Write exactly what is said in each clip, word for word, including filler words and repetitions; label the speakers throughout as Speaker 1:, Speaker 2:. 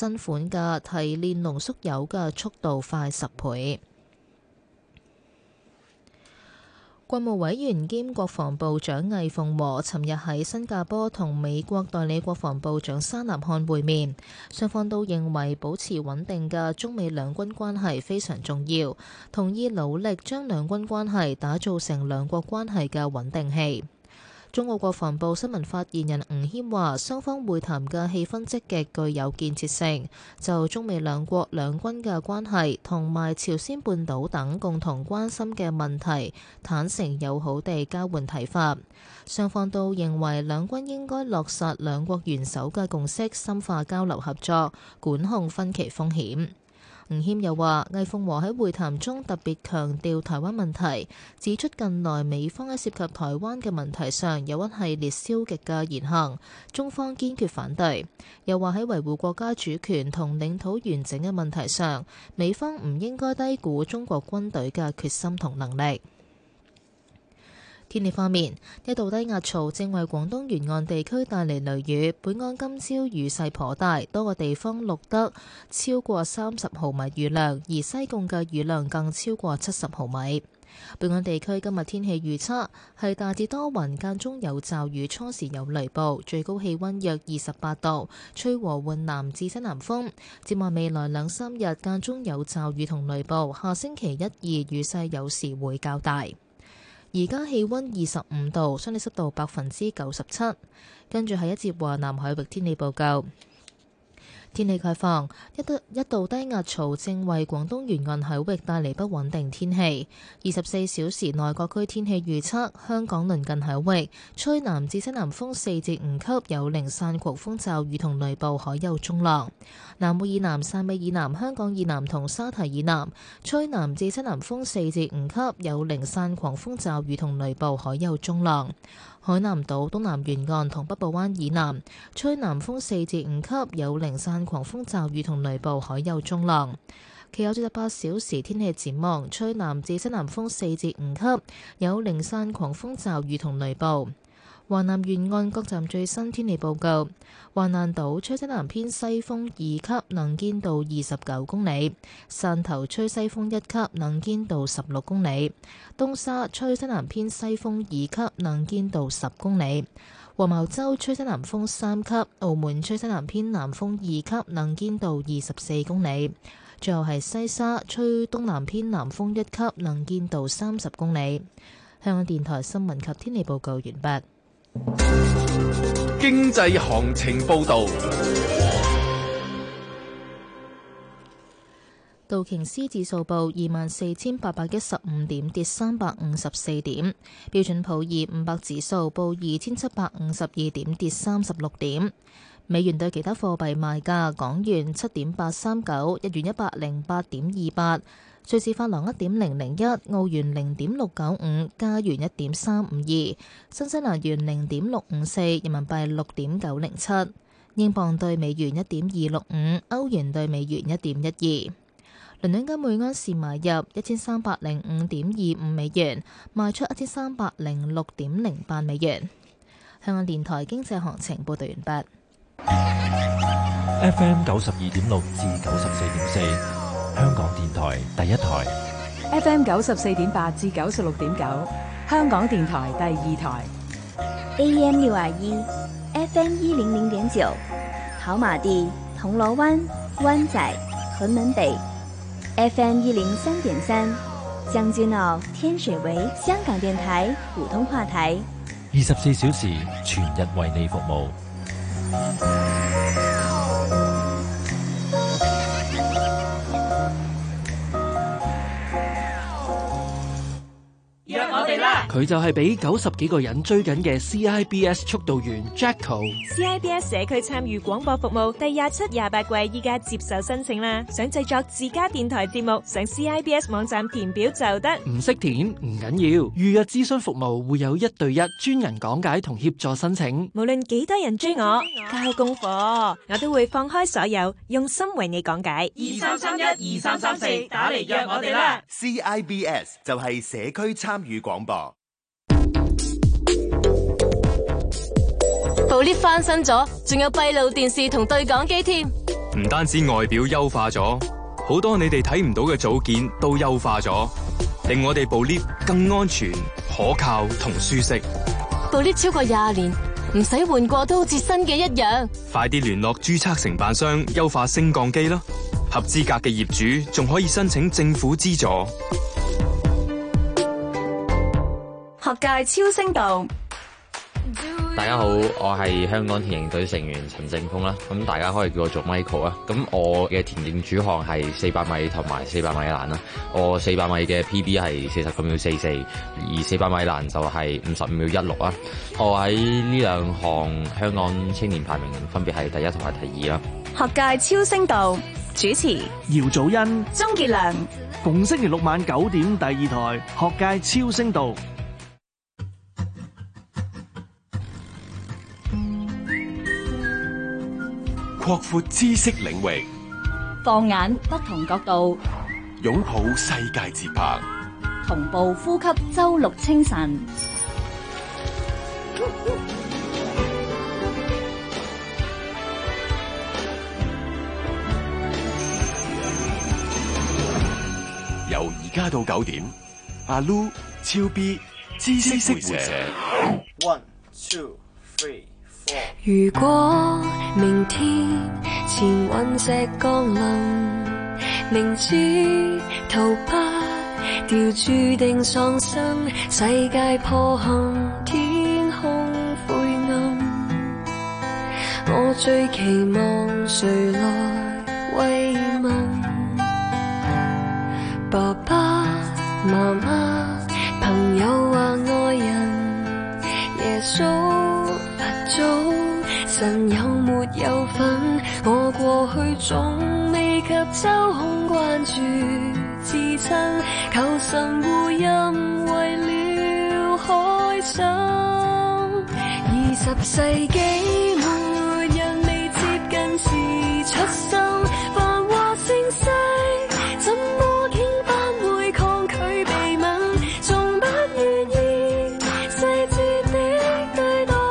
Speaker 1: 新款嘅提煉濃縮鈾嘅速度快十倍。國務委員兼國防部長魏鳳和尋日喺新加坡同美國代理國防部長沙納漢會面，雙方都認為保持穩定嘅中美兩軍關係非常重要，同意努力將兩軍關係打造成兩國關係嘅穩定器。中國國防部新聞發言人吳謙話，雙方會談嘅氣氛積極，具有建設性，就中美兩國兩軍嘅關係同埋朝鮮半島等共同關心嘅問題，坦誠友好地交換睇法。雙方都認為兩軍應該落實兩國元首嘅共識，深化交流合作，管控分歧風險。吳謙又話，魏鳳和喺會談中特別強調台灣問題，指出近來美方喺涉及台灣嘅問題上有一系列消極嘅言行，中方堅決反對。又話喺維護國家主權同領土完整嘅問題上，美方唔應該低估中國軍隊嘅決心同能力。天氣方面，一道低壓槽正為廣東沿岸地區帶嚟雷雨，本港今朝雨勢頗大，多個地方錄得超過三十毫米雨量，而西貢嘅雨量更超過七十毫米。本港地區今日天氣預測係大致多雲，間中有驟雨，初時有雷暴，最高氣溫約二十八度，吹和緩南至西南風。展望未來兩三日間中有驟雨同雷暴，下星期一、二雨勢有時會較大。而家氣溫二十五度，相對濕度百分之九十七。跟住係一節華南海域天氣報告。天氣概況，一道一道低壓槽正為廣東沿岸海域帶嚟不穩定天氣。二十四小時內各區天氣預測：香港鄰近海域吹南至西南風四至五級，有零散狂風驟雨同雷暴，海有中浪。南澳以南、汕尾以南、香港以南同沙堤以南吹南至西南風四至五級，有零散狂風驟雨同雷暴，海有中浪。海南島東南沿岸同北部灣以南吹南風四至五級，有零散狂風驟雨同雷暴，海有中浪。其後四十八小時天氣展望，吹南至西南風四至五級，有零散狂風驟雨同雷暴。華南沿岸各站最新天氣報告：華南島吹西南偏西風二級，能見度二十九公里；汕頭吹西風一級，能見度十六公里；東沙吹西南偏西風二級，能見度十公里；黃茅洲吹西南風三級；澳門吹西南偏南風二級，能見度二十四公里。最後係西沙吹東南偏南風一級，能見度三十公里。香港電台新聞及天氣報告完畢。
Speaker 2: 經濟行情報道。
Speaker 1: 道瓊斯指數報二萬四千八百一十五點，跌三百五十四點。標準普爾五百指數報二千七百五十二點，跌三十六點。美元對其他貨幣賣價：港元七點八三九，日元一百零八點二八，瑞士法郎一點零零一，澳元零點六九五，加元一點三五二，新西蘭元零點六五四，人民幣六點九零七，英鎊對美元一點二六五，歐元對美元一點一二。倫敦金每安士買入一千三百零五點二五美元，賣出一千三百零六點零八美元。香港電台經濟行情報道完畢。
Speaker 3: F M 九十二點六至九十四點四，香港電台第一台。
Speaker 4: F M 九十四點八至九十六點九，香港電台第二台。
Speaker 5: A M 六二一，F M 一零零點九，跑馬地、銅鑼灣、灣仔、屯門北。F M 一零三點三，將軍澳、天水圍，香港電台普通話台。
Speaker 3: 二十四小時全日為你服務。
Speaker 6: 約我哋啦！佢就係俾九十幾個人追緊嘅 C I B S 速度員 Jacko。C I B S 社區參與廣播服務第廿七、廿八季依家接受申請啦！想製作自家電台節目，上 C I B S 網站填表就得。唔識填唔緊要，預約諮詢服務會有一對一專人講解同協助申請。無論幾多人追我，交功課，我都會放開所有，用心為你講解。
Speaker 7: 二三三一二三三四，打嚟約我哋啦！
Speaker 8: C I B S 就係社區參與廣播。
Speaker 9: 部 lift 翻新咗，仲有閉路電視同對講機添。 唔單止外表優化咗，好多你哋睇唔到嘅組件都優化咗，令我哋部 lift 更安全、可靠同舒適。
Speaker 10: 部 lift 超過廿年，唔使換過都好似新嘅一樣。
Speaker 9: 快啲聯絡註冊承辦商優化升降機啦！合資格嘅業主仲可以申請政府資助。
Speaker 4: 學界超聲道。
Speaker 11: 大家好，我係香港田徑隊成員陳正峰啦，咁大家可以叫我做 Michael 啦。咁我嘅田徑主項係四百米同埋四百米欄啦。我四百米嘅 P B 係四十九秒四四，而四百米欄就係五十五秒一六啦。我喺呢兩項香港青年排名分別係第一同埋第二啦。
Speaker 4: 學界超聲道主持
Speaker 12: 姚祖恩、
Speaker 4: 鍾傑良，
Speaker 12: 逢星期六晚九點第二台學界超聲道。
Speaker 2: 擴闊知識領域，
Speaker 4: 放眼不同角度，
Speaker 2: 擁抱世界節拍，
Speaker 4: 同步呼吸周六清晨。
Speaker 2: 由而家到九點，阿 Lu、超 B、知識會社。
Speaker 13: One, two, three.
Speaker 14: 如果明天前隕石降臨，明知逃不掉注定喪生，世界破陷，天空灰暗，我最期望誰來慰問？爸爸媽媽朋友或愛人，耶穌早神有沒有份？我過去總未及抽空關注至親，求神護蔭為了開心。二十世紀末人未接近時出生，繁華盛世怎麼竟不會抗拒被吻？從不願意細緻的對待，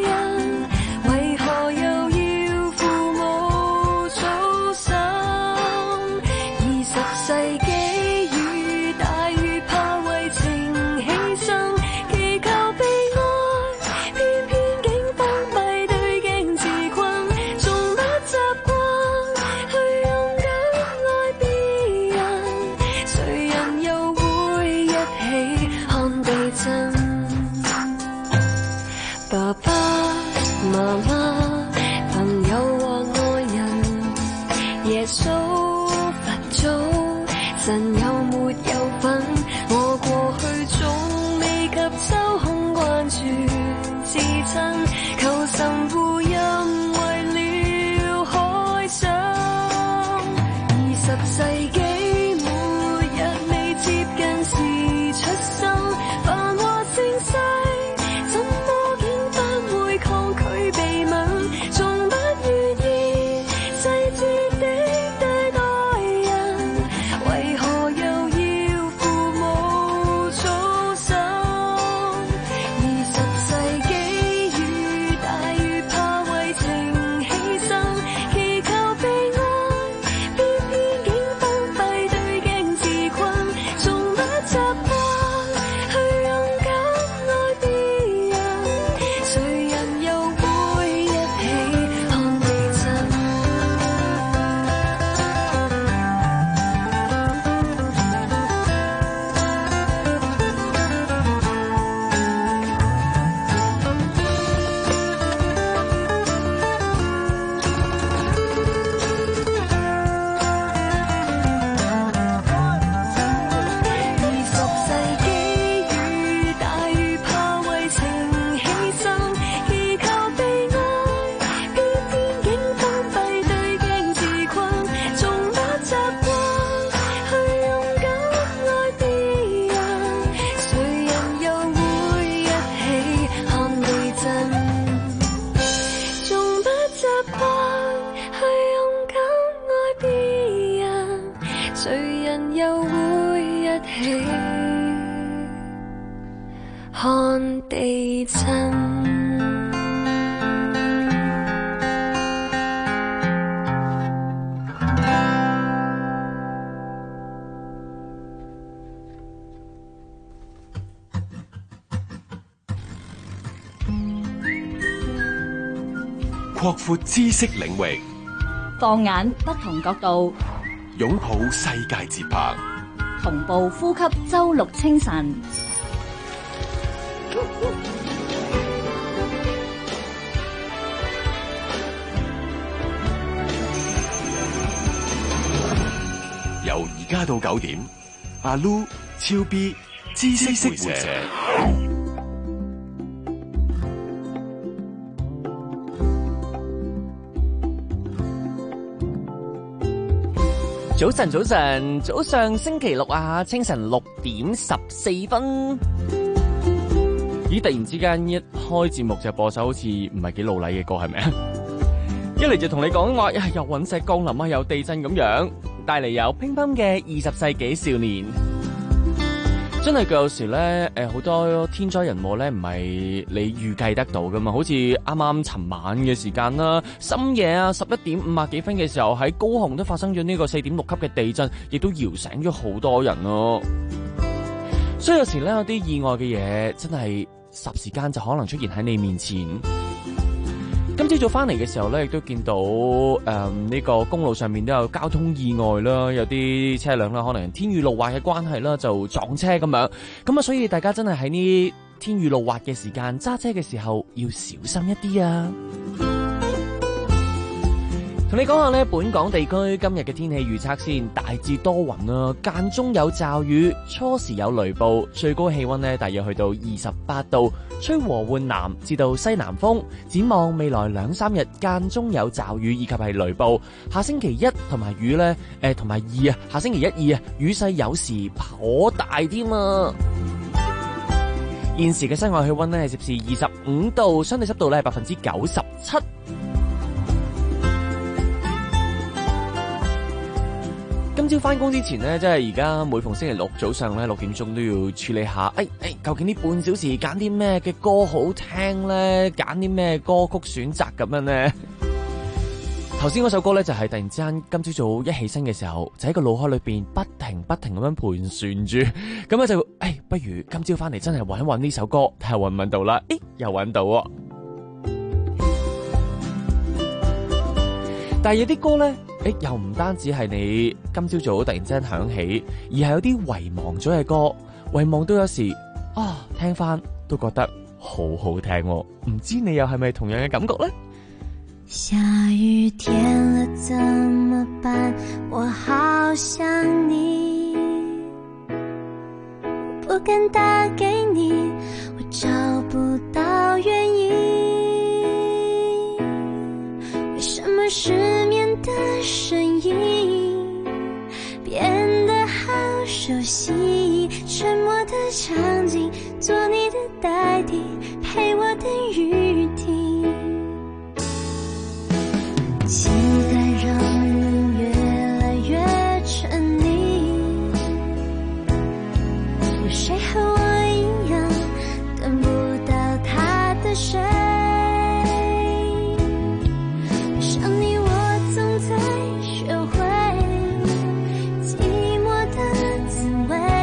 Speaker 14: 求神護蔭為了開心。二十世紀末日未接近時出生，繁華盛世怎麼竟不會抗拒被吻？從不願意細緻的對待人，為何又要父母操心？二十世紀看地震。
Speaker 2: 擴闊知識領域，
Speaker 15: 放眼不同角度，
Speaker 2: 擁抱世界節拍，
Speaker 15: 同步呼吸周六清晨。
Speaker 2: 由而家到九點，阿 Lu、超 B、知識會社。
Speaker 16: 早晨，早晨，早上星期六啊，清晨六點十四分。咦，突然之間一開節目就播首好似唔係幾老禮嘅歌，係咪啊？一嚟就同你講話，又隕石降臨啊，有地震咁樣，帶嚟有乒乓嘅二十世紀少年。真係有時咧，誒，好多天災人禍咧，唔係你預計得到噶嘛。好似啱啱尋晚嘅時間啦，深夜啊，十一點五啊幾分嘅時候，喺高雄都發生咗呢個四點六級嘅地震，亦都搖醒咗好多人咯。所以有時咧，有啲意外嘅嘢，真係霎時間就可能出現喺你面前。今朝早翻嚟嘅時候咧，亦都見到誒呢、呃這個公路上面都有交通意外啦，有啲車輛啦，可能天雨路滑嘅關係啦，就撞車咁樣。咁啊，所以大家真係喺呢天雨路滑嘅時間揸車嘅時候要小心一啲啊！同你講下呢，本港地區今日嘅天氣預測先，大致多雲啊，間中有驟雨，初時有雷暴，最高氣溫呢大約去到二十八度，吹和緩南至到西南風。展望未來兩三日間中有驟雨以及係雷暴，下星期一同埋雨呢，誒同埋二啊，下星期一二啊，雨勢有時頗大添啊！現時嘅室外氣溫呢係攝氏二十五度，相對濕度呢係百分之九十七。今朝翻工之前呢，即係而家每逢星期六早上咧六點鐘都要處理下，誒、哎、誒、哎，究竟呢半小時揀啲咩嘅歌好聽咧？揀啲咩歌曲選擇咁樣呢？頭先嗰首歌咧就係、是、突然之間今朝早一起身嘅時候，就喺個腦海裏邊不停不停咁樣盤旋住，咁咧就誒、哎，不如今朝翻嚟真係揾一揾呢首歌，睇下揾唔揾到啦？誒、哎，又揾到喎！但係有啲歌咧。誒，又唔單止係你今朝早突然之間響起，而係有啲遺忘咗嘅歌，遺忘都有時啊，聽翻都覺得好好聽喎，唔知你又係咪同樣嘅感覺呢？
Speaker 14: 下雨天了怎麼辦？我好想你，不敢打給你，我找不到原因，為什麼失眠的聲音變得好熟悉，沉默的場景做你的代替，陪我等雨停，現在讓人越來越沉溺，有誰和我一樣等不到他的水，在學會寂寞的滋味。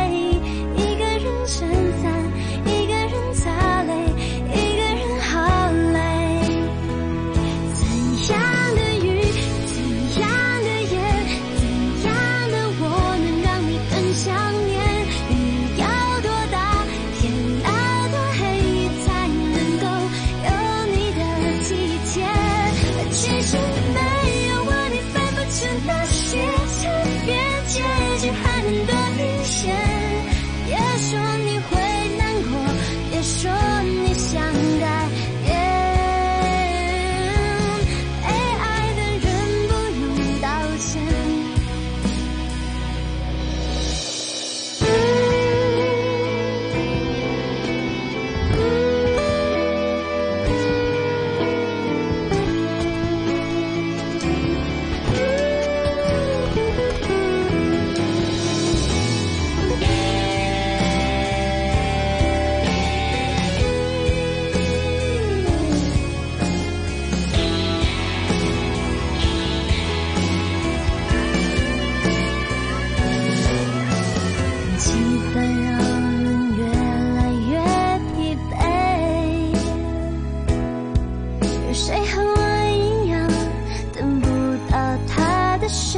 Speaker 14: 的谁，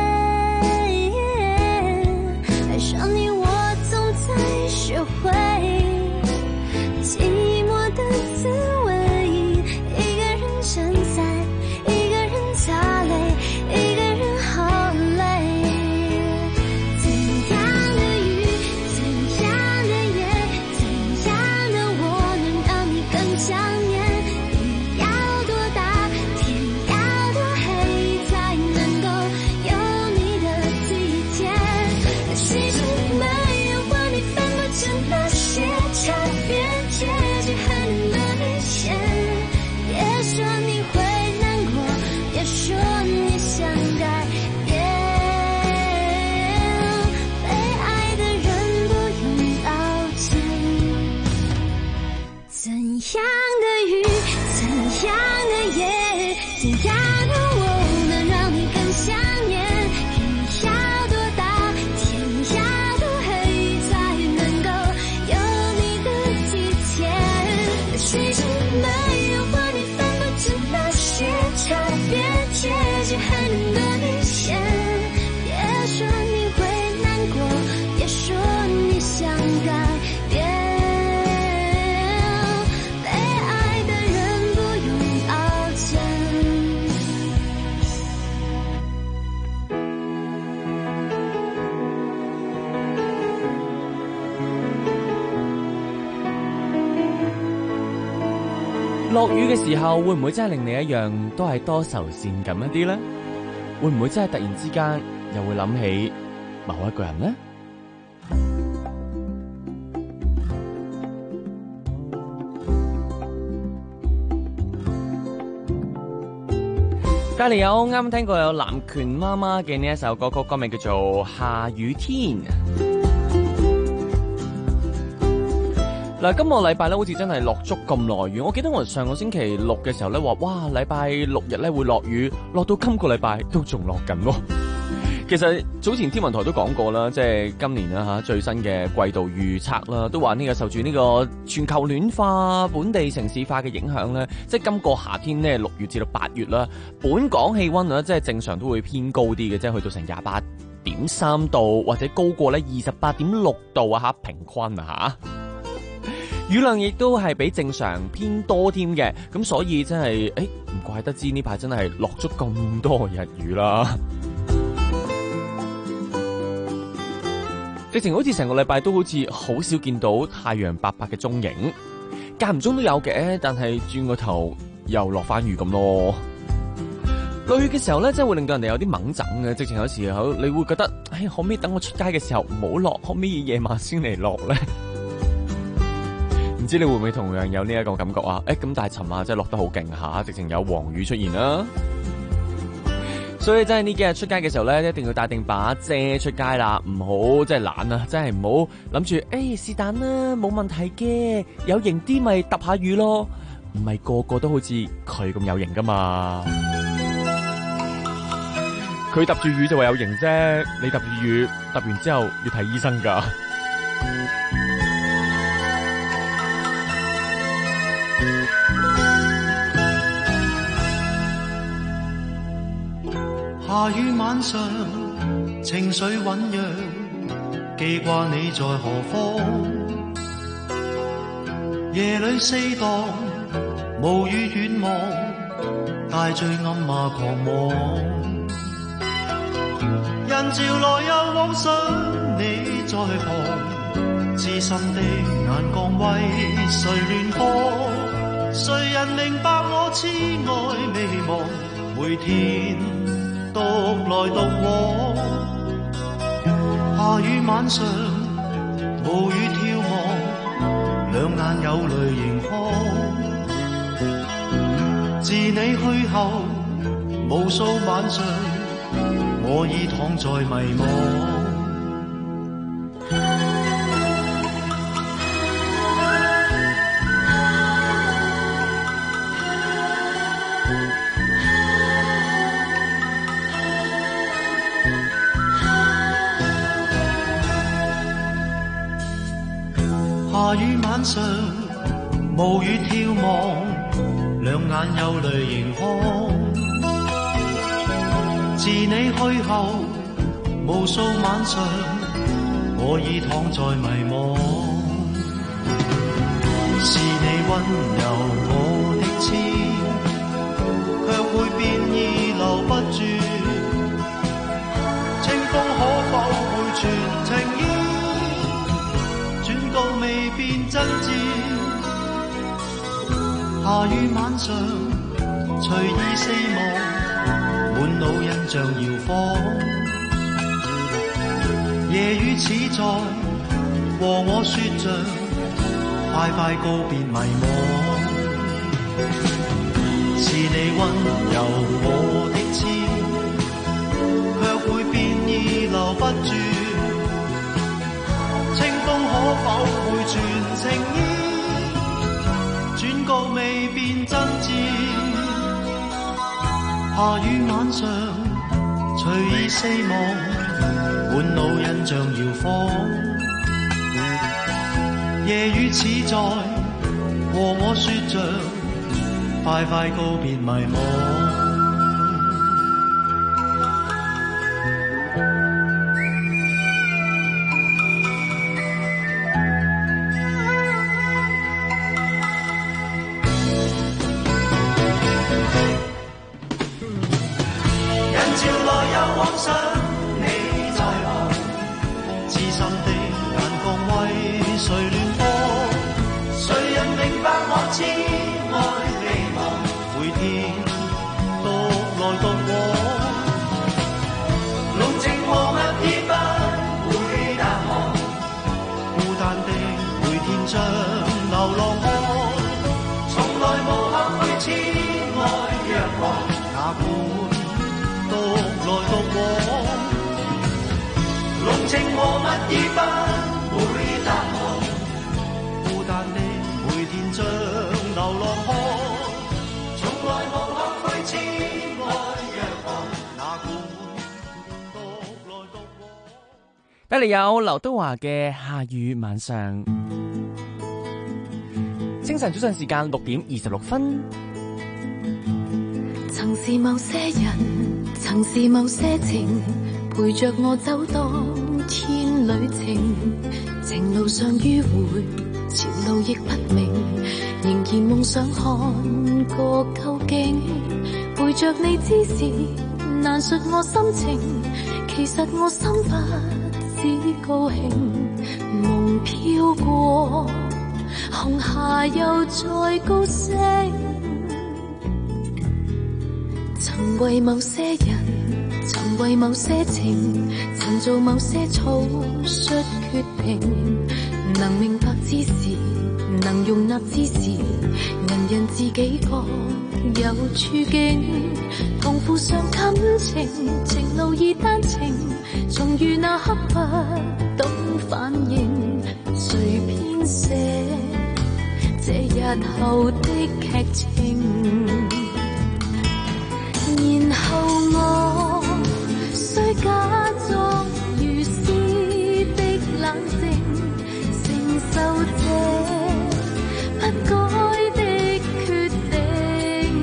Speaker 14: 爱上你我总在学会寂寞的滋味，一个人站在，一个人擦泪，一个人好累。怎样的雨，怎样的夜，怎样的我能让你更想念？雨要多大，天要多黑，才能够有你的体贴？可惜是没有话，你分不清那些差别，结局很明显。别说你会难过，别说你想改变，被爱的人不用道歉。怎样的雨，怎样的夜，怎样的我能让你更想念？雨要多大，天要多黑，才能够有你的体贴？可惜是没有话，你分不清那些差别，结局很明显。别说你会难过，别说你想改变，被爱的人不用道歉。
Speaker 16: 落雨嘅時候，會唔會真係令你一樣都係多愁善感一啲呢？會唔會真係突然之間又會諗起某一個人呢？隔離有啱聽過有南拳媽媽嘅呢一首歌曲，歌名叫做《下雨天》。嗱，今個禮拜咧好似真係落足咁耐雨。我記得我上個星期六嘅時候咧話，哇，禮拜六日咧會落雨，落到今個禮拜都仲落緊喎。其實早前天文台都講過啦，即係今年啦嚇最新嘅季度預測啦，都話呢個受住呢個全球暖化、本地城市化嘅影響咧，即係今個夏天咧六月至到八月啦，本港氣温啊即係正常都會偏高啲嘅，即係去到成廿八點三度或者高過咧二十八點六度啊嚇平均啊嚇。雨量亦都係比正常偏多添嘅，咁所以真係誒唔怪得知呢排真係落足咁多日雨啦。直情好似成個禮拜都好似好少見到太陽白白嘅蹤影，間唔中都有嘅，但係轉個頭又落翻雨咁咯。落雨嘅時候咧，真係會令到人哋有啲猛整嘅，直情有時候你會覺得，唉，可唔可以等我出街嘅時候唔好落，可唔可以夜晚先嚟落咧？唔知你會唔會同樣有呢一個感覺啊？誒，咁但係尋晚真係落得好勁下，直情有黃雨出現啦。所以真係呢幾日出街嘅時候咧，一定要帶定把遮出街啦，唔好即係懶啊，真係唔好諗住誒是但啦，冇問題嘅，有型啲咪揼下雨咯，唔係個個都好似佢咁有型噶嘛。佢揼住雨就話有型啫，你揼住雨揼完之後要睇醫生噶。
Speaker 17: 下雨晚上，情緒醞釀，記掛你在何方？夜裏四蕩，無語遠望，大醉暗罵狂妄。人潮來又往想你在旁，痴心的眼光為誰亂放？誰人明白我痴愛未忘？每天獨來獨往，下雨晚上無語眺望，兩眼有淚盈眶。自你去後無數晚上，我已躺在迷惘。下雨晚上無語眺望，兩眼有淚盈眶。自自你去後，無數晚上，我已躺在迷惘。是你溫柔我的痴，卻會變意留不住。清風可否會傳情意，轉告未變真摯。下雨晚上，隨意四望，滿腦印象搖晃。夜雨似在和我說着，快快告別迷惘。是你溫柔我的痴，卻會變意留不住。清風可否會傳情意，轉告未變真摯。下雨晚上，隨意四望，滿腦印象搖晃。夜雨似在和我說着，快快告別迷惘。人潮來又往想你在旁，痴心的眼光為誰亂放？誰人明白我痴愛離忘？每天獨來獨往，濃情和蜜意不會淡忘。孤單的每天像流浪漢，從來無後悔痴愛若狂，哪管獨來獨往，濃情和蜜意不會淡忘。孤單的每天像流浪漢，從來無後悔痴愛若狂，哪管獨來獨往。
Speaker 16: 帶嚟有劉德華嘅《下雨晚上》。清晨早上時間六點二十六分。
Speaker 14: 曾是某些人，曾是某些情，陪着我走當天旅程。情路上迂迴，前路亦不明，仍然夢想看個究竟。陪着你之時，難述我心情，其實我心不只高興。夢飄過，紅霞又再高升。曾為某些人，曾為某些情，曾做某些草率決定。能明白之時，能容納之時，人人自己各有處境。同負上感情，情路已單程，重遇那刻不懂反應。誰編寫這日後的劇情？然後我需假裝如詩的冷靜，承受這不改的決定。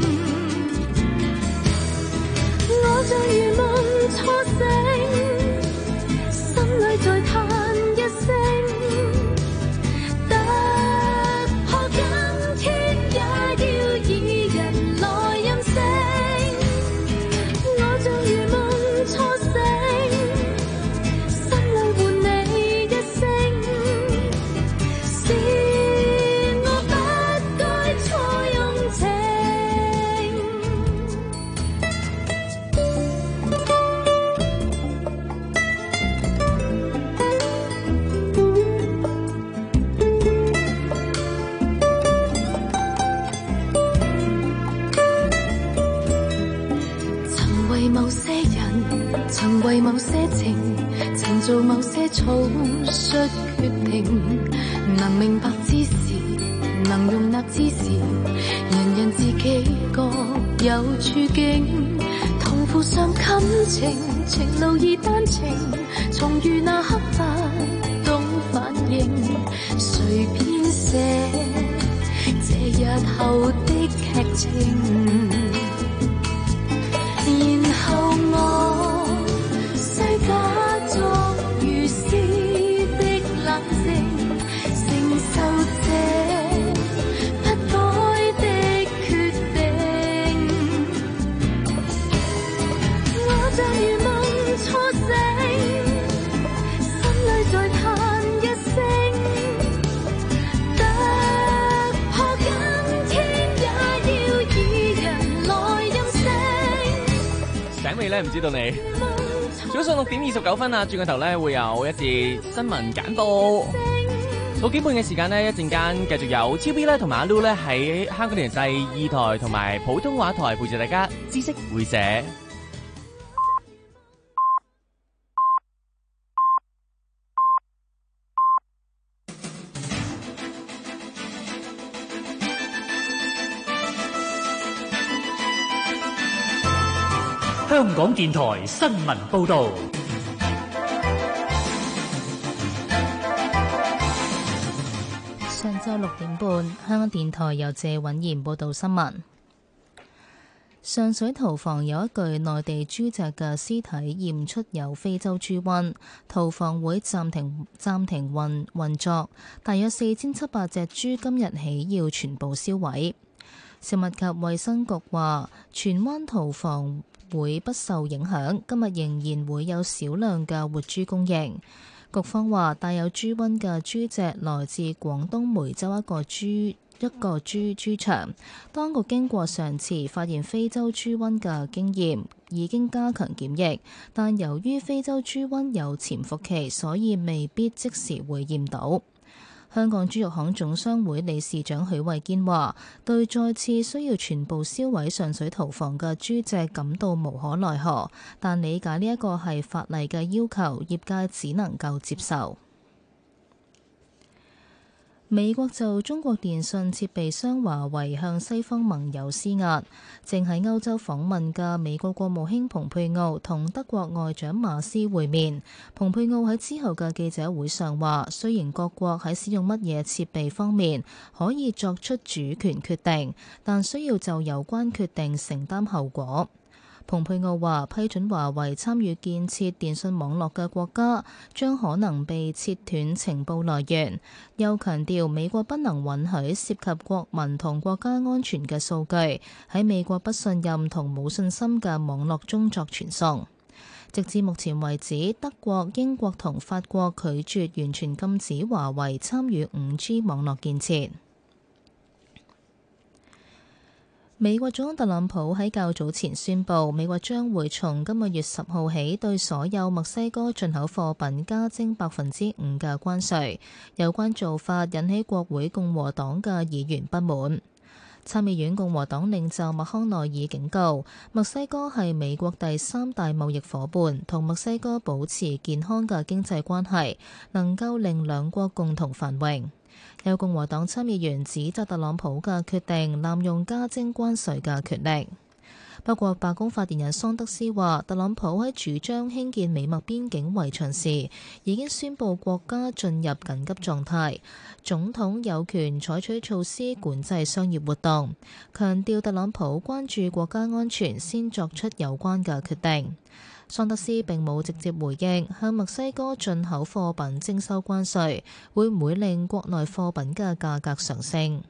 Speaker 14: 我像如夢初醒，心裏在嘆一聲，突破今天也要以人來任性。我像如夢初醒，心裏喚你一聲，是我不該錯用情。曾為某些人，曾為某些情，曾做某些草率決定。能明白之時，能容納之時，人人自己各有處境。同負上感情，情路已單程，重遇那刻不懂反應。誰編寫這日後的劇情？然後我
Speaker 16: 唔知道你。早上六點二十九分啊，轉個頭咧會有一節新聞簡報。六點半嘅時間呢，一陣間繼續有超 B 咧同埋阿 Lu 咧喺香港電視第二台同埋普通話台陪住大家知識會社。
Speaker 18: 香港電台新聞報導。
Speaker 1: 上晝六點半，香港電台由謝允賢報道新聞。上水屠房有一具內地豬隻嘅屍體驗出有非洲豬瘟，屠房會暫停暫停運運作，大約四千七百隻豬今日起要全部銷毀。食物及衛生局話，荃灣屠房會不受影響，今日仍然會有少量嘅活豬供應。局方話，帶有豬瘟嘅豬隻來自廣東梅州一個豬一個豬豬場。當局經過上次發現非洲豬瘟嘅經驗，已經加強檢疫，但由於非洲豬瘟有潛伏期，所以未必即時會驗到。香港豬肉行總商會理事長許慧堅話，對再次需要全部銷毀上水屠房嘅豬隻感到無可奈何，但理解呢一個係法例嘅要求，業界只能夠接受。美國就中國電信設備商華為向西方盟友施壓。正喺歐洲訪問嘅美國國務卿蓬佩奧同德國外長馬斯會面。蓬佩奧喺之後嘅記者會上話，雖然各國喺使用乜嘢設備方面可以作出主權決定，但需要就有關決定承擔後果。蓬佩奧話，批准華為參與建設電信網絡嘅國家將可能被切斷情報來源，又強調美國不能允許涉及國民同國家安全嘅數據喺美國不信任同冇信心嘅網絡中作傳送。直至目前為止，德國、英國同法國拒絕完全禁止華為參與五 G 網絡建設。美國總統特朗普喺較早前宣布，美國將會從今個月十號起對所有墨西哥進口貨品加徵百分之五嘅關稅。有關做法引起國會共和黨嘅議員不滿。參議院共和黨領袖麥康奈爾警告，墨西哥係美國第三大貿易夥伴，同墨西哥保持健康嘅經濟關係，能夠令兩國共同繁榮。有共和黨參議員指責特朗普嘅決定濫用加徵關稅嘅權力。不過白宮發言人桑德斯話，特朗普喺主張興建美墨邊境圍牆時，已經宣布國家進入緊急狀態，總統有權採取措施管制商業活動，強調特朗普關注國家安全先作出有關嘅決定。桑德斯並冇直接回應向墨西哥進口貨品徵收關稅會唔會令國內貨品嘅價格上升。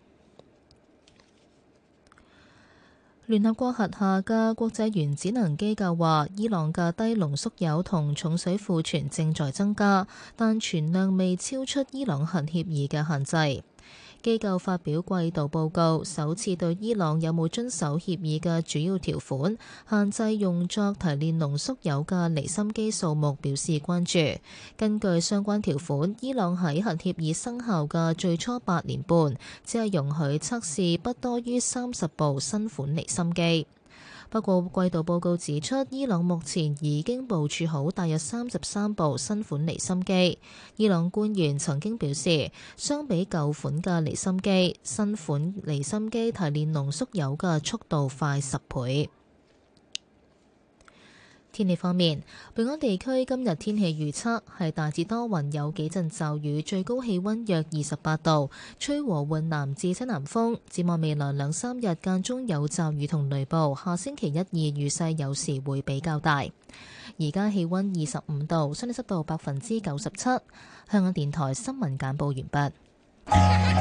Speaker 1: 聯合國轄下嘅國際原子能機構話，伊朗嘅低濃縮鈾同重水庫存正在增加，但存量未超出伊朗核協議嘅限制。機構發表季度報告，首次對伊朗有冇遵守協議嘅主要條款限制用作提煉濃縮鈾嘅離心機數目表示關注。根據相關條款，伊朗喺核協議生效嘅最初八年半，只係容許測試不多於三十部新款離心機。不過季度報告指出，伊朗目前已經部署好大約三十三部新款離心機。伊朗官員曾經表示，相比舊款嘅離心機，新款離心機提煉濃縮鈾嘅速度快十倍。天氣方面，本港地區今日天氣預測係大致多雲，有幾陣驟雨，最高氣溫約二十八度，吹和緩南至西南風。展望未來兩三日間中有驟雨同雷暴，下星期一二雨勢有時會比較大。而家氣溫二十五度，相對濕度百分之九十七。香港電台新聞簡報完畢。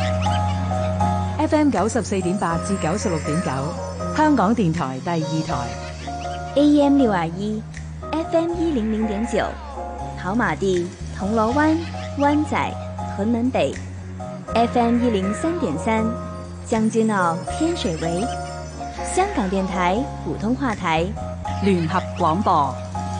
Speaker 4: F M 九十四點八至九十六點九，香港電台第二台。
Speaker 5: A M 六二一 ，F M 一零零點九，跑馬地、銅鑼灣、灣仔、屯門北 ，F M 一零三點三，將軍澳、天水圍，香港電台普通話台
Speaker 4: 聯合廣播。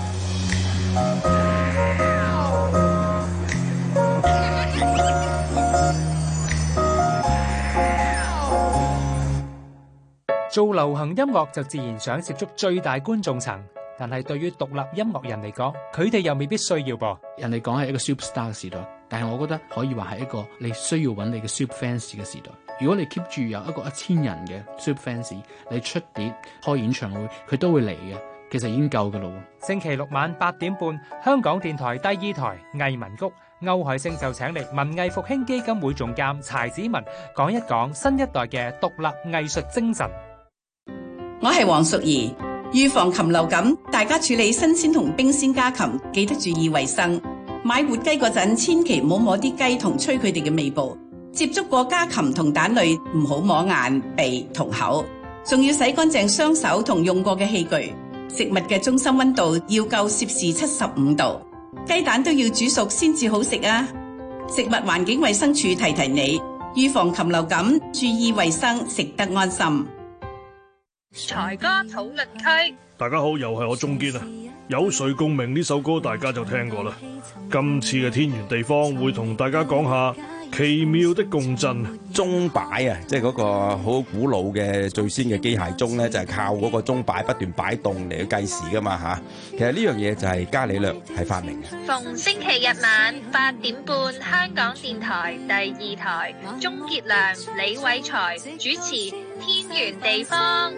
Speaker 19: 做流行音樂就自然想接觸最大觀眾層，但係對於獨立音樂人嚟講，佢哋又未必需要噃。
Speaker 20: 人哋講係一個 superstar 嘅時代，但係我覺得可以話係一個你需要揾你嘅 super fans 嘅時代。如果你 keep 住有一個一千人嘅 super fans， 你出碟開演唱會，佢都會嚟嘅，其實已經夠㗎咯。
Speaker 19: 星期六晚八點半，香港電台第二台藝文谷，歐海星就請嚟文藝復興基金會總監柴子文講一講新一代嘅獨立藝術精神。
Speaker 21: 我係黃淑儀。預防禽流感，大家處理新鮮同冰鮮家禽記得注意衛生。買活雞嗰陣，千祈唔好摸啲雞同吹佢哋嘅尾部。接觸過家禽同蛋類，唔好摸眼、鼻同口。仲要洗乾淨雙手同用過嘅器具。食物嘅中心溫度要夠攝氏七十五度。雞蛋都要煮熟先至好食啊！食物環境衛生署提提你，預防禽流感，注意衛生，食得安心。
Speaker 22: 財哥討論區，
Speaker 23: 大家好，又係我鍾堅啊！有誰共鳴呢首歌大家就聽過啦。今次嘅天圓地方會同大家講下奇妙的共振。
Speaker 24: 鐘擺啊，即係嗰個好古老嘅最先嘅機械鐘咧，就係靠嗰個鐘擺不斷擺動嚟去計時噶嘛吓。其實呢樣嘢就係伽利略係發明嘅。
Speaker 22: 逢星期日晚八點半，香港電台第二台，鍾傑良、李偉才主持《天圓地方》。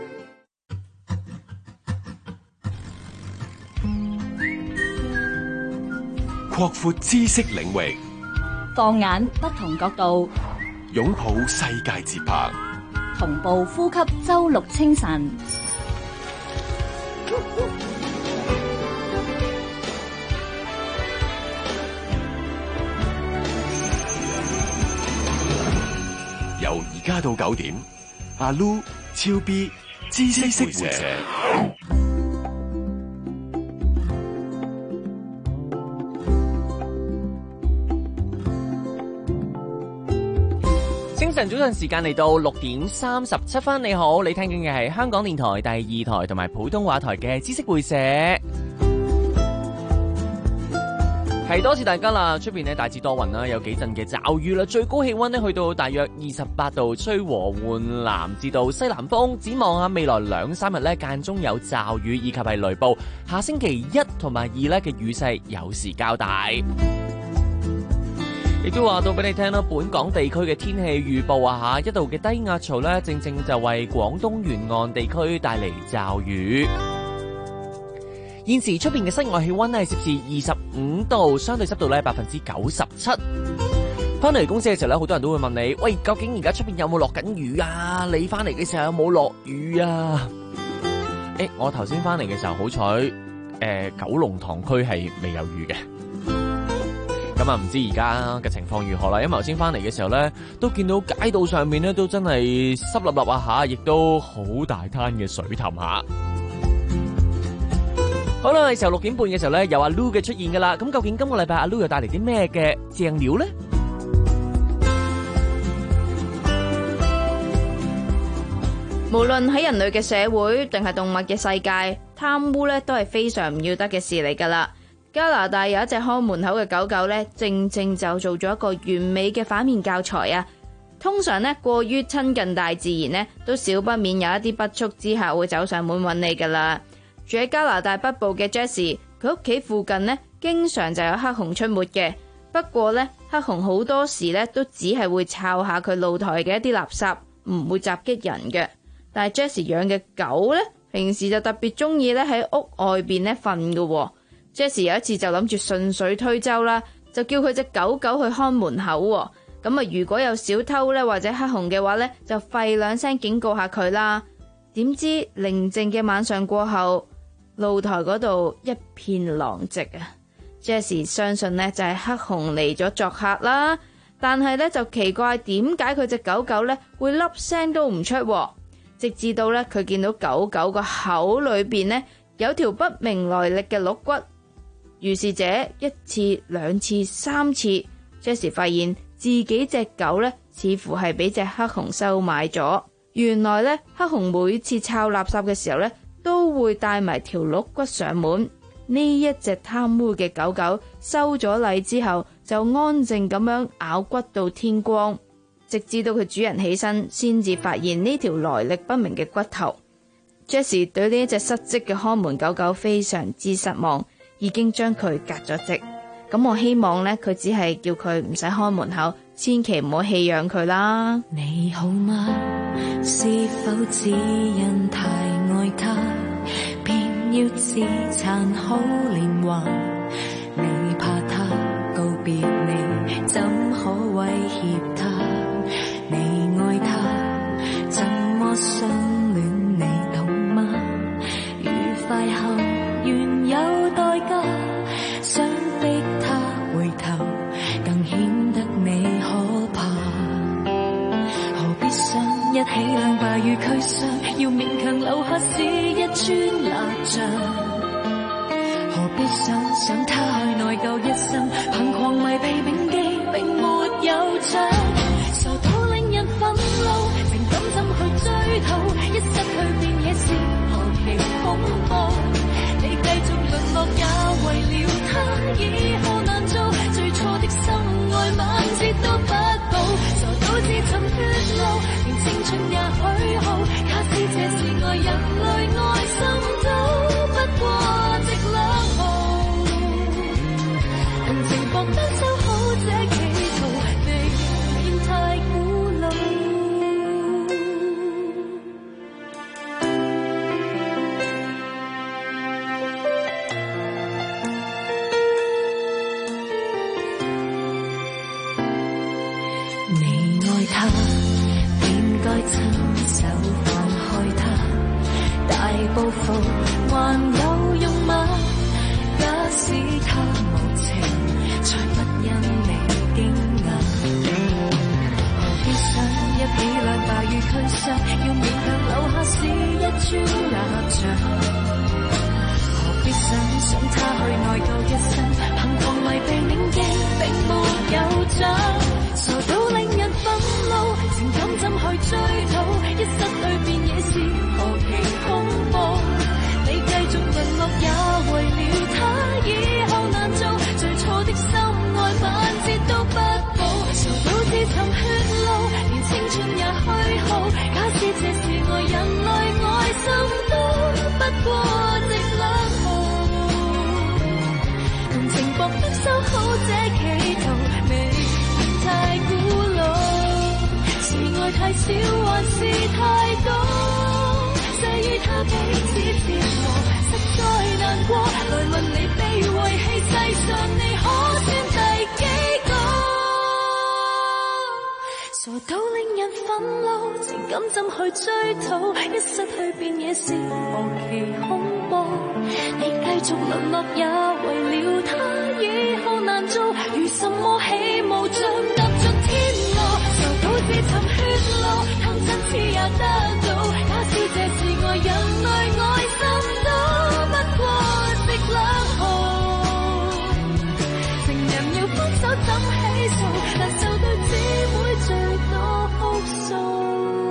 Speaker 2: 擴闊知識領域，
Speaker 15: 放眼不同角度，
Speaker 2: 擁抱世界節拍，
Speaker 15: 同步呼吸周六清晨。
Speaker 2: 由而家到九點，阿 Lu、超 B、知識會社。
Speaker 16: 清晨早晨時間嚟到六點三十七分，你好，你聽緊嘅係香港電台第二台同埋普通話台嘅知識會社。係多謝大家啦，出邊呢大致多雲啦，有幾陣嘅驟雨啦，最高氣溫呢去到大約二十八度，吹和緩南至到西南風。展望下未來兩三日呢，間中有驟雨以及係雷暴，下星期一同埋二呢嘅雨勢有時較大。亦都話到俾你聽啦，本港地區嘅天氣預報啊吓，一度嘅低壓槽呢，正正就為廣東沿岸地區帶嚟驟雨。現時出邊嘅室外氣溫係攝氏二十五度，相對濕度咧百分之九十七。翻嚟公司嘅時候咧，好多人都會問你，喂，究竟而家出邊有冇落緊雨啊？你翻嚟嘅時候有冇落雨啊？誒，我頭先翻嚟嘅時候好彩，誒、呃，九龍塘區係未有雨嘅。咁啊，唔知而家嘅情況如何啦？因為頭先翻嚟嘅時候咧，都見到街道上面咧都真係濕立立啊吓，亦都好大灘嘅水凼下。好啦，時候六點半嘅時候咧，有阿 Lu 嘅出現噶啦。咁究竟今個禮拜阿 Lu 又帶嚟啲咩嘅正料咧？
Speaker 25: 無論喺人類嘅社會定係動物嘅世界，貪污咧都係非常唔要得嘅事嚟噶啦。加拿大有一隻看門口嘅狗狗咧，正正就做咗一個完美嘅反面教材啊！通常咧過於親近大自然咧，都少不免有一啲不速之客會走上門揾你噶啦。住喺加拿大北部嘅 Jessie， 佢屋企附近呢經常就有黑熊出沒嘅。不過呢，黑熊好多時呢都只係會抄下佢露台嘅一啲垃圾，唔會襲擊人嘅。但係 Jessie 養嘅狗呢，平時就特別中意咧喺屋外邊咧瞓嘅。Jessie 有一次就諗住順水推舟啦，就叫佢隻狗狗去看門口。咁啊，如果有小偷呢或者黑熊嘅話呢，就吠兩聲警告下佢啦。點知寧靜嘅晚上過後，露台嗰度一片狼藉啊 Jessie 相信呢就係黑熊嚟咗作客啦，但係呢就奇怪點解佢隻狗狗呢會粒聲都唔出，直至到呢佢見到狗狗個口裏邊呢有條不明來歷嘅鹿骨。於是者一次兩次三次 Jessie 發現自己隻狗呢似乎係俾隻黑熊收買咗。原來呢黑熊每次抄垃圾嘅時候呢都會帶埋條鹿骨上門。呢一隻貪污嘅狗狗收咗禮之後，就安靜咁樣咬骨到天光，直至到佢主人起身，先至發現呢條來歷不明嘅骨頭。Jessie 對呢一隻失職嘅看門狗狗非常之失望，已經將佢革咗職。咁我希望呢，佢只係叫佢唔使看門口，千祈唔好棄養佢啦。
Speaker 14: 你好嗎？是否只因太愛他，便要自殘好年華？你怕他告別你，怎可威脅他？你愛他，怎麼相戀你懂嗎？愉快後原有代價，想逼他回頭，更顯得你可怕。何必想一起兩敗與俱傷，要勉強留下是一尊蠟像？何必想想他去內疚一生，憑狂迷被銘記並沒有獎，傻到令人憤怒，情感怎去追討？一失去便也是何其恐怖。你繼續淪落也為了他，以後難做，最初的心愛萬次都不保，傻到自尋血路，連青春也許好。假使這是愛，人類愛心都不過值兩毫，同情薄得收好這企圖，未免太古老。你愛他，便該親手放開他，大報復還有用嗎？假使他無情，才不因你驚訝。何必想一起兩敗與俱傷，要勉強留下是一尊蠟像？何必想想他去內疚一生，憑狂迷被銘記並沒有獎，傻到令人憤怒，情感怎去追討？一失去便也是何其恐怖。你繼續淪落也為了他，以後難做，最初的心愛萬次都不保，傻到自尋血路，連青春也虛耗。假使這是愛，人類愛心都不過值兩毫，同情薄得收好這企圖，未太古老。是愛太少還是太多？際遇他彼此折磨，實在難過。來問你被遺棄，世上你可算第幾個？傻到令人憤怒，情感怎去追討？一失去便也是何其恐怖。你繼續淪落也為了他，以後難做，如什麼起舞像踏着天鵝，傻到自尋血路，貪真次也得到。假使這是愛，人類愛心都不過值兩毫，情人要分手怎起訴？難受到只會最多哭訴。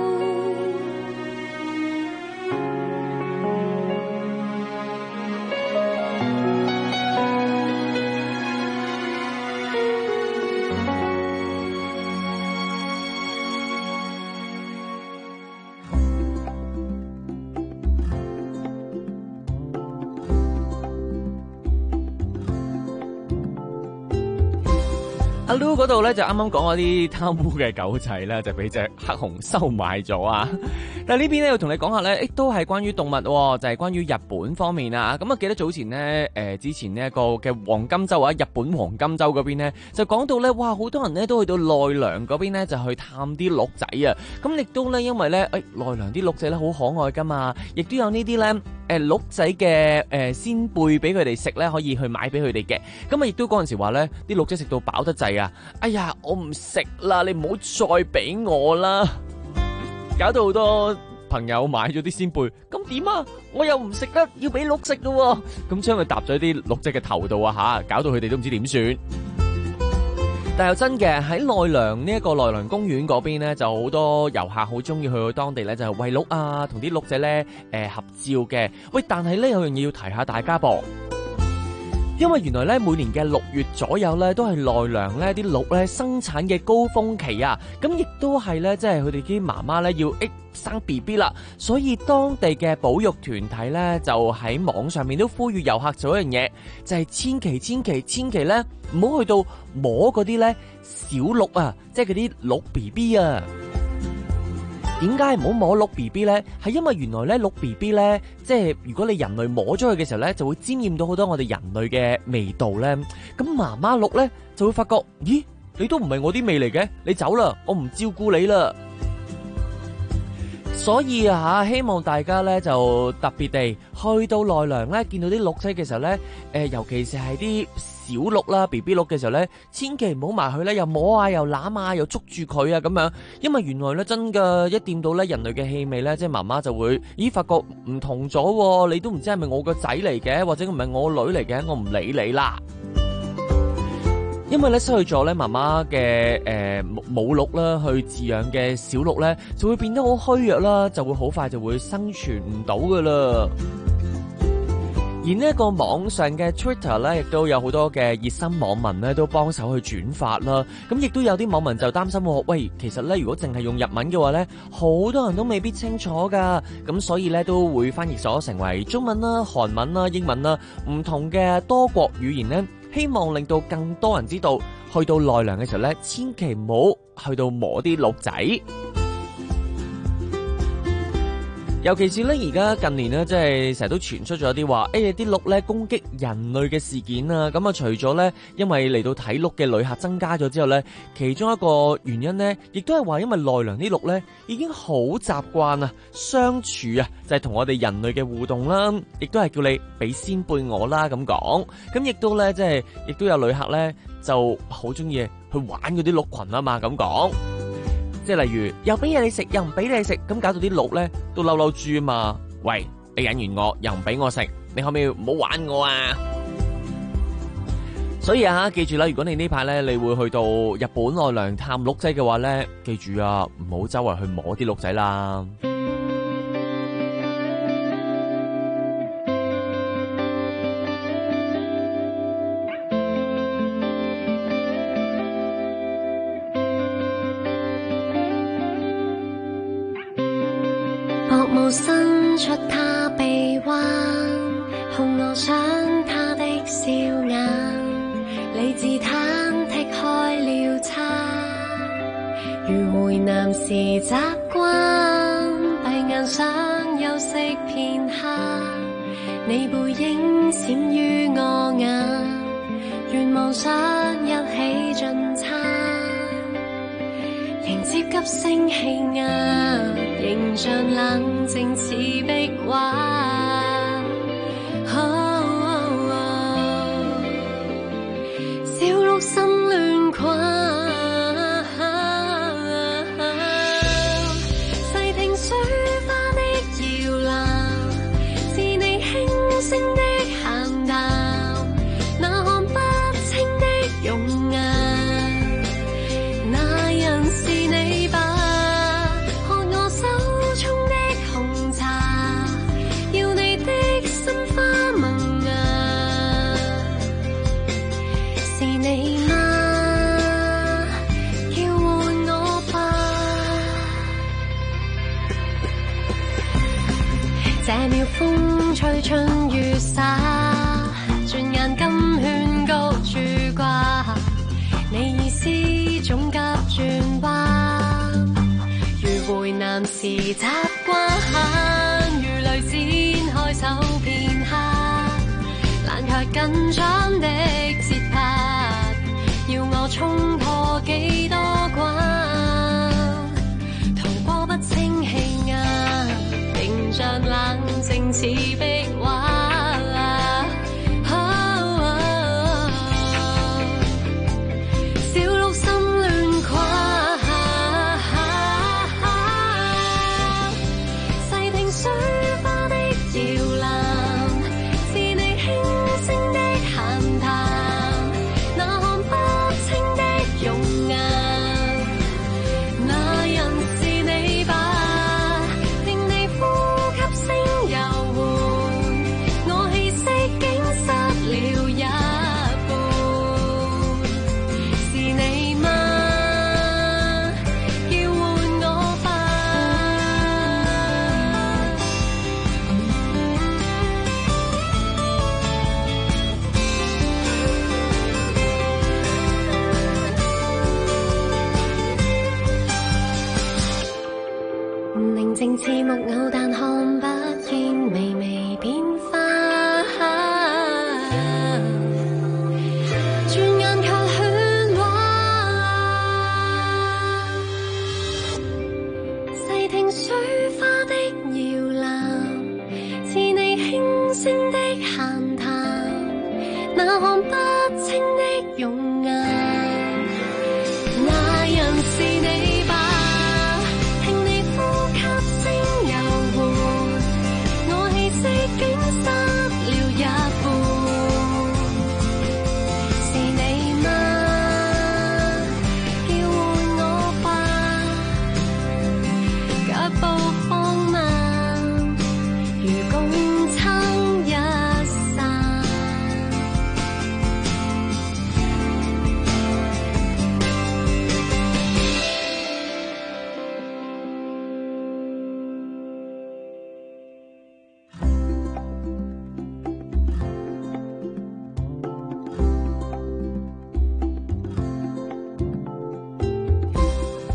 Speaker 16: 阿 Lu 嗰度咧就啱啱講嗰啲貪污嘅狗仔咧，就俾隻黑熊收買咗啊！但係呢邊咧要同你講下咧，誒都係關於動物，就係關於日本方面啊！咁啊記得早前咧，誒之前呢一個嘅黃金周啊，日本黃金周嗰邊咧就講到咧，哇好多人咧都去到奈良嗰邊咧就去探啲鹿仔啊！咁亦都咧因為咧，誒奈良啲鹿仔咧好可愛噶嘛，亦都有呢啲咧。誒鹿仔嘅誒鮮貝俾佢哋食咧，可以去買俾佢哋嘅。咁啊，亦都嗰陣時話咧，啲鹿仔食到飽得滯啊！哎呀，我唔食啦，你唔好再俾我啦！搞到好多朋友買咗啲鮮貝，咁點啊？我又唔食得，要俾鹿食咯喎！咁將佢搭咗啲鹿仔嘅頭度啊嚇，搞到佢哋都唔知點算。 但又真嘅，喺奈良呢一個奈良公園嗰邊呢，就好多遊客好中意去到當地呢，就係餵鹿啊，同啲鹿仔呢誒、呃、合照嘅。喂，但係呢，有樣嘢要提下大家噃。因為原來咧每年嘅六月左右咧都係奈良咧啲鹿咧生產嘅高峰期啊，咁亦都係咧即係佢哋啲媽媽咧要誒生 B B 啦，所以當地嘅保育團體咧就喺網上面都呼籲遊客做一樣嘢，就係千祈千祈千祈咧唔好去到摸嗰啲咧小鹿啊，即係嗰啲鹿 B B 啊。點解唔好摸鹿 B B 咧？係因為原來咧鹿 B B 咧，即係如果你人類摸咗佢嘅時候咧，就會沾染到好多我哋人類嘅味道咧。咁媽媽鹿咧就會發覺，咦，你都唔係我啲味嚟嘅，你走啦，我唔照顧你啦。所以啊，希望大家咧就特別地去到奈良咧，見到啲鹿仔嘅時候咧，誒、呃，尤其是係啲小鹿啦 B B 鹿嘅時候咧，千祈唔好埋去咧，又摸啊，又攬啊，又捉住佢啊咁樣，因為原來咧真嘅一掂到咧人類嘅氣味咧，即係媽媽就會，咦，發覺唔同咗，你都唔知係咪我個仔嚟嘅，或者唔係我女嚟嘅，我唔理你啦。因為咧失去咗咧媽媽嘅誒母鹿啦，去飼養嘅小鹿咧，就會變得好虛弱啦，就會好快就會生存唔到噶啦。而呢一個網上嘅 Twitter 咧，亦都有好多嘅熱心網民咧，都幫手去轉發啦。咁亦都有啲網民就擔心，喂，其實咧如果淨係用日文嘅話咧，好多人都未必清楚噶。咁所以咧都會翻譯咗成為中文啦、韓文啦、英文啦，唔同嘅多國語言咧。希望令到更多人知道，去到奈良嘅時候咧，千祈唔好去到摸啲鹿仔。尤其是咧，而家近年咧，即係成日都傳出咗啲話，誒啲鹿咧攻擊人類嘅事件啊。咁啊，除咗咧，因為嚟到睇鹿嘅旅客增加咗之後咧，其中一個原因咧，亦都係話因為奈良啲鹿咧已經好習慣啊相處啊，就係同我哋人類嘅互動啦，亦都係叫你俾先輩我啦咁講。咁亦都咧，即係亦都有旅客咧就好中意去玩嗰啲鹿群啊嘛咁講。即係例如又俾嘢你食，又唔俾你食，咁搞到啲鹿咧都嬲嬲豬啊嘛！喂，你引完我又唔俾我食，你可唔可以唔好玩我啊？所以啊，記住啦，如果你呢排咧你會去到日本奈良探鹿仔嘅話咧，記住啊，唔好周圍去摸啲鹿仔啦。
Speaker 14: 伸出他臂彎，控我想他的笑顏，理智忐忑開了叉，如回南時習慣，閉眼想休息片刻，你背影閃於我眼，願望想一起進餐，迎接急升氣壓，形象冷靜似壁畫。Oh, oh, oh. 小鹿心亂困，細聽水花的搖籃，是你輕聲的閒談，那看不清的容顏，那人是你吧？這秒風吹春雨灑，轉眼金圈高處掛，你意思總急轉彎，如回南時習慣，如淚展開手片刻，冷卻緊張的節拍，要我衝破幾多關，逃過不清氣壓，形象冷靜似壁畫。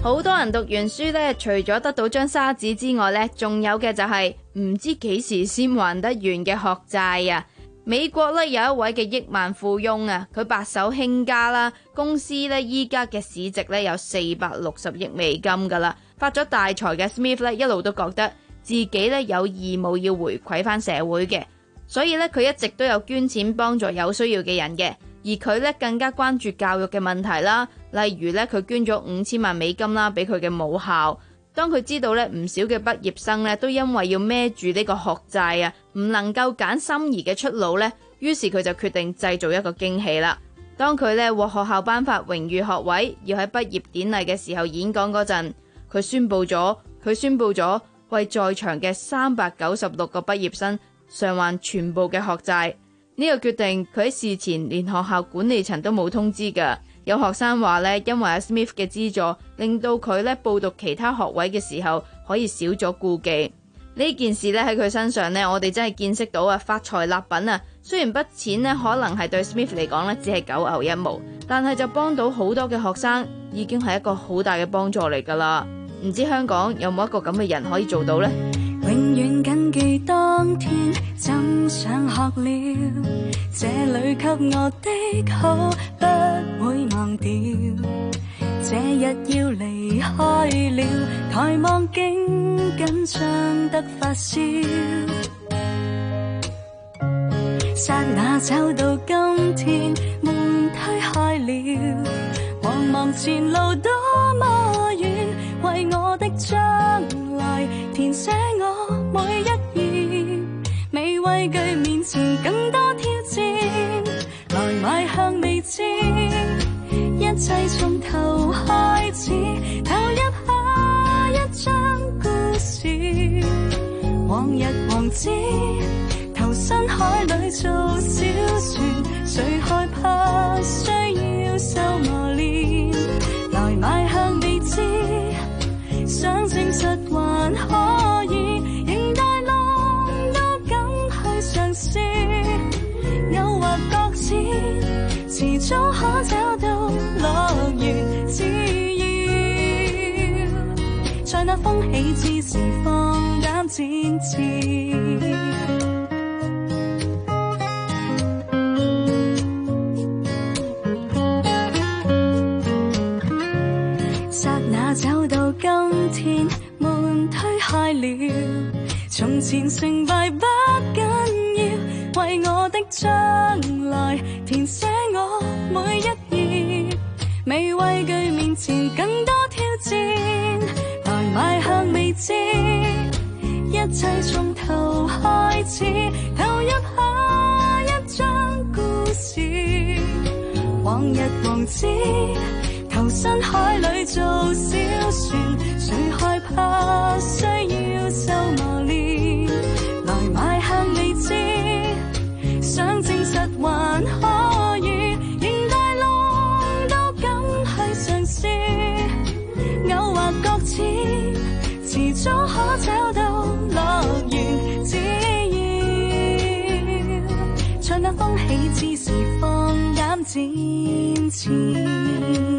Speaker 25: 好多人讀完書咧，除咗得到張沙紙之外咧，仲有嘅就係唔知幾時先還得完嘅學債啊！美國咧有一位嘅億萬富翁啊，佢白手興家啦，公司咧依家嘅市值咧有四百六十億美金噶啦。發咗大財嘅 Smith 咧一路都覺得自己咧有義務要回饋翻社會嘅，所以咧佢一直都有捐錢幫助有需要嘅人嘅。而佢咧更加關注教育嘅問題啦，例如咧佢捐咗五千萬美金啦俾佢嘅母校。當佢知道咧唔少嘅畢業生咧都因為要孭住呢個學債啊，唔能夠揀心儀嘅出路咧，於是佢就決定製造一個驚喜啦。當佢咧獲學校頒發榮譽學位，要喺畢業典禮嘅時候演講嗰陣，佢宣布咗佢宣布咗為在場嘅三百九十六個畢業生償還全部嘅學債。呢個決定佢喺事前連學校管理層都冇通知㗎。有學生話咧，因為阿 Smith 嘅資助，令到佢咧報讀其他學位嘅時候可以少咗顧忌。呢件事咧喺佢身上咧，我哋真係見識到啊發財立品啊！雖然筆錢咧可能係對 Smith 嚟講咧只係九牛一毛，但係就幫到好多嘅學生，已經係一個好大嘅幫助嚟㗎啦。唔知香港有冇一個咁嘅人可以做到呢？
Speaker 14: 永遠謹記當天怎上學了，這裏給我的好不會忘掉。這日要離開了，抬望竟緊張得發燒。剎那找到今天，門推開了，茫茫前路多麼遠，為我的將來填寫我每一頁，未畏懼面前更多挑戰，來邁向未知，一切從頭開始，投入下一張故事，往日王子投身海裏做小船，誰害怕需要受磨練，來邁向未知，想證實還可以，迎大浪都敢去嘗試，誘惑擱淺，遲早可找到樂園，只要在那風起之時放膽展翅。走到今天，門推開了，從前成敗不緊要，為我的將來填寫我每一頁，未畏懼面前更多挑戰，來邁向未知，一切從頭開始，投入下一張故事，往日王子投身海裏做小船，誰害怕需要受磨練，來邁向未知，想證實還可以，迎大浪都敢去嘗試，誘惑擱淺，遲早可找到樂園，只要在那風起之時放膽展翅。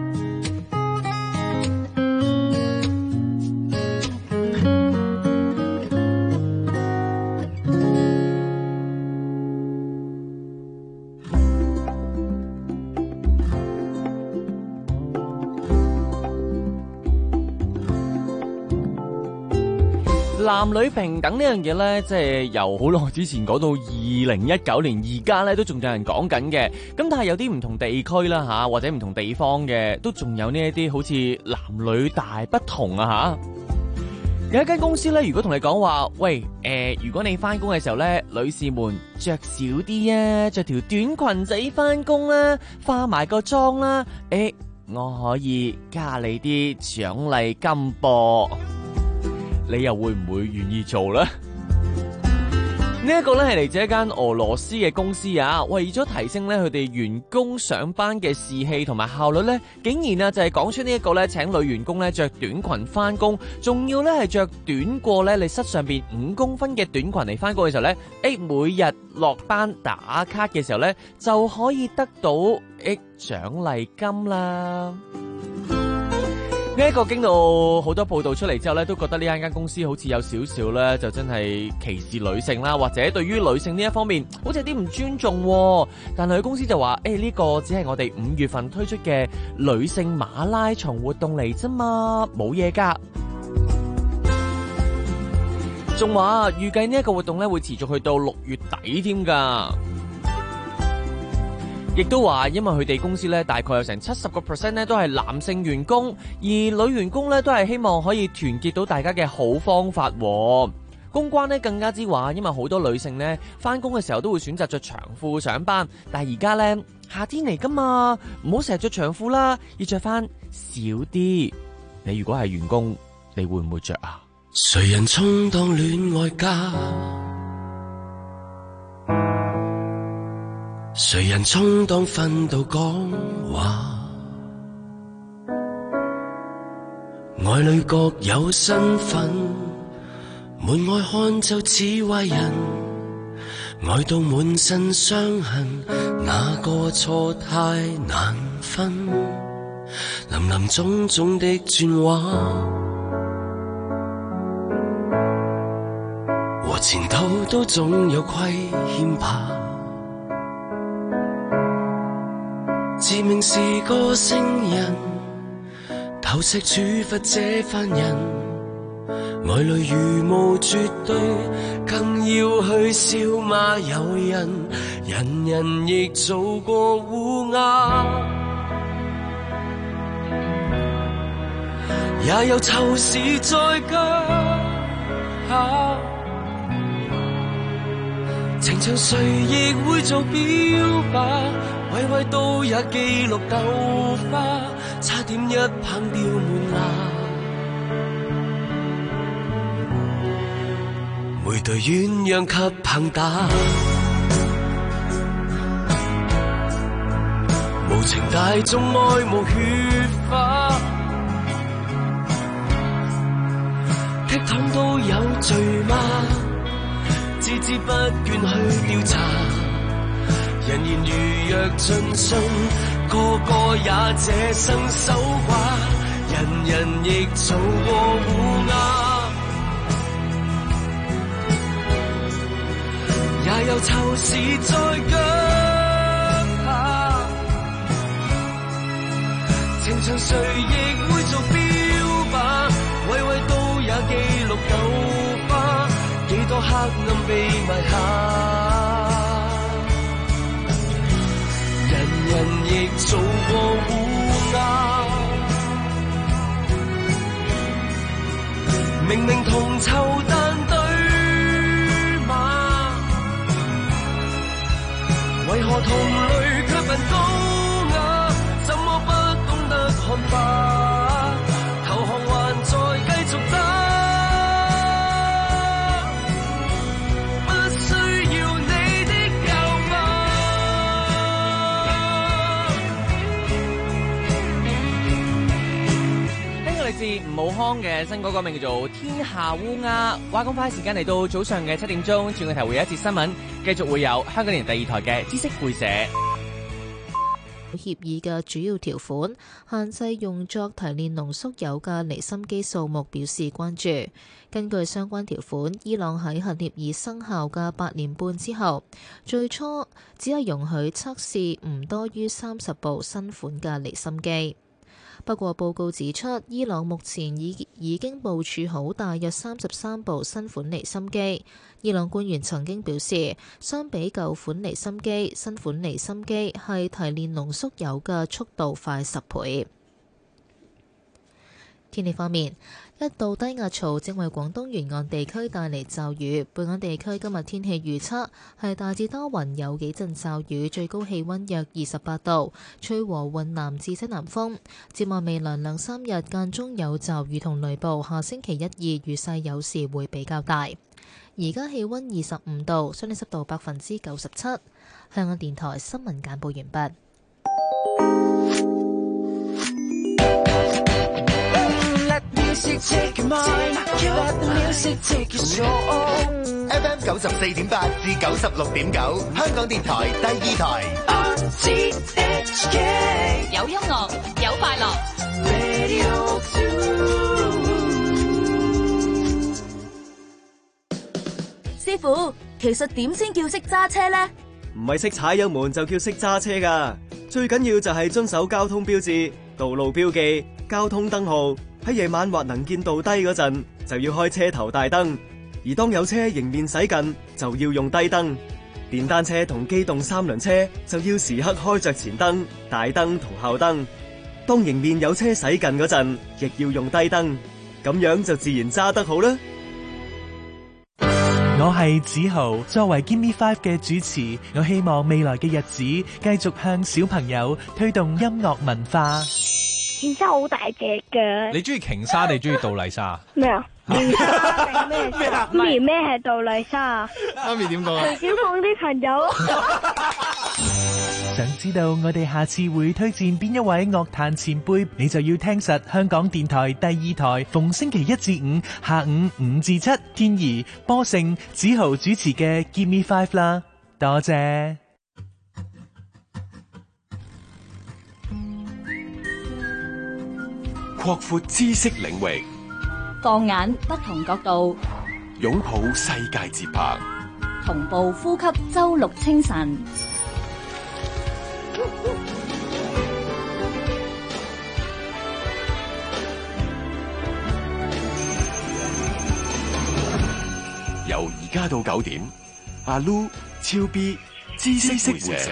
Speaker 16: 男女平等呢樣嘢呢，即係由好耐之前講到二零一九年，而家呢都仲有人講緊嘅。咁但係有啲唔同地區啦吓，或者唔同地方嘅，都仲有呢一啲好似男女大不同啊吓。有一間公司呢，如果同你講話，喂，誒、呃，如果你翻工嘅時候呢，女士們着少啲啊，着條短裙仔翻工啦，化埋個妝啦，誒，我可以加你啲獎勵金噃。你又會唔會願意做呢？呢一個咧係嚟自一間俄羅斯嘅公司啊，為咗提升咧佢哋員工上班嘅士氣同埋效率咧，竟然啊就係講出呢一個咧請女員工咧着短裙翻工，仲要咧係着短過咧你膝上邊五公分嘅短裙嚟翻工嘅時候咧，誒每日落班打卡嘅時候咧就可以得到誒獎勵金啦。 呢一個經過好多報道出嚟之後咧，都覺得呢間間公司好似有少少咧，就真係歧視女性啦，或者對於女性呢一方面，好似有啲唔尊重喎。但係佢公司就話：誒呢個只係我哋五月份推出嘅女性馬拉松活動嚟啫嘛，冇嘢㗎。仲話預計呢一個活動咧會持續去到六月底添㗎。亦都話，因為佢哋公司咧大概有成七十個 percent 咧都係男性員工，而女員工咧都係希望可以團結到大家嘅好方法。公關咧更加之話，因為好多女性咧翻工嘅時候都會選擇着長褲上班，但係而家咧夏天嚟噶嘛，唔好成日着長褲啦，要着翻少啲。你如果係員工，你會唔會着啊？
Speaker 3: 誰人充當戀愛家？誰人充當訓導講話？愛侶各有身份，門外看就似壞人，愛到滿身傷痕，哪個錯太難分？林林總總的轉話，和前度都總有虧欠吧。自命是個聖人，投石處罰這番人，愛侶如無絕對，更要去笑罵由人，人人亦做過烏鴉，也有臭事在腳下，情場誰亦會做標靶，位位都也記錄豆花，差點一棒掉門牙。每隊鴛鴦給棒打，無情大眾愛無血花，剔糖都有罪嗎？孜孜不倦去調查。人言如若盡信，個個也這生守寡，人人亦做過烏鴉，也有臭事在腳下，情場誰亦會做標靶，位位都也記錄豆花，幾多黑暗被埋下，人亦做過烏鴉，明明同仇但對罵，為何同類卻分高雅？怎麼不懂得看法？投降還在繼續打。
Speaker 16: 自吳浩康嘅新歌歌名叫做《天下烏鴉》。話咁快時間嚟到早上嘅七點鐘，轉個頭會有一節新聞，繼續會有香港電台第二台嘅知識會社。
Speaker 1: 協議嘅主要條款限制用作提煉濃縮鈾嘅離心機數目表示關注。根據相關條款，伊朗喺核協議生效嘅八年半之後，最初只係容許測試唔多於三十部新款嘅離心機。不過報告指出，伊朗目前已已經部署好大約三十三部新款離心機。伊朗官員曾經表示，相比舊款離心機，新款離心機係提煉濃縮鈾嘅速度快十倍。天氣方面，一道低壓槽正為廣東沿岸地區帶嚟驟雨。本港地區今日天氣預測係大致多雲，有幾陣驟雨，最高氣溫約二十八度，吹和緩南至西南風。展望未來兩三日間中有驟雨同雷暴，下星期一二雨勢有時會比較大。而家氣溫二十五度，相對濕度百分之九十七。香港電台新聞簡報完畢。
Speaker 6: F M 九十四點八至九十六點九，香港電台第二台。有音樂，有快樂。
Speaker 7: 師傅，其實點先叫識揸車呢？
Speaker 13: 唔係識踩油門就叫識揸車㗎，最緊要就係遵守交通標誌、道路標記、交通燈號。喺夜晚或能見度低嗰陣，就要開車頭大燈；而當有車迎面駛近，就要用低燈。電單車同機動三輪車就要時刻開着前燈、大燈同後燈。當迎面有車駛近嗰陣，亦要用低燈，咁樣就自然揸得好啦。
Speaker 8: 我係子豪，作為 Give Me Five 嘅主持，我希望未來嘅日子繼續向小朋友推動音樂文化。
Speaker 9: 件衫好大隻㗎。
Speaker 10: 你中意瓊莎定中意杜麗莎？
Speaker 9: 咩啊？瓊莎定咩？媽咪咩係杜麗莎啊？
Speaker 10: 媽咪點講啊？
Speaker 9: 徐小鳳啲朋友。
Speaker 8: 想知道我哋下次會推薦邊一位樂壇前輩，你就要聽實香港電台第二台，逢星期一至五下午五至七，天怡、波盛、子豪主持嘅 Give Me Five 啦。多謝。
Speaker 2: 擴闊知識領域，
Speaker 15: 放眼不同角度，
Speaker 2: 擁抱世界節拍，
Speaker 15: 同步呼吸周六清晨。
Speaker 2: 由而家到九點，阿 Lu、超 B、知識會社。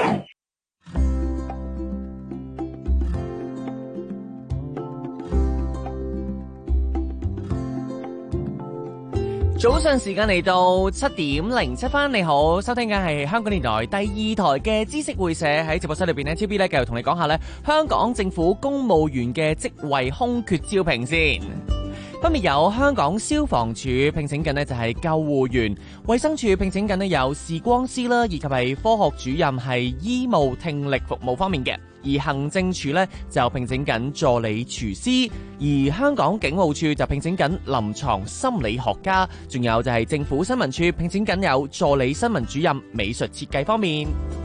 Speaker 16: 早上時間嚟到七點零七分，你好，收聽嘅係香港電台第二台嘅知識會社。喺直播室裏邊呢，超 B 咧繼續同你講下咧香港政府公務員嘅職位空缺招聘先。分別有香港消防處聘請緊呢就係救護員，衛生署聘請緊呢有視光師啦，以及係科學主任係醫務聽力服務方面嘅。而行政署呢就聘請緊助理廚師，而香港警務處就聘請緊臨床心理學家，仲有就係政府新聞處聘請緊有助理新聞主任美術設計方面。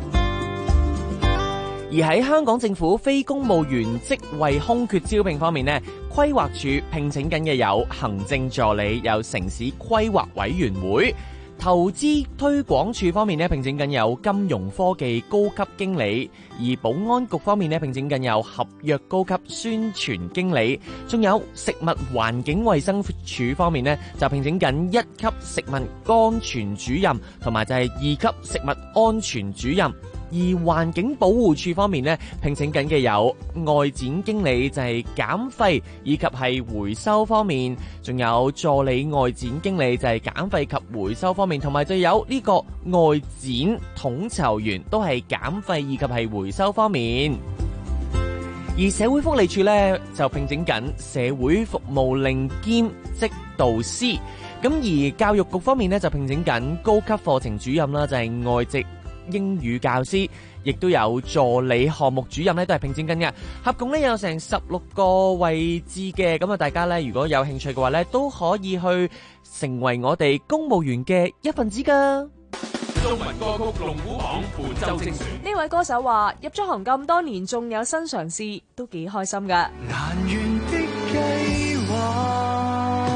Speaker 16: 而喺香港政府非公務員職位空缺招聘方面呢，規劃署聘請緊嘅有行政助理，有城市規劃委員會。投資推廣處方面呢，聘請緊有金融科技高級經理；而保安局方面呢，聘請緊有合約高級宣傳經理。仲有食物環境衛生署方面呢，就聘請緊一級食物安全主任，同埋就係二級食物安全主任。而環境保護處方面呢，聘請緊嘅有外展經理，就係減廢以及係回收方面，仲有助理外展經理，就係減廢及回收方面，同埋就有呢個外展統籌員，都係減廢以及係回收方面。而社會福利處呢，就聘請緊社會服務令兼職導師，咁而教育局方面呢，就聘請緊高級課程主任啦，就係外籍英語教師，亦都有助理項目主任咧，都係聘請緊嘅，合共咧有成十六個位置嘅。咁啊，大家咧如果有興趣嘅話咧，都可以去成為我哋公務員嘅一份子噶。
Speaker 11: 中文歌曲龍虎榜本周精選，
Speaker 26: 呢位歌手話入咗行咁多年，仲有新嘗試，都幾開心噶。
Speaker 17: 難圓的計劃，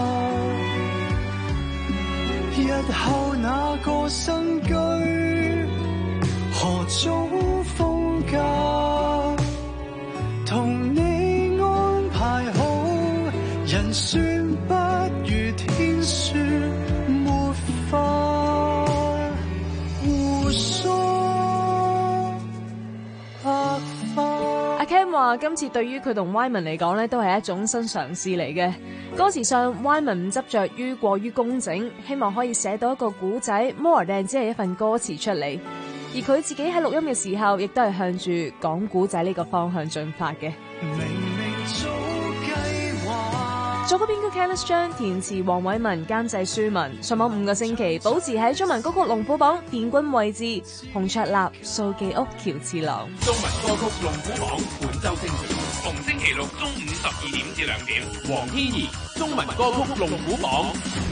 Speaker 17: 日後那個新居何種風格，同你安排好，人算不如天算，沒法互疏白髮。
Speaker 26: 阿 Ken 話今次對於佢同 Wyman 嚟講咧，都係一種新嘗試嚟嘅。歌詞上 Wyman 唔執着於過於工整，希望可以寫到一個古仔 more than 只係一份歌詞出嚟。而佢自己喺錄音嘅時候，亦都係向住講古仔呢個方向進發嘅。作曲編曲 Kenneth 張，填詞黃偉文，監製舒文。上網五個星期保持喺中文歌曲龍虎榜殿軍位置。洪卓立、掃記屋、喬次郎。
Speaker 11: 中文歌曲龍虎榜本周精選，逢星期六中午十二點至兩點。黃天怡，中文歌曲龍虎榜。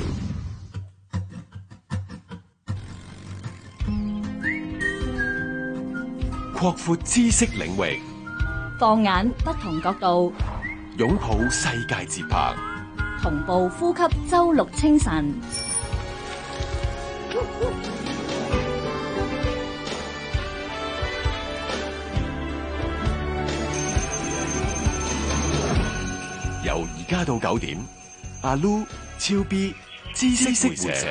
Speaker 2: 擴闊知識領域，
Speaker 15: 放眼不同角度，
Speaker 2: 擁抱世界節拍，
Speaker 15: 同步呼吸周六清晨。
Speaker 2: 由而家到九點，阿 Lu、超 B、知識回社。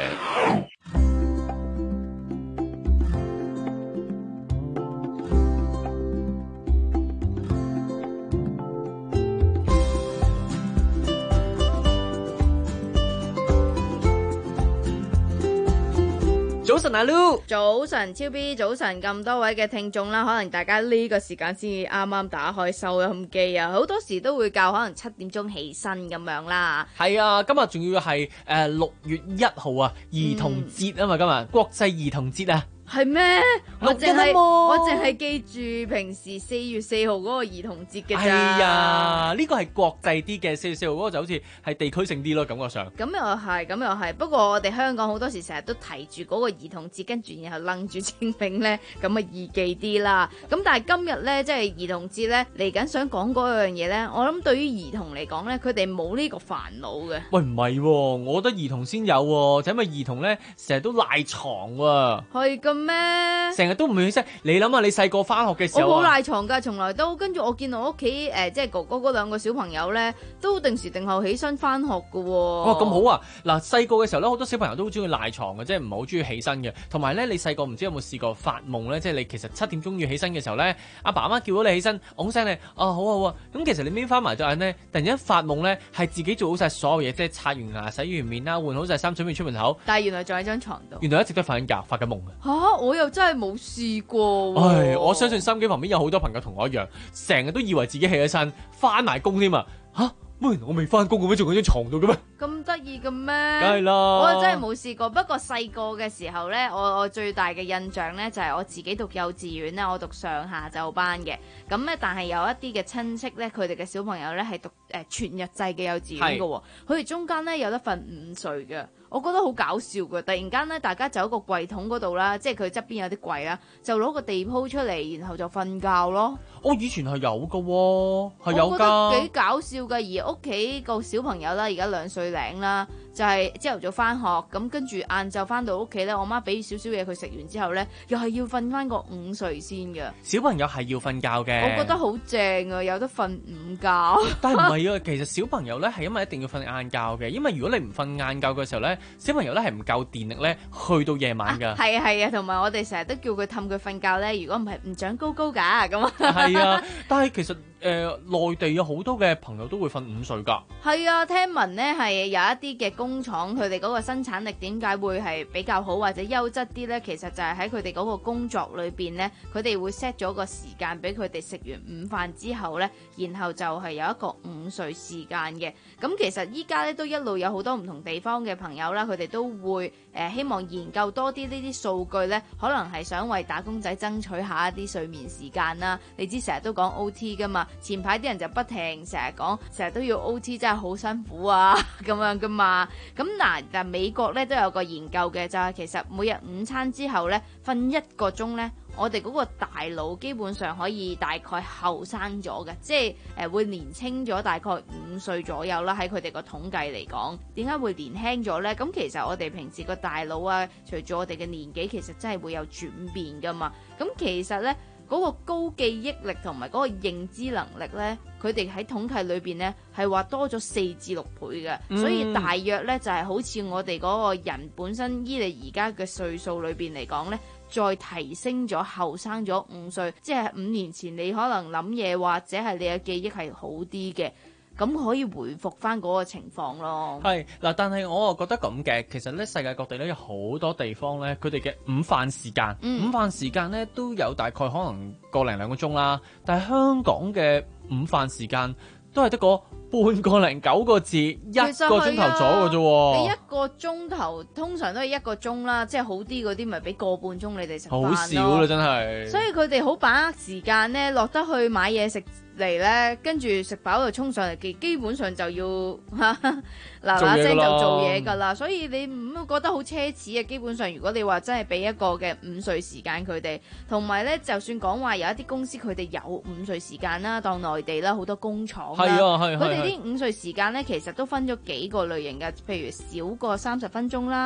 Speaker 25: 早晨阿 Lu，早晨超 B，早晨咁多位嘅聽眾啦，可能大家呢個時間先至啱啱打開收音機啊，好多時都會較可能七點鐘起身咁樣啦。
Speaker 10: 係啊，今日仲要係誒六月一號啊，兒童節啊嘛，今日國際兒童節啊。
Speaker 25: 係咩？我淨係我淨係記住平時四月四號嗰個兒童節嘅咋。
Speaker 10: 係啊，呢個係國際啲嘅，四月四號嗰個就好似係地區性啲咯，感覺上。
Speaker 25: 咁又係，咁又係。不過我哋香港好多時成日都提住嗰個兒童節，跟住然後楞住清明咧，咁啊易記啲啦。咁但係今日咧，即係兒童節咧，嚟緊想講嗰樣嘢咧，我諗對於兒童嚟講咧，佢哋冇呢個煩惱嘅。
Speaker 10: 喂，唔係喎，我覺得兒童先有喎，就因為兒童咧成日都賴床喎。
Speaker 25: 係咁咩？
Speaker 10: 成日都唔起身，你諗下你細個翻學嘅時候，
Speaker 25: 我冇賴床㗎，從來都跟住我見我屋企誒，即係哥哥嗰兩個小朋友咧，都定時定候起身翻學㗎喎。
Speaker 10: 哦，咁好啊！嗱，細個嘅時候咧，好多小朋友都好中意賴床嘅，即係唔係好中意起身嘅。同埋咧，你細個唔知有冇試過發夢咧？即係你其實七點鐘要起身嘅時候咧，阿爸阿媽叫咗你起身，拱聲你，哦，好啊好啊。咁其實你眯翻埋對眼咧，突然間發夢咧，係自己做好晒所有嘢，即係刷完牙、洗完面啦，換好晒衫，準備出門口。
Speaker 25: 但係原來仲喺張床度。
Speaker 10: 原來一直都瞓緊覺，發緊夢嘅。
Speaker 25: 嚇！我又真係冇試過。
Speaker 10: 唉，我相信收音機旁邊有好多朋友同我一樣，成日都以為自己起咗身，翻埋工添啊！嚇，乜我未翻工嘅咩？仲喺張床度嘅咩？
Speaker 25: 咁得意嘅咩？
Speaker 10: 梗係啦，
Speaker 25: 我真係冇試過。不過細個嘅時候呢，我我最大嘅印象呢，就係我自己讀幼稚園呢，我讀上下晝班嘅。咁呢，但係有一啲嘅親戚呢，佢哋嘅小朋友呢係讀誒、呃、全日制嘅幼稚園嘅喎，佢哋中間呢有得瞓午睡嘅。我覺得好搞笑嘅，突然間咧，大家就喺個櫃桶嗰度啦，即係佢側邊有啲櫃啦，就攞個地鋪出嚟，然後就瞓覺咯。
Speaker 10: 我以前係有嘅喎，係有㗎。
Speaker 25: 我覺得幾搞笑嘅，而屋企個小朋友啦，而家兩歲零啦，就係朝頭早翻學，咁跟住晏晝翻到屋企咧，我媽俾少少嘢佢食完之後咧，又係要瞓翻個午睡先嘅。
Speaker 10: 小朋友係要瞓覺嘅。
Speaker 25: 我覺得好正啊，有得瞓午覺。
Speaker 10: 但係唔係啊，其實小朋友咧係因為一定要瞓晏覺嘅，因為如果你唔瞓晏覺嘅時候咧，小朋友咧係唔夠電力咧，去到夜晚㗎。
Speaker 25: 係啊係啊，同埋我哋成日都叫佢氹佢瞓覺咧，如果唔係唔長高高㗎咁啊。
Speaker 10: 係啊，但係其實誒、呃、內地有好多嘅朋友都會瞓午睡㗎。
Speaker 25: 係啊，聽聞咧係有一啲嘅工廠，佢哋嗰個生產力點解會係比較好或者優質啲咧？其實就係喺佢哋嗰個工作裏邊咧，佢哋會 set 咗個時間俾佢哋食完午飯之後咧，然後就係有一個午睡時間嘅。咁其實依家咧都一路有好多唔同地方嘅朋友啦，佢哋都會誒、呃、希望研究多啲呢啲數據咧，可能係想為打工仔爭取下一啲睡眠時間啦。你知成日都講 O T 噶嘛，前排啲人就不停成日講，成日都要 O T， 真係好辛苦啊咁樣噶嘛。咁嗱，但美國咧都有個研究嘅，就係、是、其實每日午餐之後咧瞓一個鐘咧，我哋嗰個大腦基本上可以大概後生咗嘅，即係誒、呃、會年輕咗大概五歲左右啦。喺佢哋個統計嚟講，點解會年輕咗呢？咁其實我哋平時個大腦啊，隨住我哋嘅年紀，其實真係會有轉變噶嘛。咁其實呢，嗰、嗰個高記憶力同埋嗰個認知能力呢，佢哋喺統計裏邊呢係話多咗四至六倍嘅，嗯、所以大約呢，就係、係、好似我哋嗰個人本身依你而家嘅歲數裏邊嚟講呢，再提升咗後生咗五歲，即係五年前你可能諗嘢或者係你嘅記憶係好啲嘅。咁可以回復翻嗰個情況咯。
Speaker 10: 係嗱，但係我又覺得咁嘅，其實咧世界各地咧有好多地方咧，佢哋嘅午飯時間，嗯、午飯時間咧都有大概可能個零兩個鐘啦。但係香港嘅午飯時間都係得個半個零九個字，一個鐘頭左右嘅啫。
Speaker 25: 你一個鐘頭通常都係一個鐘啦，即係好啲嗰啲咪俾個半鐘你哋食飯咯。好
Speaker 10: 少啦，真係。
Speaker 25: 所以佢哋好把握時間咧，落得去買嘢食嚟咧，跟住食飽就衝上嚟，基基本上就要嗱嗱聲就做嘢㗎啦。所以你唔覺得好奢侈啊？基本上如果你話真係俾一個嘅午睡時間佢哋，同埋咧就算講話有一啲公司佢哋有午睡時間啦，當內地啦好多工廠啦，佢哋啲午睡時間咧其實都分咗幾個類型嘅，譬如少過三十分鐘啦。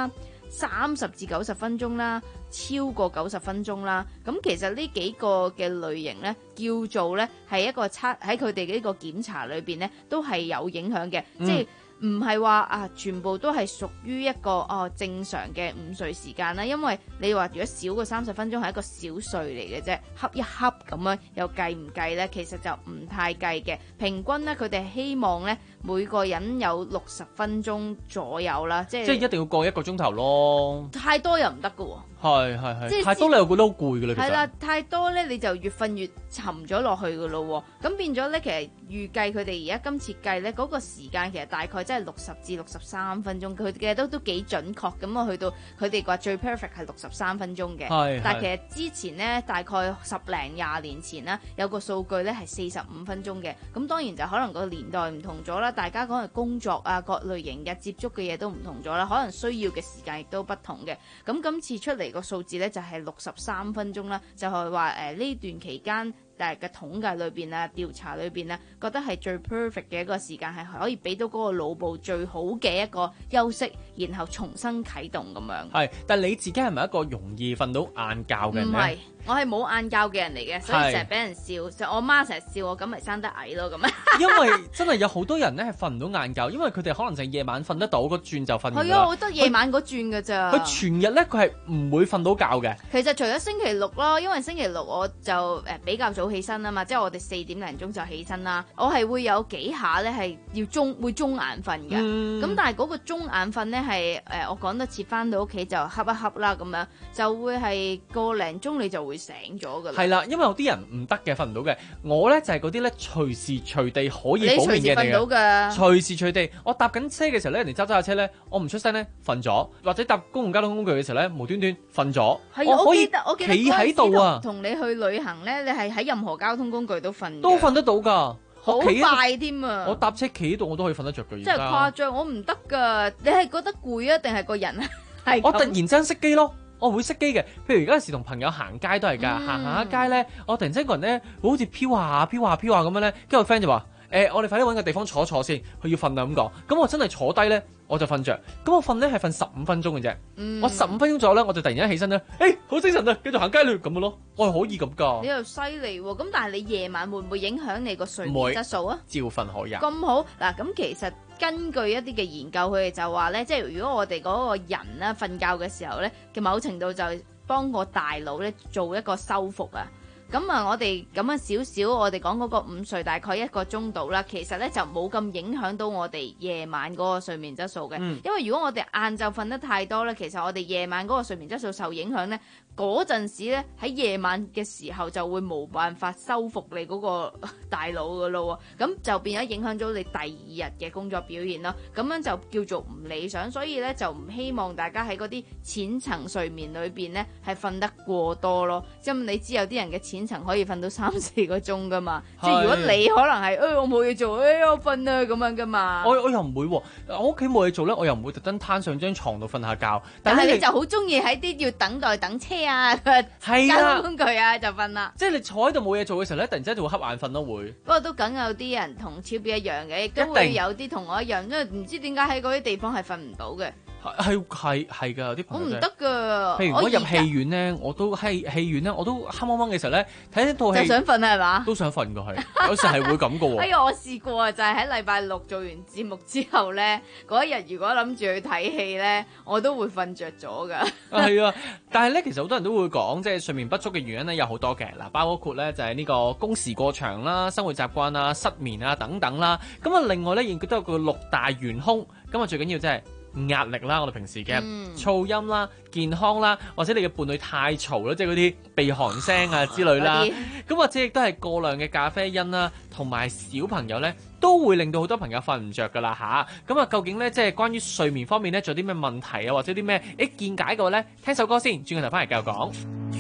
Speaker 25: 三十至九十分鐘啦，超過九十分鐘啦。咁其實呢幾個嘅類型呢，叫做呢係一個測喺佢哋嘅呢個檢查裏邊呢，都係有影響嘅，
Speaker 10: 嗯、
Speaker 25: 即係。唔係話啊，全部都係屬於一個哦正常嘅午睡時間啦。因為你話如果少過三十分鐘係一個小睡嚟嘅啫，瞌一瞌咁樣又計唔計呢？其實就唔太計嘅。平均呢，佢哋希望呢每個人有六十分鐘左右啦，即係
Speaker 10: 即係一定要過一個鐘頭咯。
Speaker 25: 太多又唔得㗎喎。
Speaker 10: 係係係，
Speaker 25: 即係
Speaker 10: 太多你又覺得好攰㗎啦。其實
Speaker 25: 係啦，太多咧你就越瞓越沉咗落去㗎咯喎。咁變咗咧，其實預計佢哋而家今次計咧嗰個時間其實大概真係六十至六十三分鐘，佢嘅都都幾準確咁啊。去到佢哋話最 perfect 係六十三分鐘嘅，
Speaker 10: 係
Speaker 25: 但係其實之前咧大概十零廿年前啦，有個數據咧係四十五分鐘嘅。咁當然就可能個年代唔同咗啦，大家可能工作啊各類型嘅接觸嘅嘢都唔同咗啦，可能需要嘅時間亦都不同嘅。咁今次出嚟個數字咧就係六十三分鐘啦，就係話誒呢段期間誒嘅統計裏邊啊調查裏邊咧，覺得係最 perfect 嘅一個時間，係可以俾到嗰個腦部最好嘅一個休息，然後重新啟動咁樣。
Speaker 10: 係，但係你自己係咪一個容易瞓到晏覺嘅人咧？
Speaker 25: 唔係，我係冇晏覺嘅人嚟嘅，所以成日俾人笑，就我媽成日笑我咁咪生得矮咯咁啊。
Speaker 10: 因為真係有好多人咧係瞓唔到晏覺，因為佢哋可能就係夜晚瞓得到，個轉就瞓唔到。
Speaker 25: 係啊，我得夜晚嗰轉㗎咋。
Speaker 10: 佢全日咧佢係唔會瞓到覺嘅。
Speaker 25: 其實除咗星期六咯，因為星期六我就誒比較早起身啊嘛，即係我哋四點零鐘就起身啦。我係會有幾下咧係要中會中眼瞓嘅，咁、嗯、但係嗰個中眼瞓咧係誒我趕得切翻到屋企就瞌一瞌啦咁樣，就會係個零鐘你就會醒咗噶啦。
Speaker 10: 係啦，因為有啲人唔得嘅瞓唔到嘅，我咧就係嗰啲咧隨時隨地可以補眠嘅嚟嘅。你隨時瞓到㗎？隨時隨地，我搭緊車嘅時候咧，人哋揸揸下車咧，我唔出聲咧瞓咗，或者搭公共交通工具嘅時候咧，無端端瞓咗。
Speaker 25: 係啊，我記得我記得
Speaker 10: 企喺度啊，
Speaker 25: 同你去旅行咧，你係喺任何交通工具都瞓，
Speaker 10: 都瞓得到㗎。
Speaker 25: 好快添啊！
Speaker 10: 我搭車企喺度我都可以瞓得着嘅。
Speaker 25: 真係誇張，我唔得㗎。你係覺得攰啊，定係個人啊？係
Speaker 10: 我突然之間熄機咯，我會熄機嘅。譬如而家有時同朋友行街都係㗎，嗯、行行下街咧，我突然之間個人咧會好似飄下飄下飄下咁樣咧，跟住個 friend 就話：誒、欸，我哋快啲揾個地方坐坐先，佢要瞓啦咁講。咁我真係坐低咧，我就瞓着。咁我瞓咧係瞓十五分鐘嘅啫。嗯、我十五分鐘左右咧，我就突然間起身咧，誒、欸，好精神啊，繼續行街啦咁嘅咯。我係可以咁㗎。
Speaker 25: 你又犀利喎！咁但係你夜晚會唔會影響你個睡眠質素啊？
Speaker 10: 照瞓可以。
Speaker 25: 咁好嗱，咁其實根據一啲嘅研究，佢哋就話咧，即係如果我哋嗰個人咧瞓覺嘅時候咧，嘅某程度就幫個大腦咧做一個修復啊。咁啊，我哋咁樣少少，我哋講嗰個午睡大概一個鐘度啦，其實咧就冇咁影響到我哋夜晚嗰個睡眠質素嘅。嗯、因為如果我哋晏晝瞓得太多咧，其實我哋夜晚嗰個睡眠質素受影響咧，嗰陣時咧喺夜晚嘅時候就會冇辦法修復你嗰個大腦噶咯喎，咁就變咗影響咗你第二日嘅工作表現咯。咁樣就叫做唔理想，所以咧就唔希望大家喺嗰啲淺層睡眠裏邊咧係瞓得過多咯。即係你知有啲人嘅淺層可以瞓到三四個鐘噶嘛，即係如果你可能係誒、哎、我冇嘢做，誒、哎、我瞓啊咁樣噶嘛。
Speaker 10: 我我又唔會喎，我屋企冇嘢做咧，我又唔會特登攤上張床度瞓下覺。
Speaker 25: 但係你就好中意喺啲要等待等車啊、交通工具啊就瞓啦。
Speaker 10: 即係你坐喺度冇嘢做嘅時候咧，突然之間就會瞌眼瞓咯會。
Speaker 25: 不過都梗有啲人同超 B 一樣嘅，亦都會有啲同我一樣，因為唔知點解喺嗰啲地方係瞓唔到嘅。
Speaker 10: 係係係㗎，有啲朋友
Speaker 25: 我唔得㗎。
Speaker 10: 譬如我入戲院咧，我都喺戲院咧，我都黑掹掹嘅時候咧，睇一套戲
Speaker 25: 就想瞓係嘛？
Speaker 10: 都想瞓㗎係，有時係會咁㗎喎。
Speaker 25: 哎呀，我試過啊，就係喺禮拜六做完節目之後咧，嗰一日如果諗住去睇戲咧，我都會瞓着咗㗎。
Speaker 10: 係啊，但係咧，其實好多人都會講，即係睡眠不足嘅原因咧有好多嘅嗱，包括咧就係呢個工時過長啦、生活習慣啊、失眠啊等等啦。咁啊，另外咧亦都有個六大元兇。咁啊，最緊要即係壓力啦，我哋平時嘅噪音啦、健康啦，或者你嘅伴侶太嘈啦，即係嗰啲鼻鼾聲啊之類啦。咁或者亦都係過量嘅咖啡因啦，同埋小朋友咧都會令到好多朋友瞓唔着噶啦吓。咁啊，究竟咧即係關於睡眠方面咧，仲有啲咩問題啊，或者啲咩誒見解嘅話咧，聽首歌先，轉個頭翻嚟繼續講。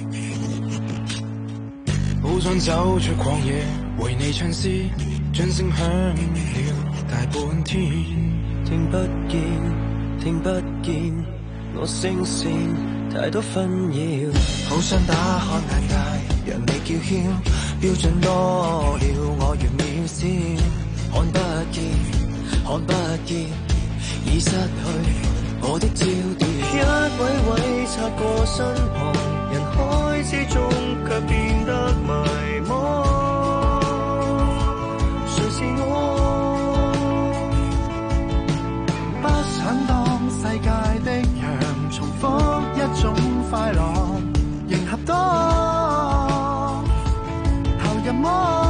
Speaker 3: 好想走出曠野，為你唱詩，掌聲響了大半天，聽不見。聽不見我聲線太多紛擾，好想打開眼界，讓你叫囂，標準多了我越渺小，看不見，看不見，已失去我的焦點。
Speaker 4: 一位位擦過身旁，人海之中卻變得迷茫。誰是我？不想當世界的羊，重複一種快樂，迎合多，投入魔。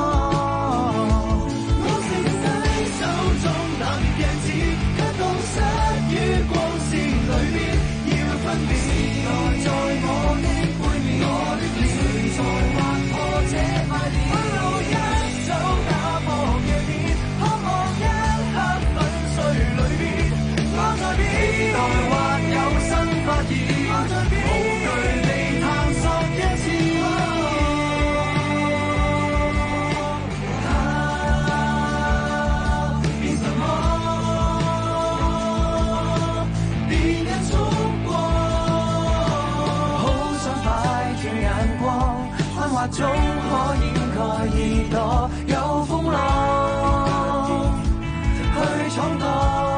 Speaker 4: 總可掩蓋耳朵，有風浪去闖蕩。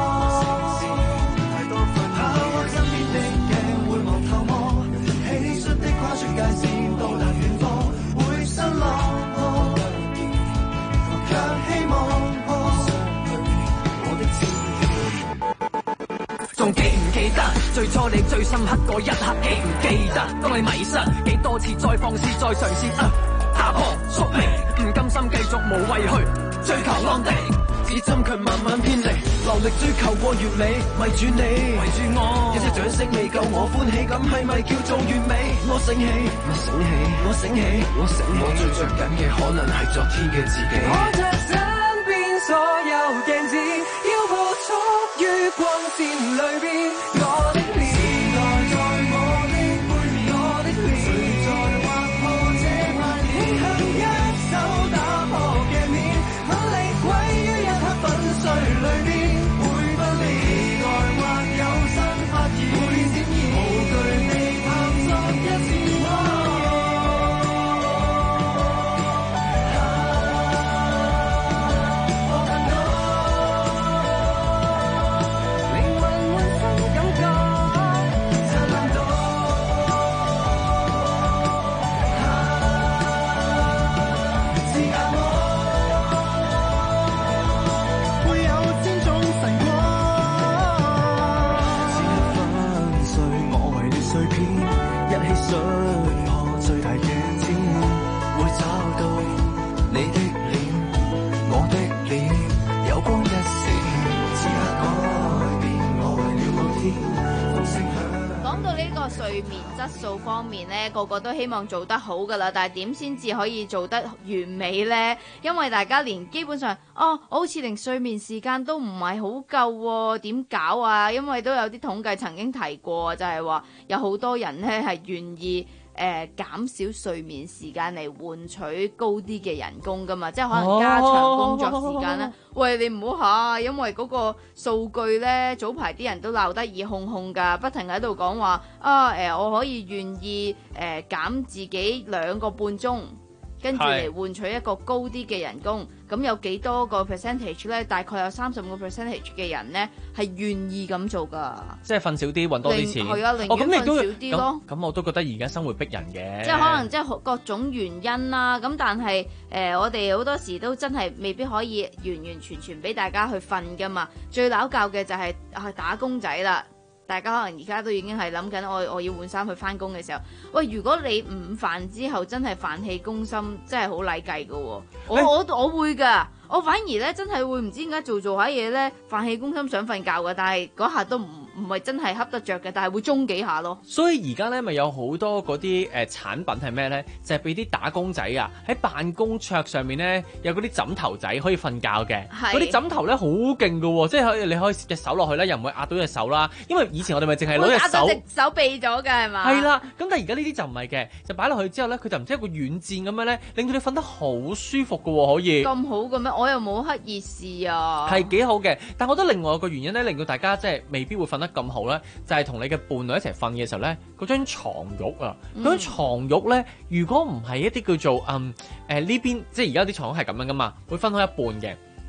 Speaker 4: 跑開身邊的鏡，會望透望，喜率的跨出界線，到達遠方，會失落，卻希望我的
Speaker 5: 仲記唔記得最初你最深刻嗰一刻？記唔記得當你迷失幾多次再放肆再嘗試、啊、打破宿命，唔甘心繼續無謂去追求安定，
Speaker 3: 指針卻慢慢偏離，流力追求過完美，迷住你迷住我，一隻掌聲未夠我歡喜，咁係咪叫做完美？我醒起我醒起我醒起我醒起，我最着緊嘅可能係昨天嘅自己。
Speaker 5: 看着身邊所有鏡子，要捕捉於光線裏邊我的臉，時代在我的背面，我的臉，誰在劃破這塊臉，向一手打破鏡面，努力毀於一刻粉碎裏邊，會不離來或有新發現，會閃現無懼地探索一次。
Speaker 25: 睡眠質素方面呢，個個都希望做得好噶啦，但係點先至可以做得完美呢？因為大家連基本上，哦，我好似連睡眠時間都唔係好夠喎，點搞啊？因為都有啲統計曾經提過，就係話有好多人呢係願意誒、呃、減少睡眠時間嚟換取高啲嘅人工噶嘛，即係可能加長工作時間啦。Oh. 喂，你唔好嚇，因為嗰個數據呢，早排啲人都鬧得熱烘烘㗎，不停喺度講話啊誒、呃，我可以願意誒、呃、減自己兩個半鐘，跟住嚟換取一個高啲嘅人工。咁有幾多個 percentage 咧？大概有三十五個 percentage 嘅人咧係願意咁做噶。即係瞓少啲，揾多啲錢。係啊，寧願瞓少啲咯。咁、哦、我都覺得而家生活逼人嘅。即係可能即係各種原因啦。咁但係誒、呃，我哋好多時都真係未必可以完完全全俾大家去瞓噶嘛。最撈教嘅就係去打工仔啦。大家可能而家都已經係諗緊，我我要換衫去翻工嘅時候，喂，如果你午飯之後真係飯氣攻心，真係好禮計噶喎。我我我會噶，我反而咧真係會唔知點解做做下嘢咧，飯氣攻心想瞓覺噶，但係嗰下都唔唔係真係瞌得着嘅，但係會中幾下咯。所以而家咧咪有好多嗰啲誒產品係咩咧？就係俾啲打工仔啊喺辦公桌上面咧有嗰啲枕頭仔可以瞓覺嘅，嗰啲枕頭咧好勁噶喎，即係可以你可以隻手落去咧，又唔會壓到隻手啦，因為以前我哋咪淨係攞隻手，隻手避咗嘅係嘛？係啦，咁但係而家呢啲就唔係嘅，就擺落去之後咧，佢就唔知一個軟墊咁樣咧，令到你瞓得好舒服嘅喎，可以。咁好嘅咩？我又冇刻意試啊。係幾好嘅，但我覺得另外一個原因咧，令到大家即係未必會瞓得咁好咧，就係同你嘅伴侶一齊瞓嘅時候咧，嗰張床褥啊，嗰張床褥咧，如果唔係一啲叫做嗯誒呢邊，即係而家啲床褥係咁樣噶嘛，會分開一半嘅。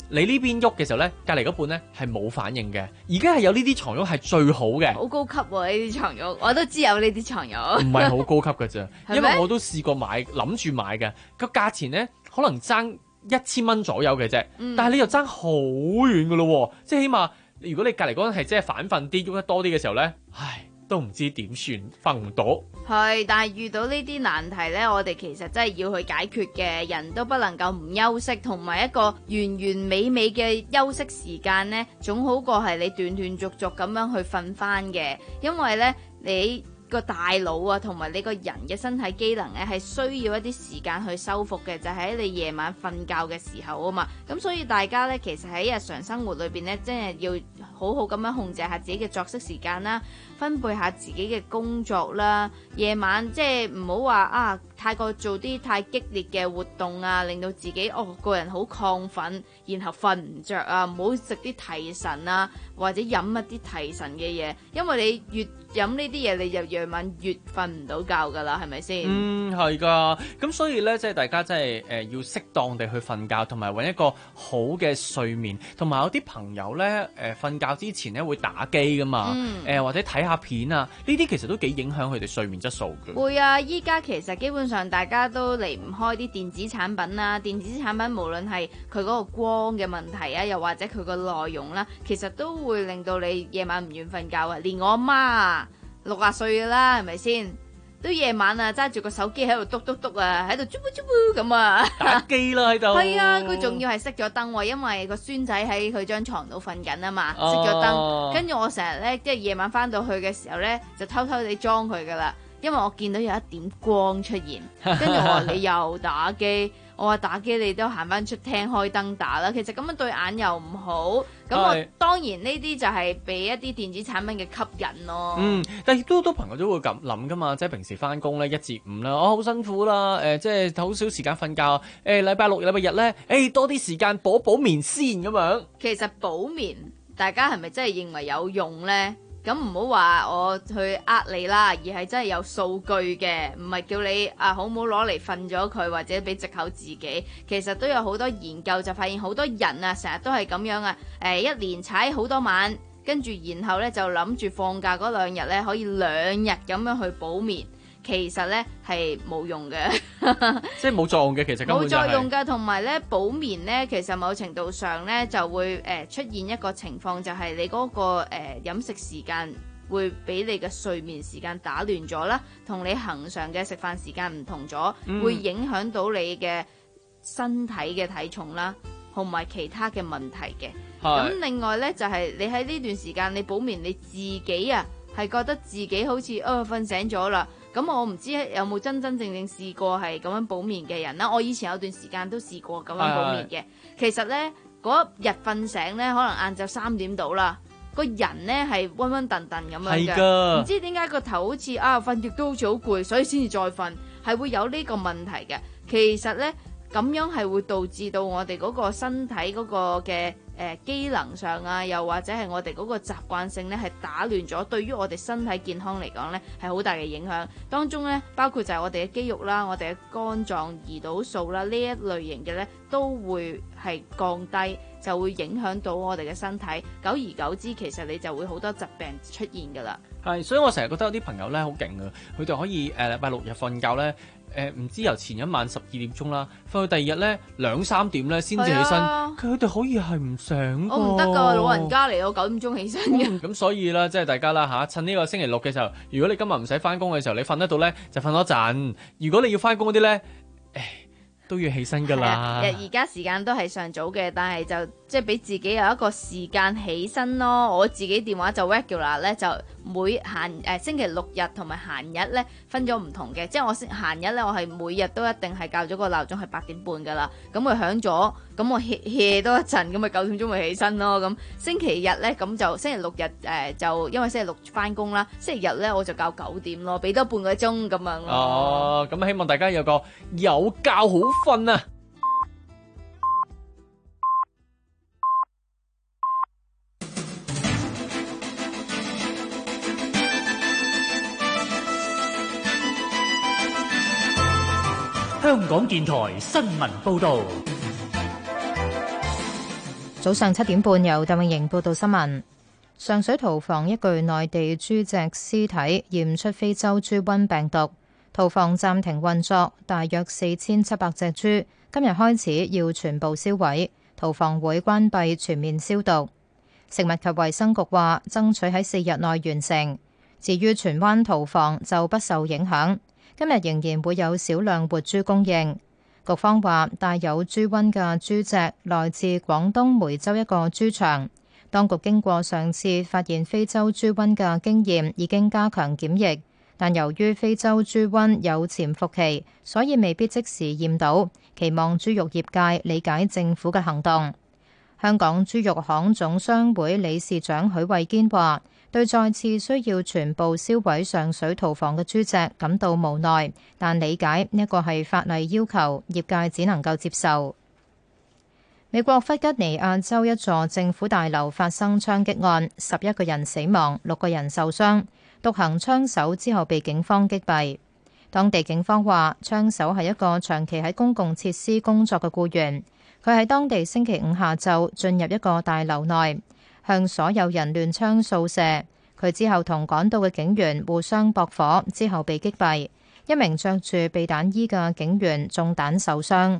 Speaker 10: 你呢邊喐嘅時候咧，隔離嗰半咧係冇反應嘅。而家係有呢啲床褥係最好嘅，
Speaker 25: 好高級喎呢啲床褥，我都知有呢啲床褥。
Speaker 10: 唔係好高級嘅啫，
Speaker 25: 係咩
Speaker 10: 因為我都試過買，諗住買嘅個價錢咧，可能爭一千蚊左右嘅啫，
Speaker 25: 嗯
Speaker 10: 但係你又爭好遠嘅咯，即係起碼如果你隔離嗰個人係即係反瞓啲，喐得多啲嘅時候咧，唉，都唔知點算，瞓唔到。
Speaker 25: 係，但係遇到呢啲難題呢，我哋其實真係要去解決嘅，人都不能夠唔休息，同埋一個完完美美嘅休息時間呢，總好過係你斷斷續續咁樣去瞓翻嘅，因為呢，你個大腦啊，同埋你個人嘅身體機能咧，係需要一啲時間去修復嘅，就喺你夜晚瞓覺嘅時候啊嘛。咁所以大家呢，其實喺日常生活裏邊呢，真係要好好咁樣控制下自己嘅作息時間啦，分配下自己嘅工作啦。夜晚即係唔好話啊，太過做啲太激烈嘅活動啊，令到自己哦個人好亢奮，然後瞓唔着啊。唔好食啲提神啊，或者飲一啲提神嘅嘢，因為你越飲呢啲嘢，你就夜晚越瞓唔到覺噶啦，係咪先？
Speaker 10: 嗯，係噶。咁所以咧，即係大家真係誒要適當地去瞓覺，同埋揾一個好嘅睡眠。同埋有啲朋友咧誒瞓覺之前咧會打機噶嘛，誒、
Speaker 25: 嗯
Speaker 10: 呃、或者睇下片啊，呢啲其實都幾影響佢哋睡眠質素嘅。
Speaker 25: 會啊！依家其實基本上大家都離唔開啲電子產品啦。電子產品無論係佢嗰個光嘅問題啊，又或者佢個內容啦，其實都會令到你夜晚唔願瞓覺啊。連我阿媽啊，六啊歲噶啦，係咪先？都夜晚啊，揸住個手機喺度篤篤篤啊，喺度啾啾啾咁啊，
Speaker 10: 打機啦喺度。
Speaker 25: 係啊，佢仲要係熄咗燈喎，因為個孫仔喺佢張床度瞓緊啊嘛，
Speaker 10: 哦
Speaker 25: 熄咗燈。跟住我成日咧，即係夜晚翻到去嘅時候咧，就偷偷地裝佢噶啦，因為我見到有一點光出現，跟住我話你又打機，我話打機你都行翻出廳開燈打啦，其實咁樣對眼又唔好。咁我
Speaker 10: 係
Speaker 25: 當然呢啲就係俾一啲電子產品嘅吸引咯。
Speaker 10: 嗯，但係亦都好多朋友都會咁諗噶嘛，即係平時翻工咧一至五啦，我好辛苦啦，誒、呃、即係好少時間瞓覺，誒、呃、禮拜六、禮拜日咧，誒、欸、多啲時間補補眠先咁樣。
Speaker 25: 其實補眠，大家係咪真係認為有用呢？咁唔好話我去呃你啦，而係真係有數據嘅，唔係叫你啊好唔好攞嚟瞓咗佢，或者俾藉口自己。其實都有好多研究就發現，好多人啊成日都係咁樣啊，誒一連踩好多晚，跟住然後呢就諗住放假嗰兩日呢可以兩日咁樣去補眠。其實咧係冇用嘅，
Speaker 10: 即係冇作用嘅。其實根
Speaker 25: 冇
Speaker 10: 本就係
Speaker 25: 作用㗎，同埋咧補眠咧，其實某程度上咧就會誒、呃、出現一個情況，就係你嗰、嗰個誒、呃、飲食時間會俾你嘅睡眠時間打亂咗啦，同你恒常嘅食飯時間唔同咗，
Speaker 10: 嗯
Speaker 25: 會影響到你嘅身體嘅體重啦，同埋其他嘅問題嘅。咁另外咧就係、是、你喺呢段時間你補眠，你自己啊係覺得自己好似啊瞓醒咗啦。咁我唔知有冇真真正正試過係咁樣補眠嘅人啦。我以前有段時間都試過咁樣補眠嘅。其實呢，嗰日瞓醒呢，可能晏晝三點到啦，個人呢係暈暈頓頓咁樣嘅。
Speaker 10: 係㗎。
Speaker 25: 唔知點解個頭好似啊瞓極都好似好攰，所以先至再瞓，係會有呢個問題嘅。其實呢，咁樣係會導致到我哋嗰個身體嗰個嘅誒機能上啊，又或者係我哋嗰個習慣性咧係打亂咗，對於我哋身體健康嚟講咧係好大嘅影響。當中咧包括就係我哋嘅肌肉啦、我哋嘅肝臟胰島素啦呢一類型嘅咧都會係降低，就會影響到我哋嘅身體。久而久之，其實你就會好多疾病出現㗎啦。
Speaker 10: 係，所以我成日覺得有啲朋友咧好勁啊，佢哋可以誒禮拜六日瞓覺咧。誒唔知由前一晚十二點鐘啦，瞓到第二日咧兩三點咧先至起身，佢哋、啊、可以係唔醒。
Speaker 25: 我唔得㗎，老人家嚟，我九點鐘起身嘅。
Speaker 10: 咁所以咧，即係大家啦嚇，趁呢個星期六嘅時候，如果你今日唔使翻工嘅時候，你瞓得到咧，就瞓多陣。如果你要翻工嗰啲咧，誒都要起身㗎啦。
Speaker 25: 而家時間都係尚早嘅，但係就即係俾自己有一個時間起身咯。我自己電話就 regular 咧，就每閒誒、呃、星期六日同埋閒日咧分咗唔同嘅，即係我閒日咧，我係每日都一定係校咗個鬧鐘係八點半噶啦，咁佢響咗，咁我 hea 多一陣，咁咪九點鐘咪起身咯。咁星期日咧，咁就星期六日誒、呃、就因為星期六翻工啦，星期日咧我就校九點咯，俾多半個鐘咁樣咯。
Speaker 10: 哦，咁希望大家有個有覺好瞓啊！
Speaker 12: 香港電台新聞報導， 早上七點半，由鄧永瑩報道新聞。上水屠房一具內地豬隻屍體驗出非洲豬瘟病毒，屠房暫停運作，大約四千七百隻豬今日開始要全部銷毀，屠房會關閉全面消毒。食物及衛生局話爭取喺四日內完成。至於荃灣屠房就不受影響，今日仍然會有少量活豬供應。局方話帶有豬瘟嘅豬隻來自廣東梅州一個豬場，當局經過上次發現非洲豬瘟嘅經驗，已經加強檢疫，但由於非洲豬瘟有潛伏期，所以未必即時驗到。期望豬肉業界理解政府嘅行動。香港豬肉行總商會理事長許慧堅話，對再次需要全部銷毀上水屠房嘅豬隻感到無奈，但理解呢一個係法例要求，業界只能夠接受。美國弗吉尼亞州一座政府大樓發生槍擊案，十一個人死亡，六個人受傷，獨行槍手之後被警方擊斃。當地警方話，槍手係一個長期喺公共設施工作嘅僱員，佢喺當地星期五下晝進入一個大樓內，向所有人亂槍掃射，佢之後同趕到嘅警員互相駁火，之後被擊斃。一名着住避彈衣嘅警員中彈受傷。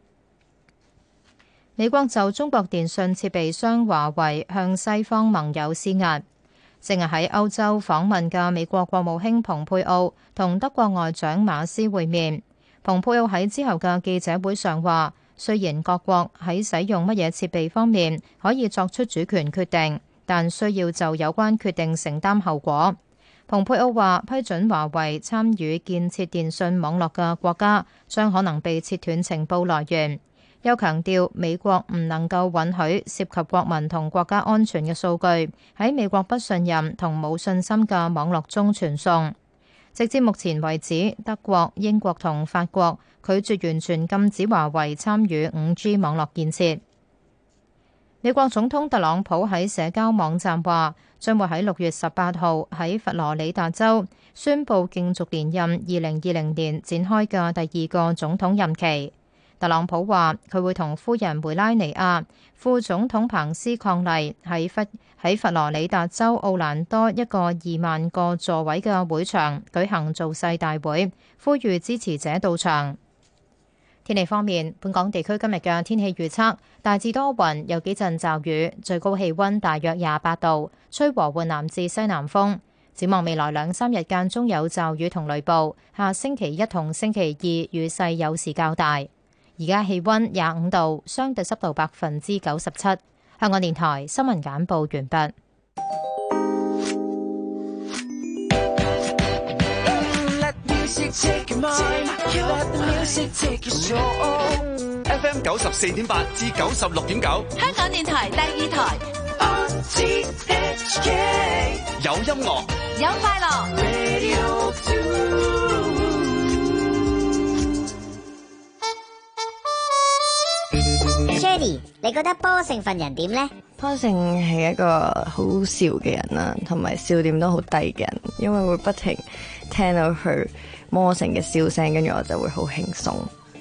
Speaker 12: 美國就中國電信設備商華為向西方盟友施壓。正係喺歐洲訪問嘅美國國務卿蓬佩奧同德國外長馬斯會面。蓬佩奧喺之後嘅記者會上話，雖然各國喺使用乜嘢設備方面可以作出主權決定，但需要就有關決定承擔後果。蓬佩奧話，批准華為參與建設電信網絡嘅國家將可能被切斷情報來源。又強調美國唔能夠允許涉及國民同國家安全嘅數據喺美國不信任同冇信心嘅網絡中傳送。直至目前為止，德國、英國同法國拒絕完全禁止華為參與五 G 網絡建設。美國總統特朗普喺社交網站話，將會喺六月十八號喺佛羅里達州宣布競逐連任二零二零年展開嘅第二個總統任期。特朗普話佢會同夫人梅拉尼亞、副總統彭斯伉儷喺佛喺佛羅里達州奧蘭多一個二萬個座位嘅會場舉行造勢大會，呼籲支持者到場。天氣方面，本港地區今日嘅天氣預測大致多雲，有幾陣驟雨，最高氣溫大約廿八度，吹和緩南至西南風。展望未來兩三日間中有驟雨同雷暴，下星期一同星期二雨勢有時較大。而家氣溫廿五度，相對濕度百分之九十七。香港電台新聞簡報完畢。
Speaker 2: F M 九十四點八至九十六點九，
Speaker 22: 香港電台第二台。
Speaker 2: 有音樂，
Speaker 22: 有快樂。
Speaker 18: Shirley，你覺得波成份人點呢？
Speaker 19: 波成係一個好笑嘅人啦，同埋笑點都好低嘅人，因為會不停聽到佢魔成嘅笑聲，跟住我就會好輕鬆。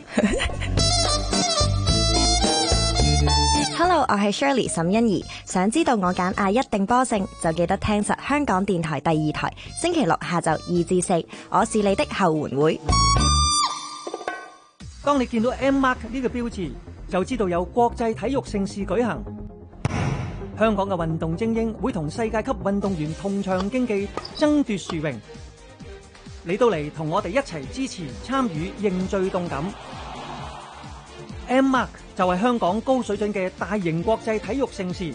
Speaker 20: Hello， 我係 Shirley 沈欣怡，想知道我揀嗌一定波勝，就記得聽實香港電台第二台，星期六下晝二至四，我是你的後援會。
Speaker 21: 當你見到 M Mark 呢個標誌，就知道有國際體育盛事舉行。香港嘅運動精英會同世界級運動員同場競技，爭奪殊榮。你到嚟同我哋一齊支持、參與、認最動感。M Mark 就係香港高水準嘅大型國際體育盛事。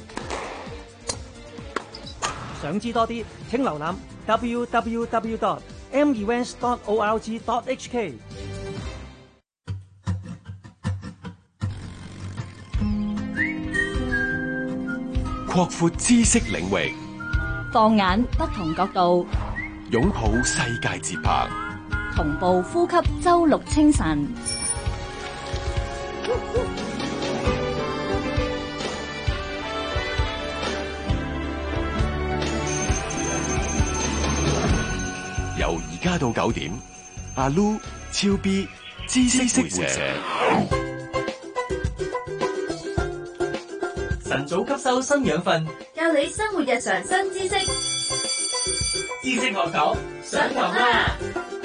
Speaker 21: 想知多啲，請瀏覽 w w w dot m events dot org dot h k。
Speaker 2: 擴闊知識領域，
Speaker 15: 放眼不同角度，
Speaker 2: 擁抱世界節拍，
Speaker 15: 同步呼吸周六清晨。
Speaker 2: 由而家到九點，阿 Lu、超 B、知識會社。
Speaker 8: 晨早吸收新養分，
Speaker 22: 教你生活日常新知識。
Speaker 8: 知識學堂上堂啦！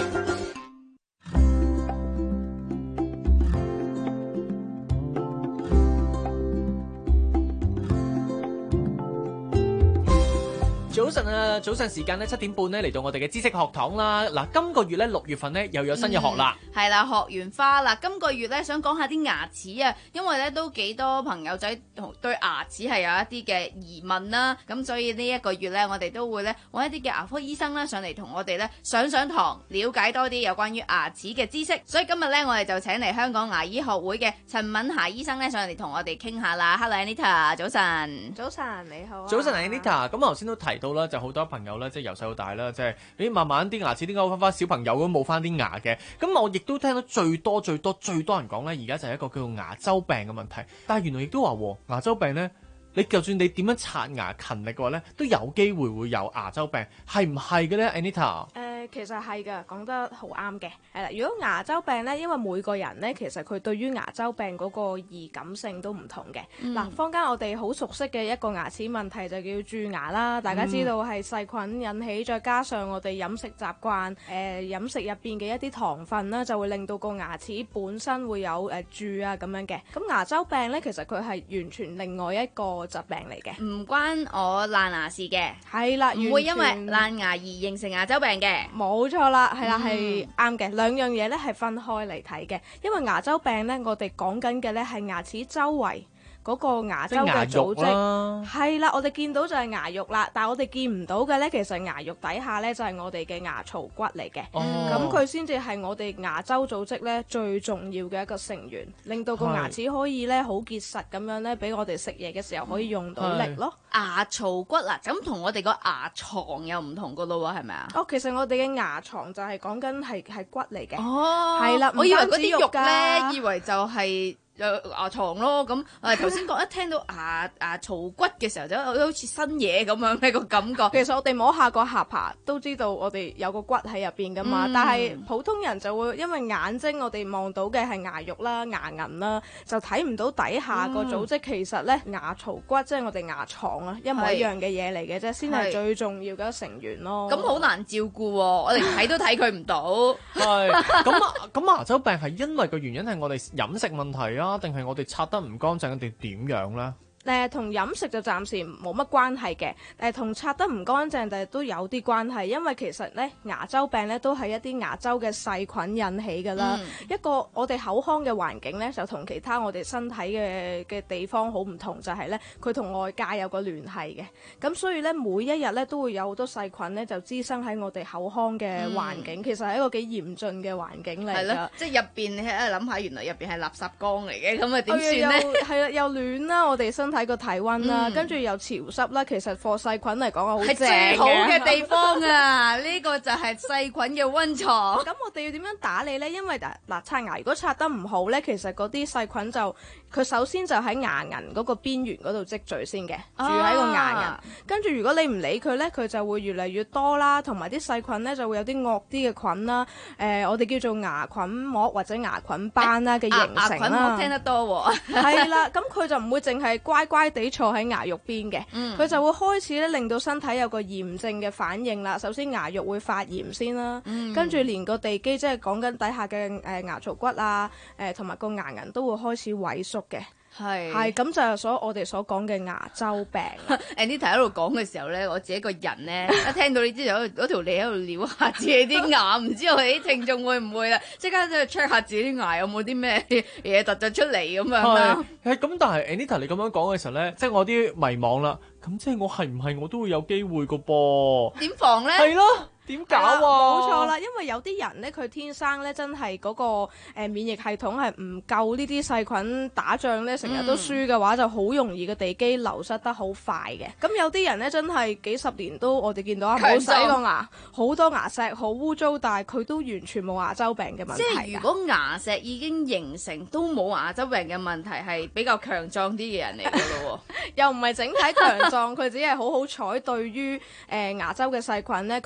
Speaker 10: 早晨啊，早上時間咧七點半咧嚟到我哋嘅知識學堂啦。嗱，今個月咧六月份咧又有新嘅學啦。
Speaker 25: 係啦、嗯，學完花啦。今個月咧想講下啲牙齒啊，因為咧都幾多朋友仔對牙齒係有一啲嘅疑問啦。咁所以呢一個月咧，我哋都會咧揾一啲嘅牙科醫生啦上嚟同我哋咧上上堂，了解多啲有關於牙齒嘅知識。所以今日咧我哋就請嚟香港牙醫學會嘅陳敏霞醫生咧上嚟同我哋傾下啦。Hello Anita，早晨。
Speaker 26: 早晨，你好、啊。
Speaker 10: 早晨 Anita，咁頭先都提到啦，就好多朋友咧，即係由細到大啦，即係你慢慢啲牙齒點解會翻翻小朋友都冇翻啲牙嘅？咁我亦都聽到最多最多最多人講咧，而家就係一個叫做牙周病嘅問題。但係原來亦都話牙周病咧，你就算你點樣刷牙勤力嘅話咧，都有機會會有牙周病，係唔係嘅咧 Anita？
Speaker 26: 誒，其實係㗎，講得好啱嘅。係啦，如果牙周病咧，因為每個人咧，其實佢對於牙周病嗰個易感性都唔同嘅。嗱、嗯，坊間我哋好熟悉嘅一個牙齒問題就叫蛀牙啦。大家知道係細菌引起，再加上我哋飲食習慣，誒、呃、飲食入邊嘅一啲糖分啦，就會令到個牙齒本身會有誒蛀啊咁樣嘅。咁牙周病咧，其實佢係完全另外一個疾病嚟嘅，
Speaker 25: 唔關我爛牙事嘅。
Speaker 26: 係啦，
Speaker 25: 唔會因為爛牙而形成牙周病嘅。
Speaker 26: 冇錯啦，係啦，係啱嘅。兩樣嘢咧係分開嚟睇嘅，因為牙周病咧，我哋講緊嘅咧係牙齒周圍嗰個牙周嘅組織，係啦，我哋見到就係牙肉啦，但係我哋見唔到嘅咧，其實牙肉底下咧就係我哋嘅牙槽骨嚟嘅，咁佢先至係我哋牙周組織咧最重要嘅一個成員，令到個牙齒可以咧好結實咁樣咧，俾我哋食嘢嘅時候可以用到力咯。
Speaker 25: 牙槽骨啊，咁同我哋個牙床又唔同噶咯喎，係咪啊？
Speaker 26: 哦，其實我哋嘅牙床就係講緊係係骨嚟嘅，
Speaker 25: 哦，
Speaker 26: 係啦，
Speaker 25: 我以為嗰啲肉咧，以為就係、是。有牙床咯，咁誒頭先講一聽到牙牙槽骨嘅時候，就好似新嘢咁樣呢個感覺。
Speaker 26: 其實我哋摸下個下巴都知道我哋有個骨喺入邊噶嘛，嗯、但係普通人就會因為眼睛我哋望到嘅係牙肉啦、牙齦啦，就睇唔到底下個組織。嗯、其實咧牙槽骨即係、就是、我哋牙床啊，一模一樣嘅嘢嚟嘅啫，先係最重要嘅成員咯。
Speaker 25: 咁好難照顧喎，我哋睇都睇佢唔到。
Speaker 10: 係咁咁牙周病係因為個原因係我哋飲食問題啊？定係我哋刷得唔乾淨定點樣咧？
Speaker 26: 誒同飲食就暫時冇乜關係嘅，誒同刷得唔乾淨，但係都有啲關係，因為其實咧牙周病咧都係一啲牙周嘅細菌引起㗎啦。嗯、一個我哋口腔嘅環境咧就同其他我哋身體嘅嘅地方好唔同，就係咧佢同外界有個聯繫嘅，咁所以咧每一日咧都會有好多細菌咧就滋生喺我哋口腔嘅環境，嗯、其實係一個幾嚴峻嘅環境嚟㗎。
Speaker 25: 即係入邊你喺度諗下，原來入邊係垃圾缸嚟嘅，咁啊點算咧？
Speaker 26: 係啦，又暖啦，我哋身睇個體溫啦，跟住、嗯、又潮濕啦，其實貨細菌嚟講係好正嘅，係
Speaker 25: 最好嘅地方啊！呢個就係細菌嘅溫床。
Speaker 26: 咁我哋要點樣打理呢？因為嗱刷牙如果刷得唔好呢，其實嗰啲細菌就佢首先就喺牙齦嗰個邊緣嗰度積聚先嘅，住喺個牙齦。跟住、啊、如果你唔理佢呢，佢就會越嚟越多啦，同埋啲細菌呢就會有啲惡啲嘅菌啦。誒、呃，我哋叫做牙菌膜或者牙菌斑啦嘅形成啦。
Speaker 25: 牙菌膜聽得多喎。
Speaker 26: 係啦，咁佢就唔會淨係乖乖地坐喺牙肉邊嘅，佢、嗯、就會開始咧令到身體有個炎症嘅反應啦。首先牙肉會發炎先啦，嗯、跟住連個地基即係講緊底下嘅誒、呃、牙槽骨啊，誒同埋個牙齦都會開始萎縮嘅。係係咁就係所我哋所講嘅牙周病。
Speaker 25: Anita 喺度講嘅時候咧，我自己個人咧一聽到你之後，嗰條脷喺度撩下自己啲牙，唔知我哋啲聽眾會唔會啦？即刻即係 check 下自己啲牙有冇啲咩嘢突咗出嚟咁樣啦。
Speaker 10: 係咁，但係 Anita 你咁樣講嘅時候咧，即係我啲迷惘啦。咁即係我係唔係我都會有機會個噃？
Speaker 25: 點防咧？
Speaker 10: 係咯。點搞啊？
Speaker 26: 冇錯啦，因為有啲人咧，佢天生咧真係嗰、那個誒、呃、免疫系統係唔夠呢啲細菌打仗咧，成日都輸嘅話，嗯、就好容易個地基流失得好快嘅。咁有啲人咧真係幾十年都我哋見到啊冇洗過牙，好多牙石，好污糟，但係佢都完全冇牙周病嘅問題。
Speaker 25: 即係如果牙石已經形成都冇牙周病嘅問題，係比較強壯啲嘅人嚟嘅咯喎。
Speaker 26: 又唔係整體強壯，佢只係好好彩對於誒、呃、牙周嘅細菌咧，佢個地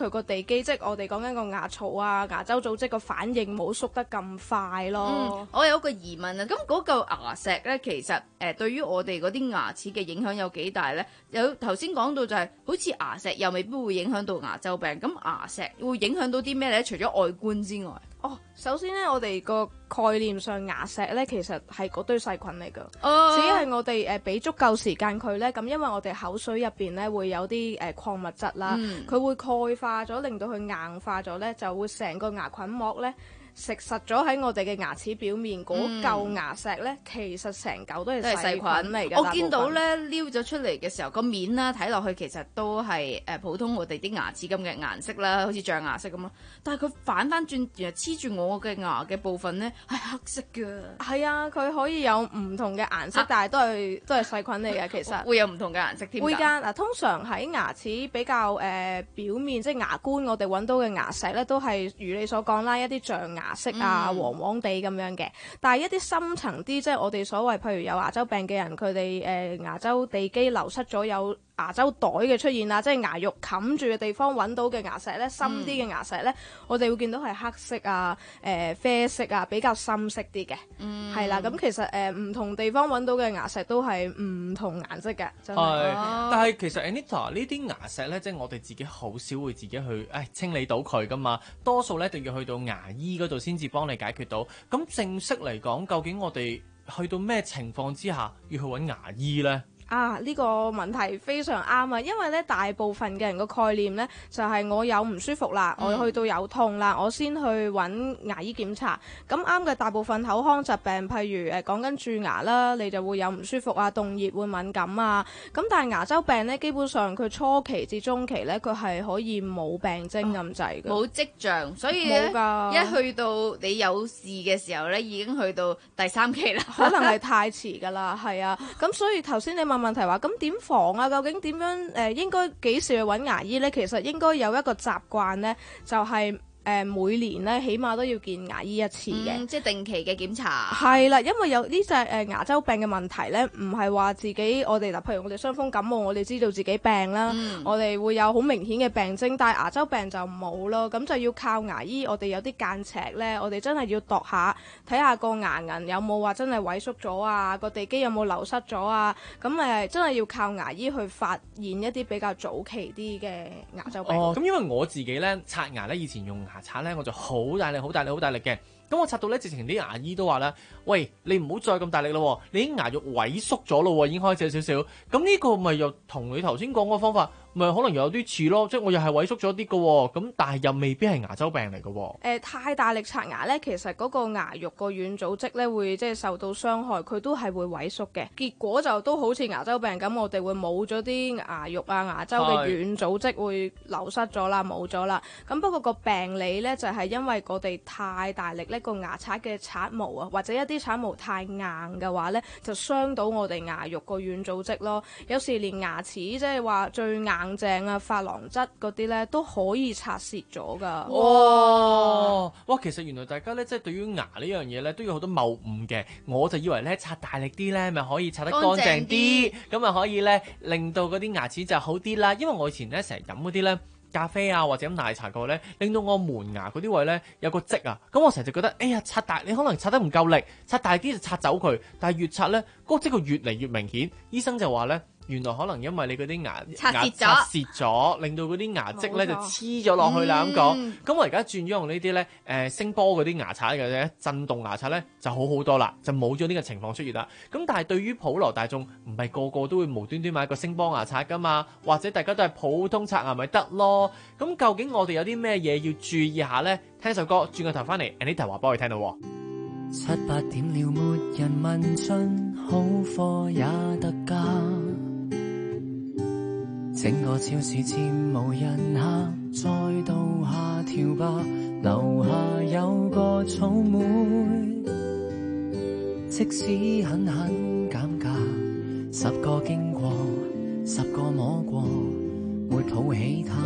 Speaker 1: 肌，即係我哋講緊個牙槽啊、牙周組織個反應冇縮得咁快咯。
Speaker 25: 嗯，我有個疑問啊，咁嗰嚿牙石咧，其實誒、呃、對於我哋嗰啲牙齒嘅影響有幾大咧？有頭先講到就係、是、好似牙石又未必會影響到牙周病，咁牙石會影響到啲咩咧？除咗外觀之外，
Speaker 1: 哦，首先咧，我哋個概念上牙石咧，其實係嗰堆細菌嚟㗎，
Speaker 25: 哦、
Speaker 1: 只係我哋誒俾足夠時間佢咧，咁因為我哋口水入邊咧會有啲誒礦物質啦，佢、嗯、會鈣化咗，令到佢硬化咗咧，就會成個牙菌膜咧。食實咗喺我哋嘅牙齒表面嗰嚿牙石咧，其實成嚿都係細菌嚟嘅。
Speaker 25: 我見到咧撩咗出嚟嘅時候，個面啦睇落去其實都係誒普通我哋啲牙齒咁嘅顏色啦，好似象牙色咁咯。但係佢反翻轉，原來黐住我嘅牙嘅部分咧係黑色嘅。
Speaker 1: 係啊，佢可以有唔同嘅顏色，啊、但係都係都係細菌嚟嘅。其實
Speaker 25: 會有唔同嘅顏色添。
Speaker 1: 會㗎嗱，通常喺牙齒比較誒、呃、表面，即係牙冠，我哋揾到嘅牙石咧，都係如你所講啦，一啲象牙色啊，黃黃地咁樣嘅。但係一啲深層啲，即係我哋所謂，譬如有牙周病嘅人，佢哋誒牙周地基流失咗，有牙周袋嘅出現啦，即係牙肉冚住嘅地方揾到嘅牙石咧，深啲嘅牙石咧，嗯、我哋會見到係黑色啊、誒、呃、啡色啊，比較深色啲嘅，係、嗯、啦。咁其實誒唔、呃、同地方揾到嘅牙石都係唔同顏色嘅，真係。
Speaker 10: 係，但係其實 Anita 呢啲牙石咧，即係我哋自己好少會自己去誒清理到佢噶嘛，多數咧一定要去到牙醫嗰度先至幫你解決到。咁正式嚟講，究竟我哋去到咩情況之下要去揾牙醫咧？
Speaker 1: 啊！呢、這個問題非常啱啊，因為咧大部分嘅人個概念咧就係、是、我有唔舒服啦，嗯、我去到有痛啦，我先去揾牙醫檢查。咁啱嘅大部分口腔疾病，譬如誒講緊蛀牙啦，你就會有唔舒服啊、凍熱會敏感啊。咁但係牙周病咧，基本上佢初期至中期咧，佢係可以冇病徵咁滯嘅，
Speaker 25: 冇跡象，所以咧一去到你有事嘅時候咧，已經去到第三期啦，
Speaker 1: 可能係太遲㗎啦，係啊。咁所以頭先你問問題話，咁點防啊？究竟點樣誒、呃？應該幾時去揾牙醫呢？其實應該有一個習慣呢，就係、是。誒、呃、每年咧，起碼都要見牙醫一次嘅、
Speaker 25: 嗯，即係定期嘅檢查。
Speaker 1: 係啦，因為有呢隻誒牙周病嘅問題咧，唔係話自己我哋嗱，譬如我哋傷風感冒，我哋知道自己病啦，嗯、我哋會有好明顯嘅病徵，但係牙周病就冇咯，咁就要靠牙醫。我哋有啲間尺咧，我哋真係要度下，睇下個牙齦有冇話真係萎縮咗啊，個地基有冇流失咗啊，咁誒、呃、真係要靠牙醫去發現一啲比較早期啲嘅牙周病。
Speaker 10: 哦，咁因為我自己咧刷牙咧，以前用牙刷咧，我就好大力、好大力、好大力嘅。咁我刷到咧，直情啲牙醫都話啦：喂，你唔好再咁大力咯，你啲牙肉萎縮咗咯，已經開始少少。咁呢個咪又同你頭先講個方法，咪可能有啲似咯。即係我又係萎縮咗啲嘅，咁但係又未必係牙周病嚟嘅。誒、
Speaker 1: 呃，太大力刷牙咧，其實嗰個牙肉個軟組織咧會即係受到傷害，佢都係會萎縮嘅。結果就都好似牙周病咁，我哋會冇咗啲牙肉啊、牙周嘅軟組織會流失咗啦、冇咗啦。咁不過個病理咧就係、是、因為我哋太大力咧，個牙刷嘅刷毛啊，或者一啲刷毛太硬嘅話咧，就傷到我哋牙肉個軟組織咯。有時連牙齒即係話最硬淨啊、珐琅質嗰啲咧都可以刷蝕咗噶。
Speaker 10: 哇！哇！其實原來大家咧即係對於牙呢樣嘢咧都有好多謬誤嘅。我就以為咧刷大力啲咧咪可以刷得乾淨啲，咁啊可以咧令到嗰啲牙齒就好啲啦。因為我以前咧成日飲嗰啲咧咖啡啊，或者飲奶茶個咧，令到我門牙嗰啲位咧有個積啊，咁我成日就覺得，哎呀，刷大你可能刷得唔夠力，刷大啲就刷走佢，但係越刷咧，嗰個積佢越嚟越明顯。醫生就話咧，原來可能因為你嗰啲牙
Speaker 25: 刷蝕咗，
Speaker 10: 刷蝕咗，令到嗰啲牙積咧就黐咗落去啦咁講。咁、嗯、我而家轉咗用呢啲咧，誒、呃、聲波嗰啲牙刷嘅啫，震動牙刷咧就好好多啦，就冇咗呢個情況出現啦。咁但係對於普羅大眾，唔係個個都會無端端買一個聲波牙刷噶嘛，或者大家都係普通刷牙咪得咯。咁究竟我哋有啲咩嘢要注意下咧？聽首歌，轉個頭翻嚟 ，Anita 話俾我哋聽到。
Speaker 3: 七八點了，沒人問津，好貨也特價。整個超市漸無人客，再度下調吧。樓下有個草莓，即使狠狠減價，十個經過，十個摸過，會抱起它。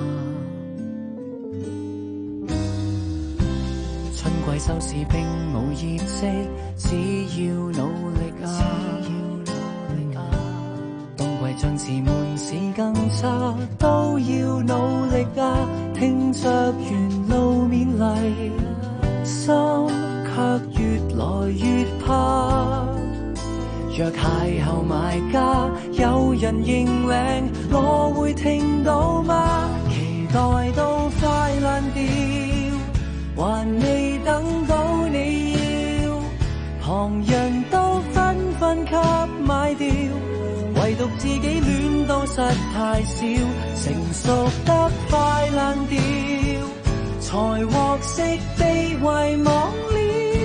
Speaker 3: 春季收視並無業績，只要努力啊！冬季將至悶市更
Speaker 4: 茶都要努力啊，聽着沿路勉勵，心卻越來越怕。若邂逅買家，有人認領，我會聽到嗎？期待到快爛掉，還未等到你要，旁人都紛紛給買掉，唯獨自己戀到實太少，成熟得快爛掉，才獲悉被遺忘了。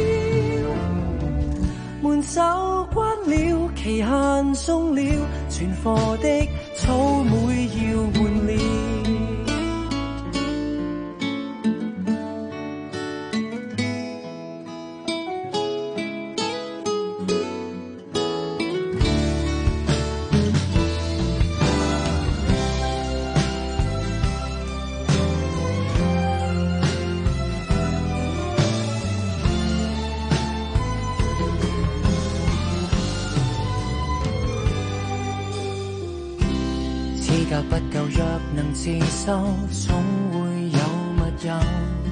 Speaker 4: 門手關了，期限送了，存貨的草莓要換了。不夠，若能自修，總會有密友。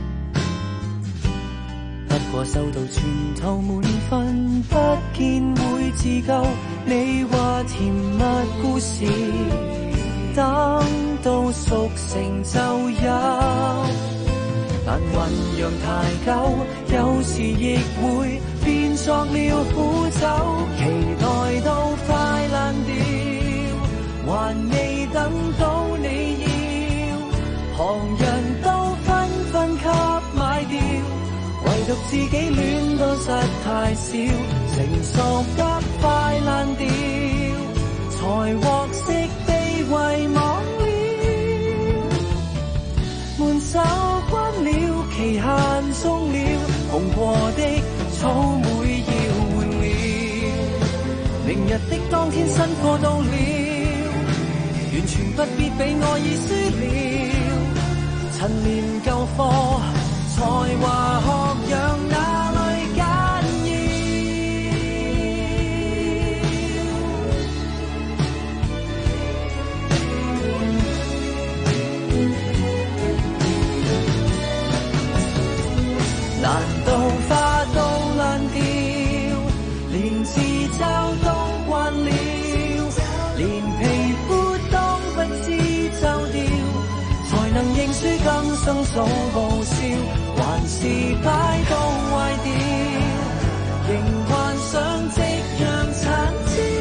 Speaker 4: 不過收到全套滿分，不見會自救。你話甜蜜故事，等到熟成就有，但醖釀太久，有時亦會變作了苦酒。期待到快爛掉，還未等到你要，旁人都紛紛給買掉，唯獨自己戀到實太少，成熟得快爛掉，才獲悉被遺忘了。門手關了，期限送了，紅過的草莓要換了，明日的當天新貨到了，完全不必俾愛意輸了，陳年舊貨才華學養哪裏緊要？難道花都爛掉，連自嘲都慣了，連皮膚都不知皺掉，才能認輸今生早報銷，還是擺到壞掉，仍幻想夕陽殘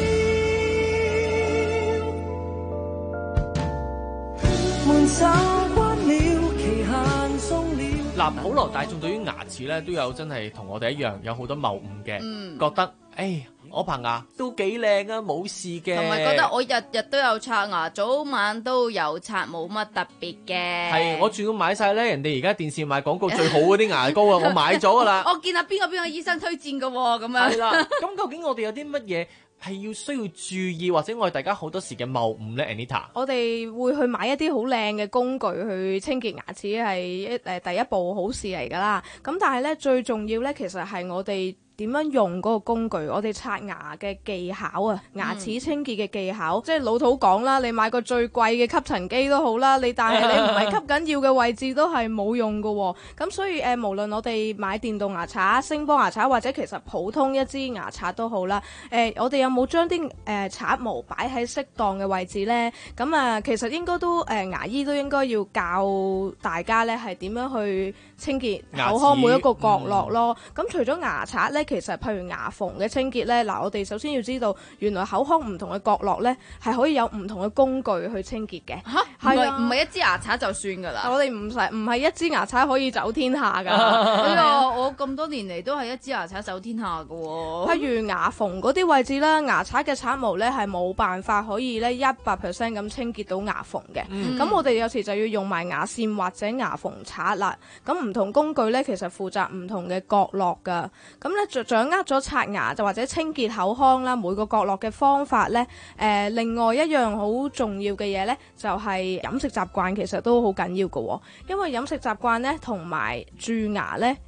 Speaker 4: 照，門手關了，期限送了。
Speaker 10: 嗱，普羅大眾對於牙齒咧都有真係同我哋一樣有好多謬誤嘅，
Speaker 25: 嗯
Speaker 10: 覺得誒我棚牙都幾靚啊，冇事嘅，
Speaker 25: 同埋覺得我日日都有刷牙，早晚都有刷，冇乜特別嘅。
Speaker 10: 係，我仲要買晒咧，人哋而家電視賣廣告最好嗰啲牙膏啊，我買咗噶啦。
Speaker 25: 我見下邊個邊個醫生推薦嘅喎，咁樣。
Speaker 10: 係啦，咁究竟我哋有啲乜嘢係要需要注意，或者我哋大家好多時嘅謬誤咧 Anita？
Speaker 1: 我哋會去買一啲好靚嘅工具去清潔牙齒，係一誒第一步好事嚟㗎啦。咁但係咧最重要咧，其實係我哋點樣用嗰個工具，我哋刷牙嘅技巧啊，牙齒清潔嘅技巧，嗯、即係老土講啦，你買個最貴嘅吸塵機都好啦，你但係你唔係吸緊要嘅位置都係冇用㗎喎。咁所以誒、呃，無論我哋買電動牙刷、聲波牙刷或者其實普通一支牙刷都好啦，誒、呃，我哋有冇將啲誒刷毛擺喺適當嘅位置呢？咁啊、呃，其實應該都誒、呃、牙醫都應該要教大家咧係點樣去清潔口腔每一個角落咯。咁、嗯、除咗牙刷咧，其實譬如牙縫嘅清潔咧，嗱我哋首先要知道，原來口腔唔同嘅角落咧係可以有唔同嘅工具去清潔嘅。
Speaker 25: 嚇，係啊，唔係一支牙刷就算㗎啦。
Speaker 1: 我哋唔使唔係一支牙刷可以走天下㗎。
Speaker 25: 係啊，我咁多年嚟都係一支牙刷走天下㗎喎。
Speaker 1: 譬如牙縫嗰啲位置啦，牙刷嘅刷毛咧係冇辦法可以咧一百 percent 咁清潔到牙縫嘅。咁、嗯、我哋有時就要用埋牙線或者牙縫刷啦。咁唔同工具咧，其實負責唔同嘅角落㗎。咁咧就掌握咗刷牙就或者清潔口腔啦，每個角落嘅方法咧，誒、呃，另外一樣好重要嘅嘢咧，就係、是、飲食習慣，其實都好緊要㗎喎。因為飲食習慣咧同埋蛀牙咧，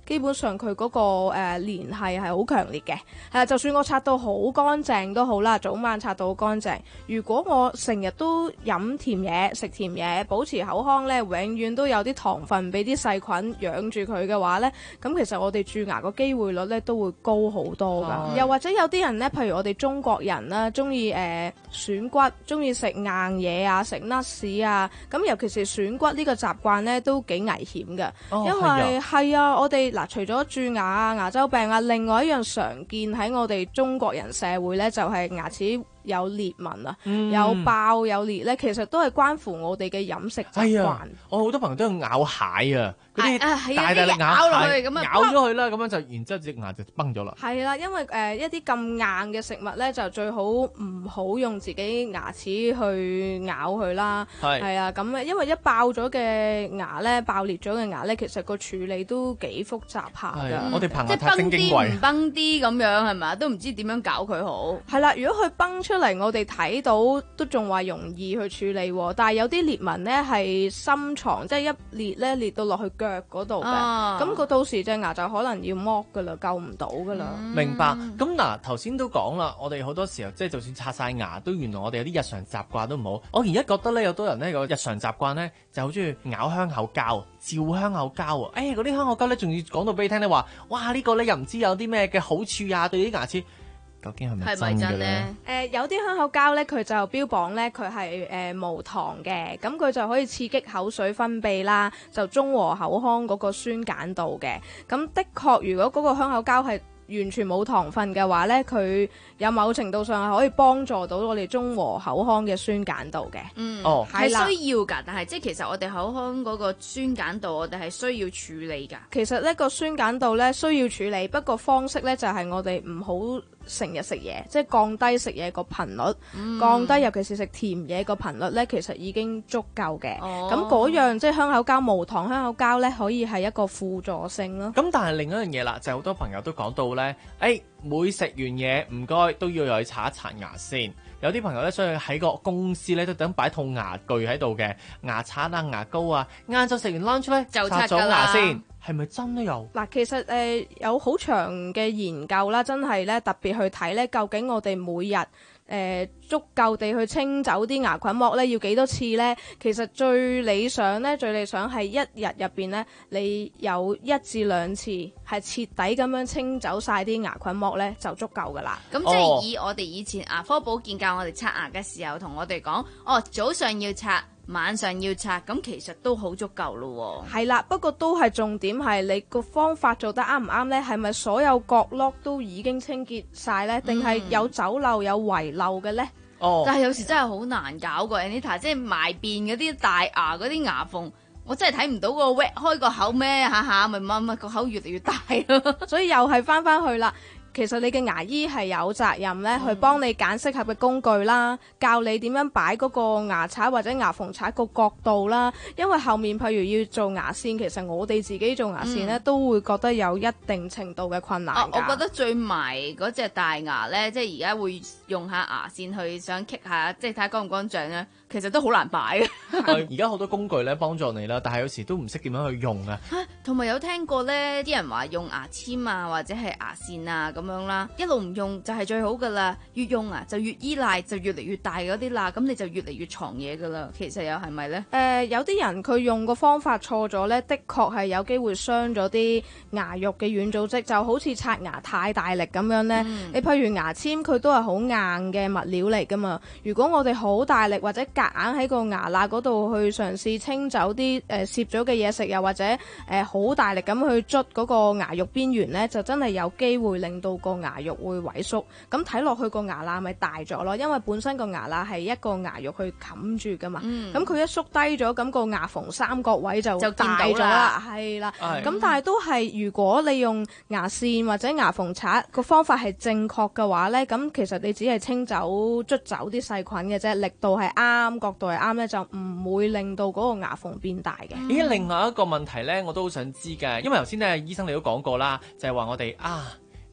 Speaker 1: 基本上佢嗰個誒聯繫係好強烈嘅。係啊，就算我刷到好乾淨都好啦，早晚刷到好乾淨。如果我成日都飲甜嘢、食甜嘢，保持口腔咧，永遠都有啲糖分俾啲細菌養住佢嘅話咧，咁其實我哋蛀牙個機會率咧都會高好多噶。又或者有啲人咧，譬如我哋中國人啦，中意誒吮骨，中意食硬嘢啊，食 nuts 啊，咁尤其是吮骨呢個習慣咧都幾危險嘅，
Speaker 10: 哦、
Speaker 1: 因為係啊，我哋嗱除咗蛀牙啊、牙周病啊，另外一樣常見喺我哋中國人社會咧，就係、是、牙齒有裂紋啊，
Speaker 10: 嗯、
Speaker 1: 有爆有裂咧，其實都係關乎我哋嘅飲食習慣。
Speaker 10: 哎、我好多朋友都要咬蟹啊，嗰啲
Speaker 1: 啊係啊
Speaker 10: 大大力
Speaker 1: 咬落去
Speaker 10: 咬
Speaker 1: 咁啊
Speaker 10: 咬咗佢啦，咁樣就然之後隻牙就崩咗啦。
Speaker 1: 係啦，因為誒、呃、一啲咁硬嘅食物咧，就最好唔好用自己牙齒去咬佢啦。
Speaker 10: 係
Speaker 1: 係啊，咁因為一爆咗嘅牙咧，爆裂咗嘅牙咧，其實個處理都幾複雜下㗎。
Speaker 10: 我哋棚牙
Speaker 25: 即係崩
Speaker 10: 太精精貴
Speaker 25: 啲唔。崩啲咁樣係咪？都唔知點樣搞佢好。
Speaker 1: 係啦，如果佢崩出嚟，我哋睇到都仲話容易去處理喎。但係有啲裂紋咧係深藏，即係一裂咧裂到落去腳嗰度嘅。
Speaker 25: 啊
Speaker 1: 咁個到時隻牙就可能要剝㗎啦，救唔到㗎啦。
Speaker 10: 明白。咁嗱，頭先都講啦，我哋好多時候即係就算刷晒牙，都原來我哋有啲日常習慣都唔好。我而家覺得咧，有多人咧個日常習慣咧就好中意咬香口膠、嚼香口膠啊！誒，嗰啲香口膠咧仲要講到俾你聽咧話，哇呢個咧又唔知有啲咩嘅好處啊，對啲牙齒。究竟係咪真嘅咧？
Speaker 1: 誒、呃、有啲香口膠咧，佢就標榜咧佢係誒無糖嘅，咁佢就可以刺激口水分泌啦，就中和口腔嗰個酸鹼度嘅。咁的確，如果嗰個香口膠係完全冇糖分嘅話咧，佢有某程度上係可以幫助到我哋中和口腔嘅酸鹼度嘅。
Speaker 25: 嗯，
Speaker 10: 哦，
Speaker 25: 係
Speaker 1: 係啦
Speaker 25: 需要㗎，但係即係其實我哋口腔嗰個酸鹼度，我哋係需要處理㗎。
Speaker 1: 其實呢個酸鹼度咧需要處理，不過方式咧就係我哋唔好成日食嘢，即係降低食嘢個頻率，
Speaker 25: 嗯
Speaker 1: 降低尤其是食甜嘢個頻率咧，其實已經足夠嘅。
Speaker 25: 哦
Speaker 1: 咁嗰、樣即係香口膠無糖香口膠咧，可以係一個輔助性咯。
Speaker 10: 咁但係另一樣嘢啦，就係、好多朋友都講到咧，誒、每食完嘢唔該都要去刷一刷牙先。有啲朋友咧，所以喺個公司咧都等擺套牙具喺度嘅，牙刷啊、牙膏啊，晏晝食完 lunch 咧
Speaker 25: 就
Speaker 10: 刷咗
Speaker 25: 刷㗎啦
Speaker 10: 牙先，係咪真都有？
Speaker 1: 嗱，其實誒、呃有好長嘅研究啦，真係咧特別去睇咧，究竟我哋每日誒、呃足夠地去清走啲牙菌膜咧，要幾多次咧？其實最理想咧，最理想係一日入邊咧，你有一至兩次係徹底咁樣清走晒啲牙菌膜咧，就足夠噶啦。
Speaker 25: 咁即係以我哋以前牙科保健教我哋刷牙嘅時候，同我哋講，哦，早上要刷，晚上要刷，咁其實都好足夠咯喎。
Speaker 1: 係啦，不過都係重點係你個方法做得啱唔啱呢？係咪所有角落都已經清潔晒呢？定係有走漏有遺漏嘅呢？
Speaker 10: 哦，
Speaker 25: 但係有時真係好難搞個 Anita，即係埋邊嗰啲大牙嗰啲牙縫，我真係睇唔到個 wet 開個口咩下下，咪咪咪個口越嚟越大咯。
Speaker 1: 所以又係翻翻去啦。其實你嘅牙醫係有責任咧，去幫你揀適合嘅工具啦，教你點樣擺嗰個牙刷或者牙縫刷個角度啦。因為後面譬如要做牙線，其實我哋自己做牙線咧，
Speaker 25: 嗯
Speaker 1: 都會覺得有一定程度嘅困難㗎。
Speaker 25: 哦，我覺得最埋嗰隻大牙咧，即係而家會用下牙線去想棘下，即係睇下乾唔乾淨咧，其實都好難擺嘅。
Speaker 10: 而家好多工具咧幫助你啦，但係有時都唔識點樣去用啊。
Speaker 25: 同埋有聽過咧，啲人話用牙籤啊，或者係牙線啊咁樣啦，一路唔用就係最好噶啦，越用啊就越依賴，就越嚟越大嗰啲啦，咁你就越嚟越藏嘢噶啦。其實又係咪呢？
Speaker 1: 誒、呃、有啲人佢用個方法錯咗呢，的確係有機會傷咗啲牙肉嘅軟組織，就好似刷牙太大力咁樣呢。
Speaker 25: 嗯
Speaker 1: 你譬如牙籤佢都係好硬嘅物料嚟噶嘛，如果我哋好大力或者夾硬喺個牙罅嗰度去嘗試清走啲誒攝咗嘅嘢食，又或者誒好、呃、大力咁去捽嗰個牙肉邊緣呢，就真係有機會令到個牙肉會萎縮。咁睇落去個牙罅咪大咗咯，因為本身個牙罅係一個牙肉去冚住噶嘛。咁佢、嗯、一縮低咗，咁、個牙縫三角位就
Speaker 25: 就見到
Speaker 1: 大咗啦。係啦，
Speaker 25: 係
Speaker 1: 咁但係都係如果你用牙線或者牙縫刷個方法係正確嘅話呢，咁其實你只係清走捽走啲細菌嘅啫，力度係啱，角度係啱呢，就唔會令到嗰個牙縫變大嘅。
Speaker 10: 咦，另外一個問題呢，我都好想知嘅，因為頭先咧醫生你都講過啦，就係話我哋啊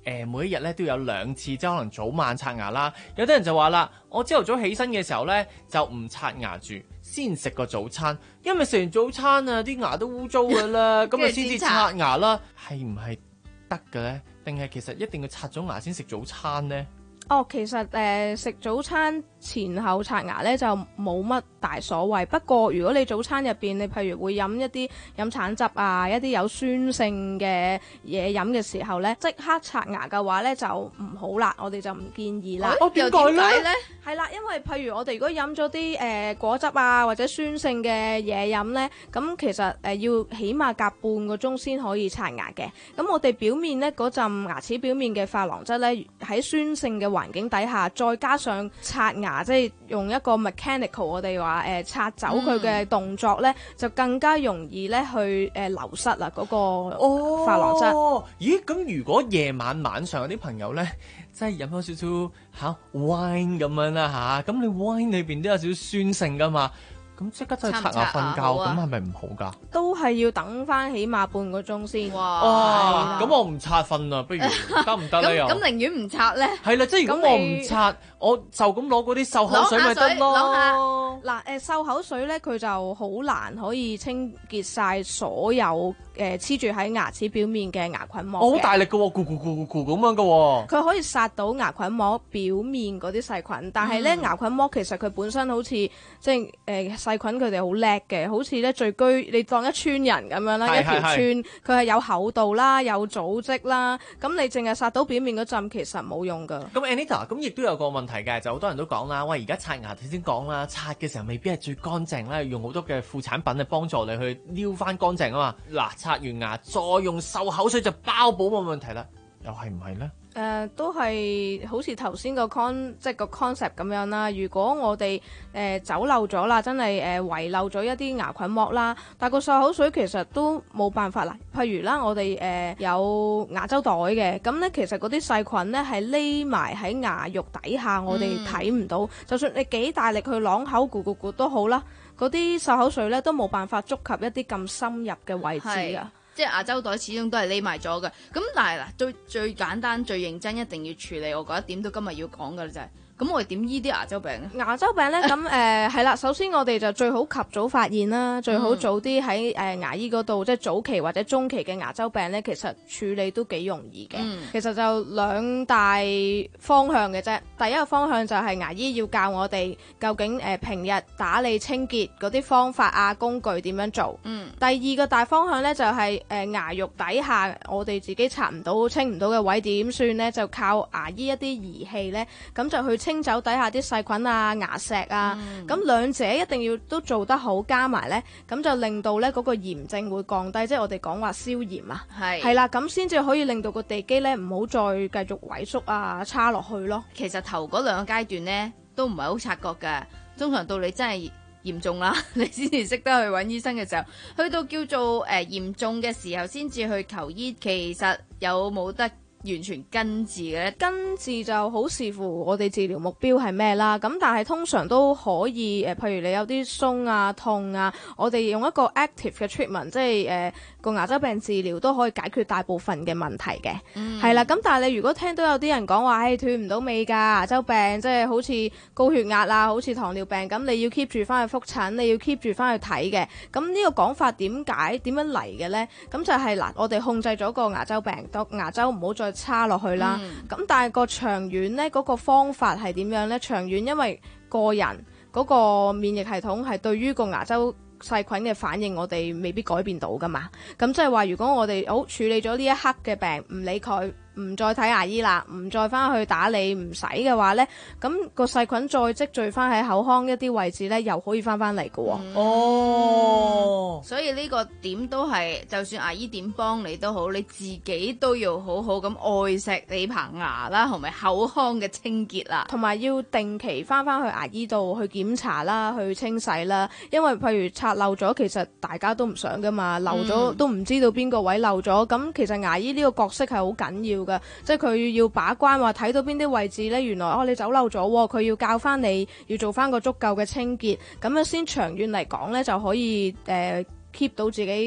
Speaker 10: 誒每一日咧都有兩次，即係可能早晚刷牙啦。有啲人就話啦，我朝頭早起身嘅時候咧就唔刷牙住，先食個早餐，因為食完早餐啊啲牙都污糟噶啦，咁啊先至刷牙啦。係唔係得嘅咧？定係其實一定要刷咗牙先食早餐咧？
Speaker 1: 哦，其實誒食、呃、早餐前後刷牙咧就冇乜大所謂。不過如果你早餐入邊你譬如會飲一啲飲橙汁啊，一啲有酸性嘅嘢飲嘅時候咧，即刻刷牙嘅話咧就唔好啦，我哋就唔建議啦。
Speaker 25: 哦，點解咧？
Speaker 1: 係啦，因為譬如我哋如果飲咗啲誒果汁啊或者酸性嘅嘢飲咧，咁其實誒、呃、要起碼隔半個鐘先可以刷牙嘅。咁我哋表面咧嗰陣牙齒表面嘅珐琅質咧喺酸性嘅環境底下，再加上刷牙，即係用一個 mechanical，我哋話誒刷走佢嘅動作咧，嗯、就更加容易咧去誒、呃、流失啦嗰個珐琅質。
Speaker 10: 哦，咦？咁如果夜晚晚上有啲朋友咧，即係飲咗少少嚇 wine 咁樣啦嚇，咁你 wine 裏邊都有少少酸性噶嘛？咁即刻真係刷牙瞓覺，咁係咪唔好㗎？
Speaker 1: 都係要等翻起碼半個鐘先。
Speaker 10: 哇！咁我唔刷瞓啊，不如得唔得咧？又
Speaker 25: 咁寧願唔刷咧？
Speaker 10: 係啦，即係如果我唔刷，我就咁攞嗰啲漱口水咪得咯。
Speaker 1: 嗱誒，漱口水咧，佢就好難可以清潔晒所有誒黐住喺牙齒表面嘅牙菌膜。
Speaker 10: 我好大力㗎喎，咕咕咕咕咕咁樣㗎喎。
Speaker 1: 佢可以殺到牙菌膜表面嗰啲細菌，但係咧、嗯、牙菌膜其實佢本身好似即係誒細菌佢哋好叻嘅，好似咧聚居你當一村人咁樣啦，一條村佢係有厚度啦，有組織啦，咁你淨係殺到表面嗰陣其實冇用㗎。
Speaker 10: 咁 Anita 咁亦都有個問題嘅，就好多人都講啦，喂而家刷牙頭先講啦，刷嘅時候未必係最乾淨啦，用好多嘅副產品去幫助你去撩翻乾淨啊嘛。嗱，刷完牙再用漱口水就包保冇問題啦，又係唔係咧？
Speaker 1: 誒、呃、都係好似頭先個 con 即係個 concept 咁樣啦。如果我哋誒、呃、走漏咗啦，真係誒、呃、遺漏咗一啲牙菌膜啦，但個漱口水其實都冇辦法啦。譬如啦，我哋誒、呃、有牙周袋嘅，咁咧其實嗰啲細菌咧係匿埋喺牙肉底下，我哋睇唔到。嗯、就算你幾大力去啷口咕咕咕都好啦，嗰啲漱口水咧都冇辦法觸及一啲咁深入嘅位置啊。
Speaker 25: 即係牙周袋始終都係匿埋咗嘅，咁但係嗱最最簡單最認真一定要處理，我覺得點到今日要講嘅就係、是，咁我哋點醫啲牙周病咧？
Speaker 1: 牙周病咧咁誒係啦，首先我哋就最好及早發現啦，最好早啲喺誒牙醫嗰度，即係早期或者中期嘅牙周病咧，其實處理都幾容易嘅。嗯、其實就兩大方向嘅啫。第一個方向就係牙醫要教我哋究竟誒、呃、平日打理清潔嗰啲方法啊工具點樣做。嗯、第二個大方向咧就係、是、誒、呃、牙肉底下我哋自己刷唔到清唔到嘅位點算咧？就靠牙醫一啲儀器咧，咁就去清走底下啲細菌啊、牙石啊。咁、嗯、兩者一定要都做得好，加埋咧，咁就令到咧嗰個炎症會降低，即係我哋講話消炎啊。係係啦，咁先至可以令到個地基咧唔好再繼續萎縮啊、差落去咯。
Speaker 25: 其實頭嗰兩個階段咧都唔係好察覺㗎，通常到你真係嚴重啦，你先至識得去揾醫生嘅時候，去到叫做誒、呃、嚴重嘅時候先至去求醫，其實有冇得完全根治嘅？
Speaker 1: 根治就好視乎我哋治療目標係咩啦。咁但係通常都可以誒、呃，譬如你有啲鬆啊、痛啊，我哋用一個 active 嘅 treatment，即係誒個牙周病治療都可以解決大部分嘅問題嘅。係啦、嗯，咁但係你如果聽到有啲人講話，誒斷唔到尾㗎牙周病，即係好似高血壓啊、好似糖尿病咁，你要 keep 住翻去覆診，你要 keep 住翻去睇嘅。咁呢個講法點解點樣嚟嘅咧？咁就係、是、嗱，我哋控制咗個牙周病，當牙周唔好再差落去啦，咁、嗯、但係個長遠咧，嗰、那個方法係點樣咧？長遠因為個人嗰個免疫系統係對於個牙周細菌嘅反應，我哋未必改變到噶嘛。咁即係話，如果我哋好處理咗呢一刻嘅病，唔理佢，唔再睇牙醫啦，唔再翻去打理，唔使嘅話咧，咁、那個細菌再積聚翻喺口腔一啲位置咧，又可以翻翻嚟嘅喎。
Speaker 25: 嗯、哦，所以呢個點都係，就算牙醫點幫你都好，你自己都要好好咁愛惜你棚牙啦，同埋口腔嘅清潔啦，
Speaker 1: 同埋要定期翻翻去牙醫度去檢查啦，去清洗啦。因為譬如刷漏咗，其實大家都唔想噶嘛，漏咗、嗯、都唔知道邊個位漏咗。咁其實牙醫呢個角色係好緊要。即係佢要把關，話睇到邊啲位置呢？原來哦你走漏咗，佢要教翻你，要做翻個足夠嘅清潔，咁樣先長遠嚟講呢，就可以誒 keep、呃、到自己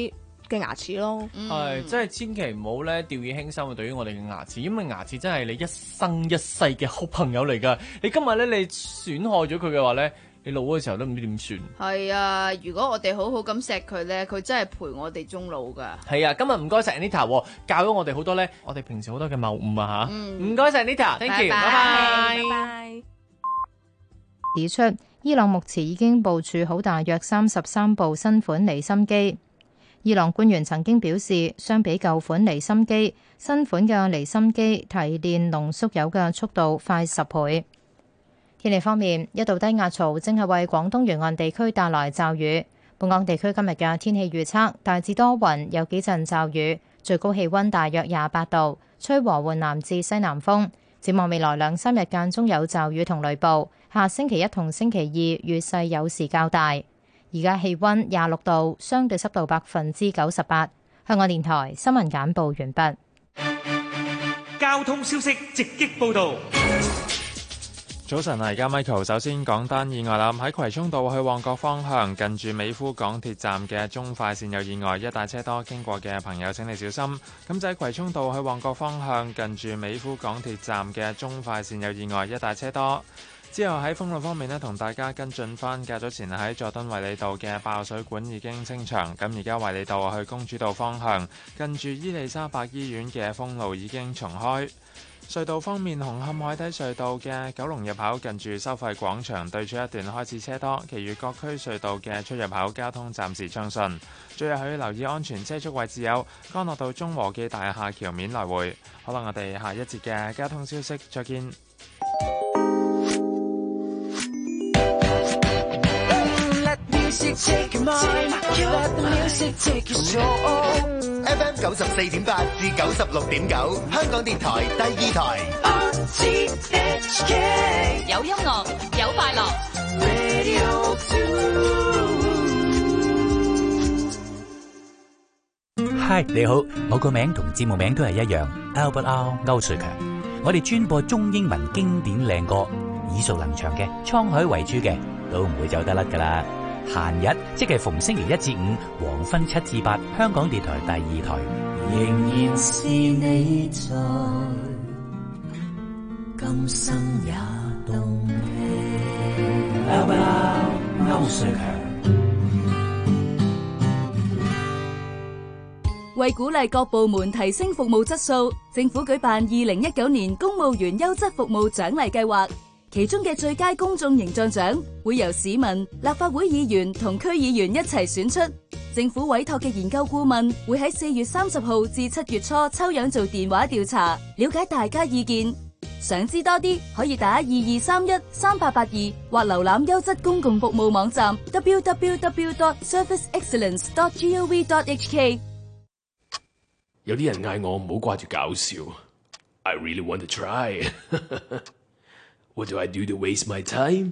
Speaker 1: 嘅牙齒咯。
Speaker 10: 係，即係千祈唔好咧掉以輕心啊！對於我哋嘅牙齒，因為牙齒真係你一生一世嘅好朋友嚟㗎。你今日咧你損害咗佢嘅話咧，你老嘅時候都唔知點算。
Speaker 25: 係啊，如果我哋好好咁錫佢咧，佢真係陪我哋終老㗎。
Speaker 10: 係啊，今日唔該晒 Anita 教咗我哋好多咧，我哋平時好多嘅謬誤啊嚇。唔該晒 Anita，thank you，拜拜。
Speaker 1: 拜拜。
Speaker 12: 指出，伊朗目前已經部署好大約三十三部新款離心機。伊朗官員曾經表示，相比舊款離心機，新款嘅離心機提煉濃縮鈾嘅速度快十倍。天氣方面，一道低壓槽正係為廣東沿岸地區帶來驟雨。本港地區今日嘅天氣預測大致多雲，有幾陣驟雨，最高氣溫大約廿八度，吹和緩南至西南風。展望未來兩三日間中有驟雨同雷暴，下星期一同星期二雨勢有時較大。而家氣溫廿六度，相對濕度百分之九十八。香港電台新聞簡報完畢。
Speaker 6: 交通消息直擊報道。
Speaker 7: 早晨啊，而家 Michael 首先講單意外啦，喺葵涌道去旺角方向，近住美孚港鐵站嘅中快線有意外，一帶車多，經過嘅朋友請你小心。咁就喺葵涌道去旺角方向，近住美孚港鐵站嘅中快線有意外，一帶車多。之後喺封路方面呢，同大家跟進翻，較早前喺佐敦衛理道嘅爆水管已經清場，咁而家衛理道去公主道方向，近住伊利沙伯醫院嘅封路已經重開。隧道方面，紅磡海底隧道嘅九龍入口近住收費廣場對出一段開始車多，其餘各區隧道嘅出入口交通暫時暢順。最後要留意安全車速位置有干諾道中和記大廈橋面來回。好啦，我哋下一節嘅交通消息再見。
Speaker 13: F M 九十四點八至九十六點九，香港電台第二台。
Speaker 22: 有音樂，有快樂。
Speaker 14: Hi， 你好，我個名同節目名都係一樣 ，Albert R 歐瑞強。我哋專播中英文經典靚歌，耳熟能詳嘅，滄海遺珠嘅，都唔會走得甩噶啦。閒日即係逢星期一至五黃昏七至八，香港電台第二台。
Speaker 4: 仍然是你在，今生也動氣。Albert R 歐瑞強。
Speaker 23: 為鼓勵各部門提升服務質素，政府舉辦二零一九年公務員優質服務獎勵計劃，其中嘅最佳公眾形象獎會由市民、立法會議員同區議員一齊選出。政府委託嘅研究顧問會喺四月三十號至七月初抽樣做電話調查，了解大家意見。想知多啲，可以打二二三一三八八二或瀏覽優質公共服務網站 double-u double-u double-u dot service excellence dot gov dot h k。
Speaker 2: 有啲人嗌我唔好掛住搞笑 ，I really want to try 。What do I do to waste my time？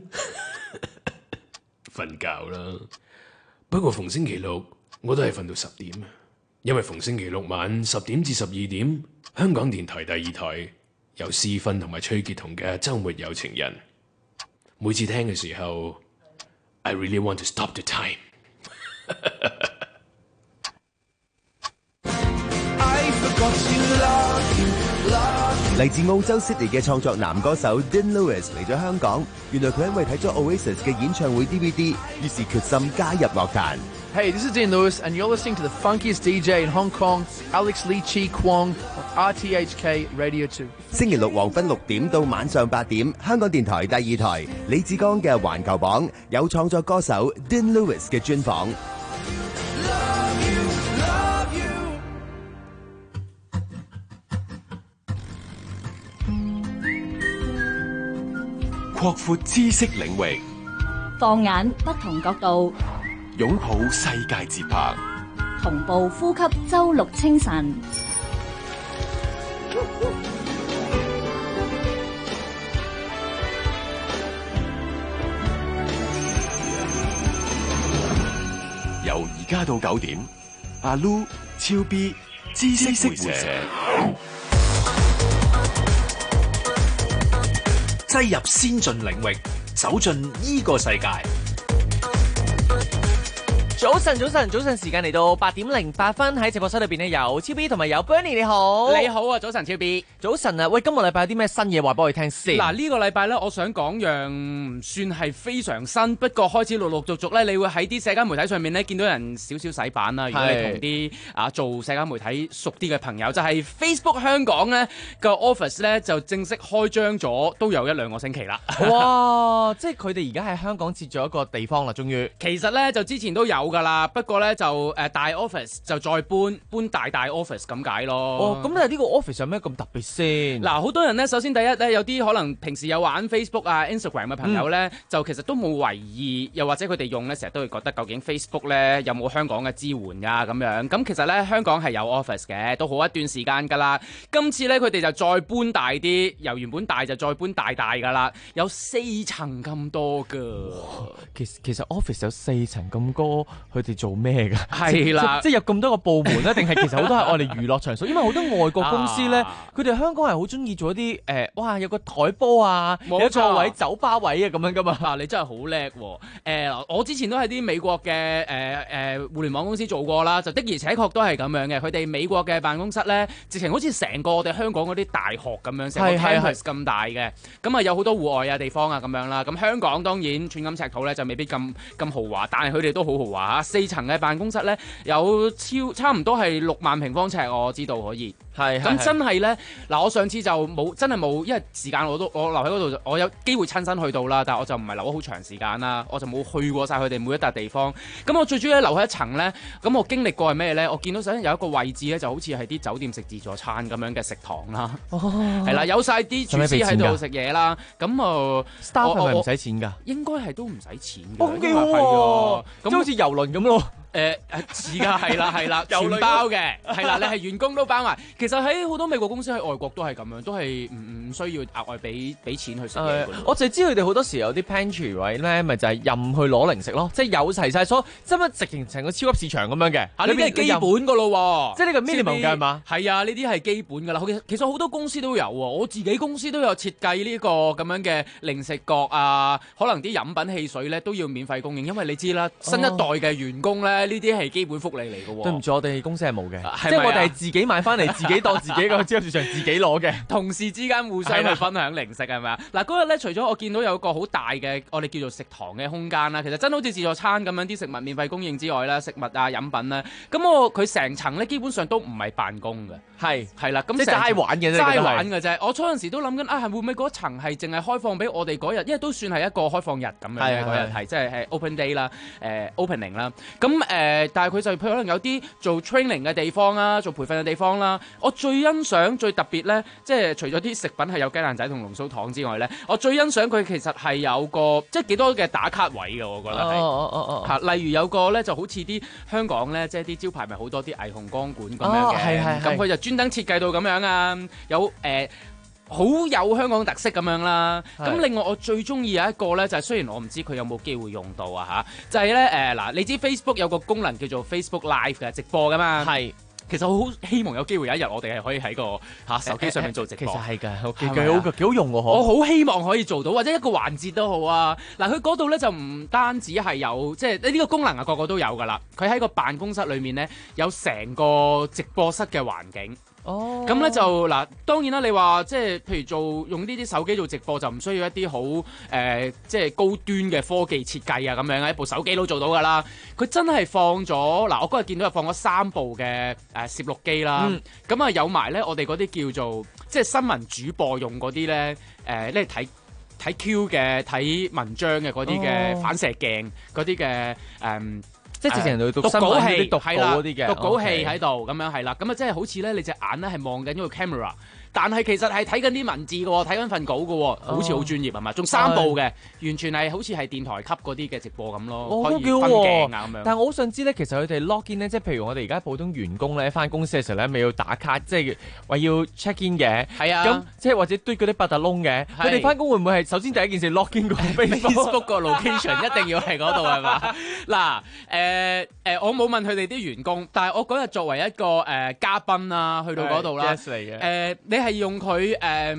Speaker 2: 瞓覺啦。不過逢星期六我都係瞓到十點，因為逢星期六晚十點至十二點，香港電台第二台有思芬同埋崔潔彤嘅週末有情人。每次聽嘅時候 ，I really want to stop the time 。
Speaker 24: 嚟自澳洲悉尼嘅創作男歌手 Dean Lewis 嚟咗香港，原來佢因為睇咗 Oasis 嘅演唱會 D V D， 於是決心加入樂壇。
Speaker 27: Hey, this is Dean Lewis, and you're listening to the funkiest D J in Hong Kong, Alex Lee Chi Kwong, R T H K Radio two。
Speaker 24: 星期六黃昏六點到晚上八點，香港電台第二台，李志剛嘅環球榜有創作歌手 Dean Lewis 嘅專訪。
Speaker 2: 擴闊知識領域，
Speaker 15: 放眼不同角度，
Speaker 2: 擁抱世界節拍，
Speaker 15: 同步呼吸周六清晨。
Speaker 2: 由而家到九點，阿 Lu 超 B 知識會社。
Speaker 28: 擠入先進領域，走進呢個世界。
Speaker 10: 早晨，早晨，早晨，時間嚟到八點零八分，喺直播室裏邊呢，有超 B 同埋有 Bernie， 你好，
Speaker 5: 你好啊，早晨超 B，
Speaker 10: 早晨啊，喂，今個禮拜有啲咩新嘢話俾我哋聽先？
Speaker 5: 嗱，呢個禮拜呢，我想講樣唔算係非常新，不過開始陸陸續續呢，你會喺啲社交媒體上面呢見到人少少洗版啦。如果你同啲啊做社交媒體熟啲嘅朋友，就係、是、Facebook 香港呢個 office 呢，就正式開張咗，都有一兩個星期啦。
Speaker 10: 哇！即係佢哋而家喺香港設咗一個地方啦，終於。
Speaker 5: 其實呢，就之前都有㗎啦，不過呢，就誒、呃、大 office 就再搬搬大大 office 咁解咯。
Speaker 10: 哦，咁啊呢個 office 有咩咁特別先？
Speaker 5: 嗱，好多人呢，首先第一呢，有啲可能平時有玩 Facebook 啊、Instagram 嘅朋友呢，嗯、就其實都冇為意，又或者佢哋用呢，成日都會覺得究竟 Facebook 呢有冇香港嘅支援㗎咁樣。咁其實呢，香港係有 office 嘅，都好一段時間㗎啦。今次呢，佢哋就再搬大啲，由原本大就再搬大大㗎啦，有四層咁多㗎。
Speaker 10: 其實其實 office 有四層咁高，佢哋做咩㗎？
Speaker 5: 係啦，
Speaker 10: 即係有咁多個部門咧，定係其實好多係我哋娛樂場所？因為好多外國公司咧，佢哋、啊、香港係好中意做一啲誒、呃，哇有個台波啊，有座位、酒吧位啊咁樣噶嘛。
Speaker 5: 嗱，你真係好叻喎！誒，我之前都喺啲美國嘅誒誒互聯網公司做過啦，就的而且確都係咁樣嘅。佢哋美國嘅辦公室咧，直情好似成個我哋香港嗰啲大學咁樣，成個 campus 咁大嘅。咁啊有好多戶外啊地方啊咁樣啦。咁香港當然寸金尺土咧就未必咁咁豪華，但係佢哋都好豪華嚇。四層嘅辦公室咧有超差唔多係六萬平方尺，我知道可以。係咁真係咧嗱，我上次就冇真係冇，因為時間我都我留喺嗰度，我有機會親身去到啦，但係我就唔係留咗好長時間啦，我就冇去過晒佢哋每一笪地方。咁我最主要留喺一層咧，咁我經歷過係咩咧？我見到首先有一個位置咧，就好似係啲酒店食自助餐咁樣嘅食堂啦，係啦、哦，有晒啲廚師喺度食嘢啦。咁啊
Speaker 10: staff 係咪唔使錢㗎？
Speaker 5: 應該係都唔使錢嘅，
Speaker 10: 哦幾好喎，咁好似郵輪咁咯。
Speaker 5: 誒誒似㗎，係啦係啦，全包嘅，係啦，你係員工都包埋。其實喺好多美國公司喺外國都係咁樣，都係唔唔需要額外俾俾錢去食嘢。
Speaker 10: 我就知佢哋好多時有啲 pantry 位咧，咪就係任去攞零食咯，即係有齊晒所，真係直情成個超級市場咁樣嘅。
Speaker 5: 呢啲係基本㗎咯喎，
Speaker 10: 即係呢個 minimum 㗎係嘛？
Speaker 5: 係啊，呢啲係基本㗎啦。其實好多公司都有喎，我自己公司都有設計呢個咁樣嘅零食角啊，可能啲飲品汽水咧都要免費供應，因為你知啦，新一代嘅員工咧。呢啲係基本福利嚟嘅喎。
Speaker 10: 對唔住，我哋公司係冇嘅，即係我哋係自己買翻嚟，自己當自己個超級市場自己攞嘅。
Speaker 5: 同事之間互相去分享零食係咪啊？嗱，嗰日咧，除咗我見到有個好大嘅我哋叫做食堂嘅空間啦，其實真好似自助餐咁樣，啲食物免費供應之外啦，食物啊飲品咧，咁我佢成層咧基本上都唔係辦公嘅，
Speaker 10: 係係啦，
Speaker 5: 咁
Speaker 10: 即係齋玩嘅啫，
Speaker 5: 齋玩嘅啫。我初陣時都諗緊啊，係會唔會嗰層係淨係開放俾我哋嗰日，因為都算係一個開放日咁樣嘅嗰日係，即係係 open day 啦，誒 opening 啦，咁誒，但係佢就譬如可能有啲做 training 嘅地方啦，做培訓嘅地方啦。我最欣賞最特別咧，即係除咗啲食品係有雞蛋仔同龍鬚糖之外咧，我最欣賞佢其實係有個即係幾多嘅打卡位嘅，我覺得係。哦哦哦哦。例如有個咧就好似啲香港咧，即係啲招牌咪好多啲霓虹光管咁樣嘅。係係係。咁佢就專登設計到咁樣啊，有誒好、呃、有香港特色咁樣啦。咁另外我最中意有一個咧，就係、是、雖然我唔知佢有冇機會用到啊嚇，就係咧誒嗱，你知 Facebook 有個功能叫做 Facebook Live 嘅直播噶嘛。係。其實我好希望有機會有一日我哋係可以喺個嚇手機上面做直播。其實係㗎，幾幾好幾好用喎。我好希望可以做到，或者一個環節都好啊。嗱，佢嗰度咧就唔單止係有，即係呢個功能啊，個個都有㗎啦。佢喺個辦公室裏面咧，有成個直播室嘅環境。哦，咁咧就嗱，當然啦，你話即係譬如做用呢啲手機做直播就唔需要一啲好誒即係高端嘅科技設計啊咁樣，一部手機都做到㗎啦。佢真係放咗嗱，我嗰日見到又放咗三部嘅誒攝錄機啦，咁啊、嗯、有埋咧我哋嗰啲叫做即係新聞主播用嗰啲咧誒，咧睇睇 Q 嘅睇文章嘅嗰啲嘅反射鏡嗰啲嘅誒。即係直情讀新聞啲讀稿嗰啲嘅讀稿器喺度咁樣係啦，咁啊即係好似咧你隻眼咧係望緊一個 camera，但係其實係睇緊啲文字嘅喎，睇緊份稿嘅喎，好似好專業係嘛？仲三部嘅，完全係好似係電台級嗰啲嘅直播咁咯，可以分鏡啊咁樣。但係我好想知咧，其實佢哋 log in 咧，即係譬如我哋而家普通員工咧，翻公司嘅時候咧，咪要打卡，即係話要 check in 嘅。係啊，咁即係或者堆嗰啲八達窿嘅，佢哋翻工會唔會係首先第一件事 log in 個 Facebook 個 location 一定要係嗰度係嘛？嗱誒。誒誒、呃，我冇問佢哋啲員工，但係我嗰日作為一個誒、呃、嘉賓啊，去到嗰度啦。誒、呃，你係用佢誒誒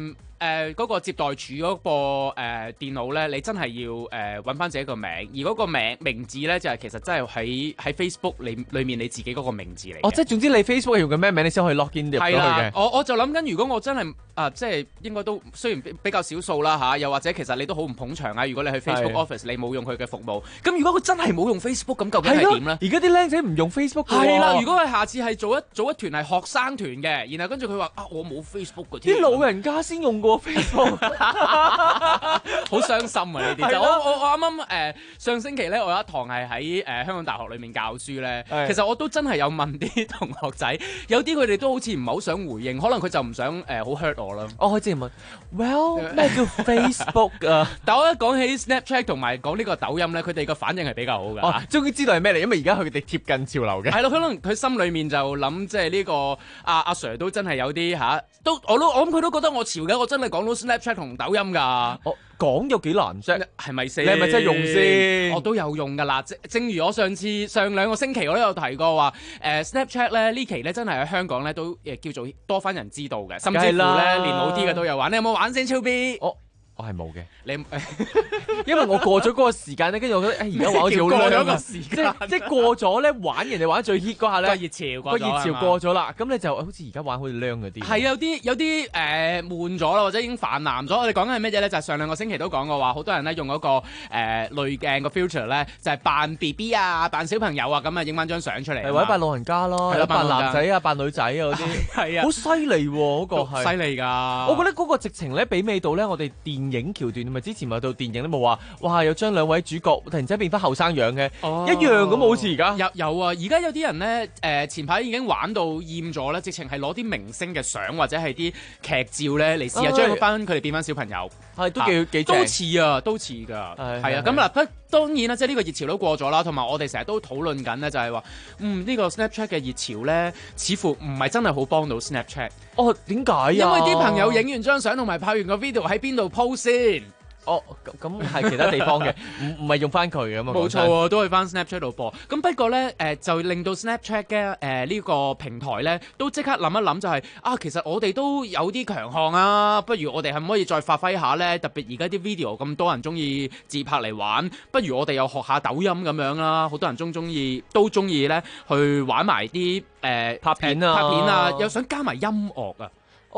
Speaker 5: 誒嗰個接待處嗰個誒電腦咧，你真係要誒揾翻自己個名，而嗰個名名字咧就係其實真係喺喺 Facebook 裏裏面你自己嗰個名字嚟。
Speaker 10: 哦，即係總之你 Facebook 係用嘅咩名，你先可以 log in 入到去嘅。
Speaker 5: 我我就諗緊，如果我真係啊，即係應該都雖然比較少數啦嚇，又或者其實你都好唔捧場啊。如果你去 Facebook Office 你冇用佢嘅服務，咁如果佢真係冇用 Facebook， 咁究竟係點咧？
Speaker 10: 而家啲僆仔唔用 Facebook 嘅喎。
Speaker 5: 係啦，如果佢下次係做一做一團係學生團嘅，然後跟住佢話啊，我冇 Facebook 嘅添。
Speaker 10: 啲老人家先用過 Facebook，
Speaker 5: 好傷心啊！呢啲就我我我啱啱誒上星期咧，我有一堂係喺誒香港大學裏面教書咧，其實我都真係有問啲同學仔，有啲佢哋都好似唔係好想回應，可能佢就唔想誒好 hurt 我啦。
Speaker 10: 我之前問 ，Well 咩叫 Facebook 啊？
Speaker 5: 但我一講起 Snapchat 同埋講呢個抖音咧，佢哋個反應係比較好嘅。
Speaker 10: 哦，終於知道係咩嚟，因為而家佢哋貼近潮流嘅。
Speaker 5: 係咯，可能佢心裡面就諗，即係呢個阿阿 Sir 都真係有啲嚇，都我都我諗佢都覺得我潮嘅，我真係講到 Snapchat 同抖音㗎。
Speaker 10: 我講有幾難啫？
Speaker 5: 係咪先？
Speaker 10: 你係咪真係用先？
Speaker 5: 我都有用㗎啦。正如我上次上兩個星期我都有提過話，誒、呃、Snapchat 咧呢期咧真係喺香港咧都誒叫做多番人知道嘅，甚至乎咧年老啲嘅都有玩。你有冇玩先？超 B？
Speaker 10: 我我係冇嘅。
Speaker 5: 你
Speaker 10: 因為我過咗嗰個時間咧，跟住我覺得誒而家玩好似好
Speaker 5: 過咗
Speaker 10: 靚啊！
Speaker 5: 個時間
Speaker 10: 即係即係過咗咧，玩人哋玩最 hit 嗰下咧，
Speaker 5: 個熱潮過
Speaker 10: 個
Speaker 5: 咗
Speaker 10: 熱潮過咗啦，咁你就好似而家玩好似靚嗰啲。
Speaker 5: 係有啲有啲誒、呃、悶咗啦，或者已經泛濫咗。我哋講緊係乜嘢咧？就係、是、上兩個星期都講過話，好多人咧用嗰、那個誒濾鏡個 filter 咧，就係扮 B B 啊，扮小朋友啊，咁啊影翻張相出嚟。
Speaker 10: 或者扮老人家咯，
Speaker 5: 係咯，
Speaker 10: 扮男仔啊，扮女仔啊嗰啲。係啊，好犀利喎嗰個係。
Speaker 5: 犀利㗎！
Speaker 10: 我覺得嗰個直情咧，媲美到咧，我哋電影橋段，咪之前咪到電影咧冇話，哇！又將兩位主角突然之間變翻後生樣嘅，
Speaker 5: 哦、
Speaker 10: 一樣咁好似而家。
Speaker 5: 有有啊！而家有啲人咧，誒、呃、前排已經玩到厭咗咧，直情係攞啲明星嘅相或者係啲劇照咧嚟試下將翻佢哋變翻小朋友，
Speaker 10: 係都幾幾
Speaker 5: 都似啊，都似㗎，係啊！咁嗱，不當然啦，即係呢個熱潮都過咗啦，同埋我哋成日都討論緊咧，就係話，嗯呢、呢個 Snapchat 嘅熱潮咧，似乎唔係真係好幫到 Snapchat。
Speaker 10: 哦，點解啊？
Speaker 5: 因為啲朋友影完張相同埋拍完個 video 喺邊度 post 先？
Speaker 10: 哦，咁咁係其他地方嘅，唔唔係用翻佢嘅嘛？
Speaker 5: 冇錯喎，都去翻 Snapchat 度播。咁不過咧，誒、呃、就令到 Snapchat 嘅誒呢個平台咧，都即刻諗一諗就係、是、啊，其實我哋都有啲強項啊，不如我哋係唔可以再發揮下咧？特別而家啲 video 咁多人中意自拍嚟玩，不如我哋又學下抖音咁樣啦。好多人中中意都中意咧去玩埋啲誒
Speaker 10: 拍片啊，
Speaker 5: 拍片啊，又想加埋音樂啊。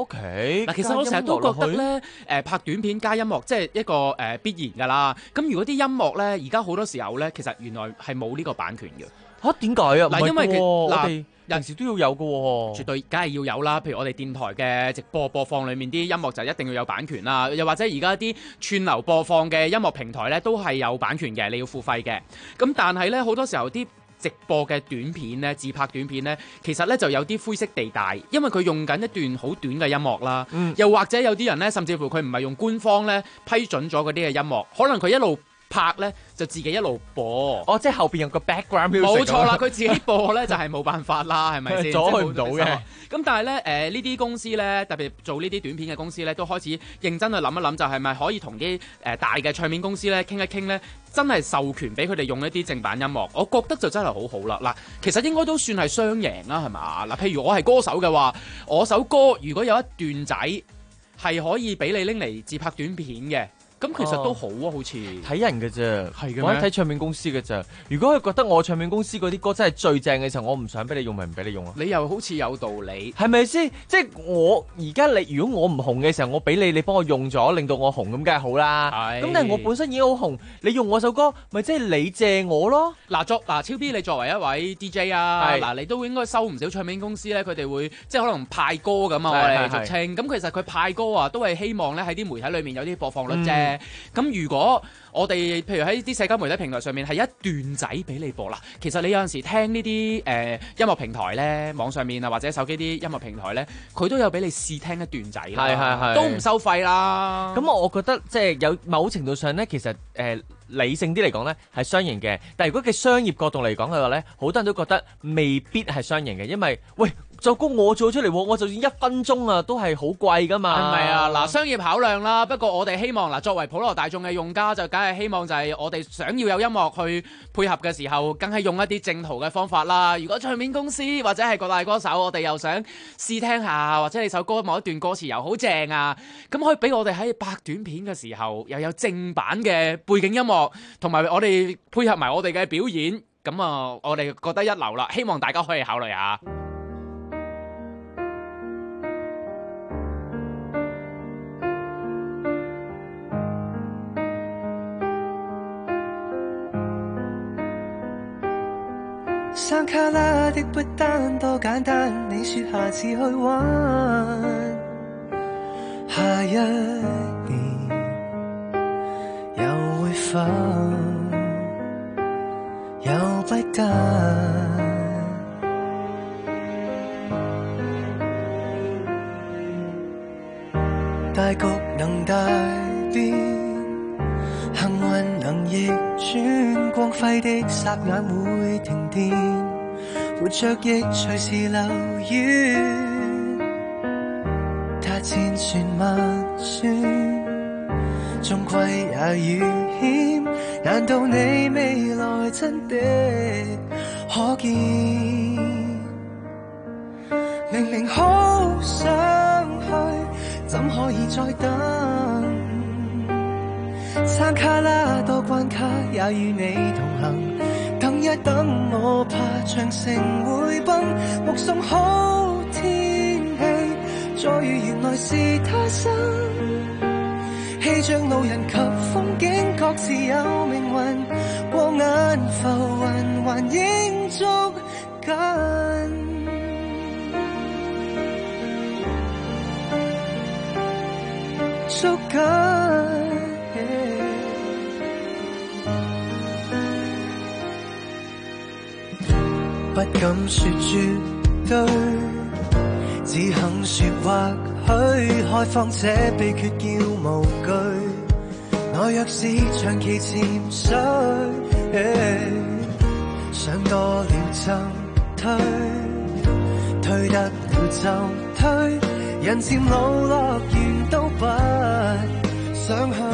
Speaker 10: OK，
Speaker 5: 嗱，其實我成日都覺得咧，誒、呃、拍短片加音樂，即係一個誒、呃、必然㗎啦。咁如果啲音樂咧，而家好多時候咧，其實原來係冇呢個版權嘅。
Speaker 10: 嚇點解啊？
Speaker 5: 嗱，因為其
Speaker 10: 我
Speaker 5: 嗱
Speaker 10: 哋平時都要有嘅喎，
Speaker 5: 絕對梗係要有啦。譬如我哋電台嘅直播播放裡面啲音樂就一定要有版權啦。又或者而家啲串流播放嘅音樂平台咧，都係有版權嘅，你要付費嘅。咁但係咧，好多時候啲直播嘅短片咧，自拍短片咧，其實咧就有啲灰色地帶，因為佢用緊一段好短嘅音樂啦。嗯、又或者有啲人咧，甚至乎佢唔係用官方咧批准咗嗰啲嘅音樂，可能佢一路拍咧就自己一路播。
Speaker 10: 哦，即係後邊有個 background music。
Speaker 5: 冇錯啦，佢自己播咧就係冇辦法啦，係咪先？
Speaker 10: 阻佢唔到嘅。
Speaker 5: 咁但係咧，誒呢啲公司咧，特別做呢啲短片嘅公司咧，都開始認真去諗一諗，就係咪可以同啲誒大嘅唱片公司咧傾一傾咧，真係授權俾佢哋用一啲正版音樂。我覺得就真係好好啦。嗱，其實應該都算係雙贏啦，係嘛？嗱，譬如我係歌手嘅話，我首歌如果有一段仔係可以俾你拎嚟自拍短片嘅。咁其實都好啊，好似
Speaker 10: 睇人嘅啫，
Speaker 5: 係嘅咩？
Speaker 10: 我睇唱片公司嘅啫。如果佢覺得我唱片公司嗰啲歌真係最正嘅時候，我唔想俾你用，咪唔俾你用咯。
Speaker 5: 你又好似有道理，
Speaker 10: 係咪先？即係我而家你，如果我唔紅嘅時候，我俾你，你幫我用咗，令到我紅咁，梗係好啦。咁但係我本身已經好紅，你用我首歌，咪即係你借我咯。
Speaker 5: 嗱作嗱超 B，你作為一位 D J 啊，嗱你都應該收唔少唱片公司咧，佢哋會即係可能派歌咁啊，我哋俗稱。咁其實佢派歌啊，都係希望咧喺啲媒體裏面有啲播放率啫。咁、嗯、如果我哋譬如喺啲社交媒體平台上面係一段仔俾你播啦，其實你有陣時聽呢啲誒音樂平台咧，網上面啊或者手機啲音樂平台咧，佢都有俾你試聽一段仔啦，係係係都唔收費啦。
Speaker 10: 咁我覺得即係有某程度上咧，其實誒、呃、理性啲嚟講咧係雙贏嘅，但係如果嘅商業角度嚟講嘅話咧，好多人都覺得未必係雙贏嘅，因為喂就估我做出嚟，我就算一分鐘啊，都係好貴噶嘛。
Speaker 5: 係咪啊？嗱，商業考量啦。不過我哋希望嗱，作為普羅大眾嘅用家，就梗係希望就係我哋想要有音樂去配合嘅時候，梗係用一啲正途嘅方法啦。如果唱片公司或者係各大歌手，我哋又想試聽下，或者你首歌某一段歌詞又好正啊，咁可以俾我哋喺拍短片嘅時候，又有正版嘅背景音樂，同埋我哋配合埋我哋嘅表演，咁啊，我哋覺得一流啦。希望大家可以考慮下。
Speaker 4: 山卡拉的不單多簡單，你說下次去玩，下一年又會否有不單？大局能大變，幸運能逆轉，光輝的霎眼會停電，活着亦隨時流遠，他千算萬算，終歸也遇險，難道你未來真的可見？明明好想去，怎可以再等？山卡拉多關卡，也與你同行。等一等，我怕長城會崩。目送好天氣，再遇原來是他生。氣象路人及風景各自有命運，過眼浮雲還應捉緊。捉緊。不敢說絕對，只肯說或許開放這秘訣叫無懼。我若是長期潛水，想多了就推，推得了就推，人漸老樂園都不想去。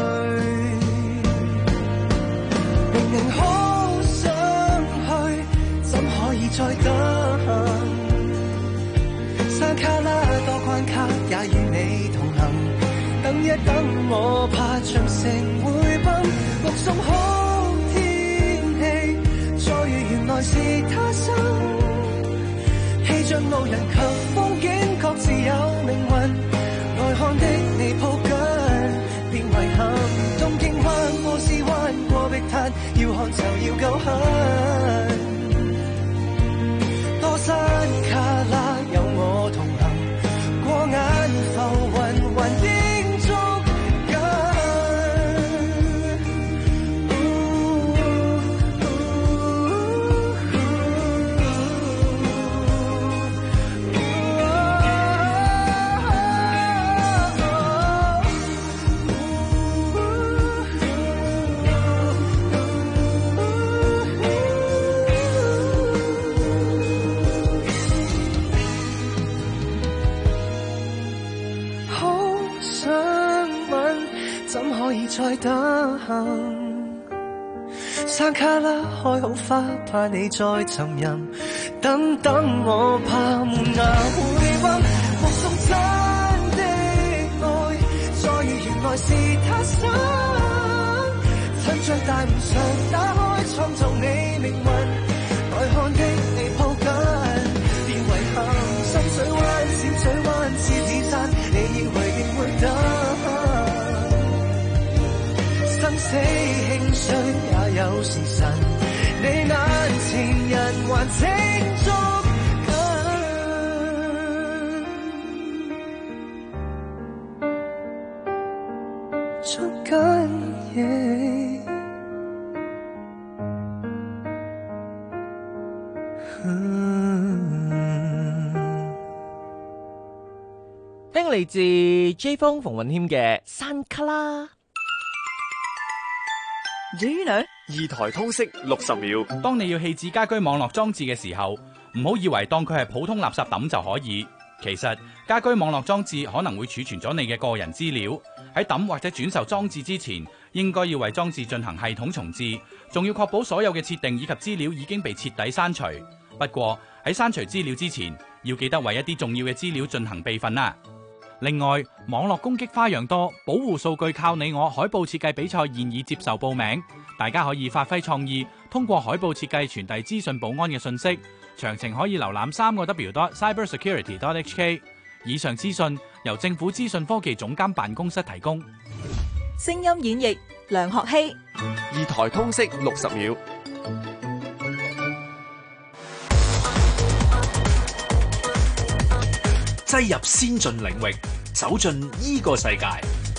Speaker 4: 明明好想去，怎可以再等？山卡拉多關卡，也與你同行。等一等，我怕長城會崩。目送好天氣，再遇原來是他生。氣象路人及風景各自有命運，外看的你抱緊，變遺憾。東京灣波斯灣過碧灘，要看就要夠狠。多山卡拉有我同行，過眼浮雲還應捉緊。再等，山卡拉開好花，怕你再沉吟。等等，我怕門牙會崩。目送真的愛，再遇原來是他生。趁着大門常打開，創造你命運。外看的你抱緊，變遺憾。深水灣、淺水灣、獅子山，你以為定會等？生死輕傷也有時辰，你眼前人還請捉緊，捉緊嘢。
Speaker 10: 聽嚟自 J 風馮允謙嘅山卡拉。
Speaker 9: Do you know 二台通識六十秒。
Speaker 11: 當你要棄置家居網絡裝置嘅時候，唔好以為當佢係普通垃圾抌就可以。其實家居網絡裝置可能會儲存咗你嘅個人資料，喺抌或者轉售裝置之前，應該要為裝置進行系統重置，仲要確保所有嘅設定以及資料已經被徹底刪除。不過喺刪除資料之前，要記得為一啲重要嘅資料進行備份啦。另外，網絡攻擊花樣多，保護數據靠你我。海報設計比賽現已接受報名，大家可以發揮創意，通過海報設計傳遞資訊保安嘅信息。詳情可以瀏覽三個 w dot cybersecurity dot h k。以上資訊由政府資訊科技總監辦公室提供。
Speaker 16: 聲音演繹梁學希。
Speaker 9: 二台通識六十秒。
Speaker 17: 擠入先進領域，走進依個世界。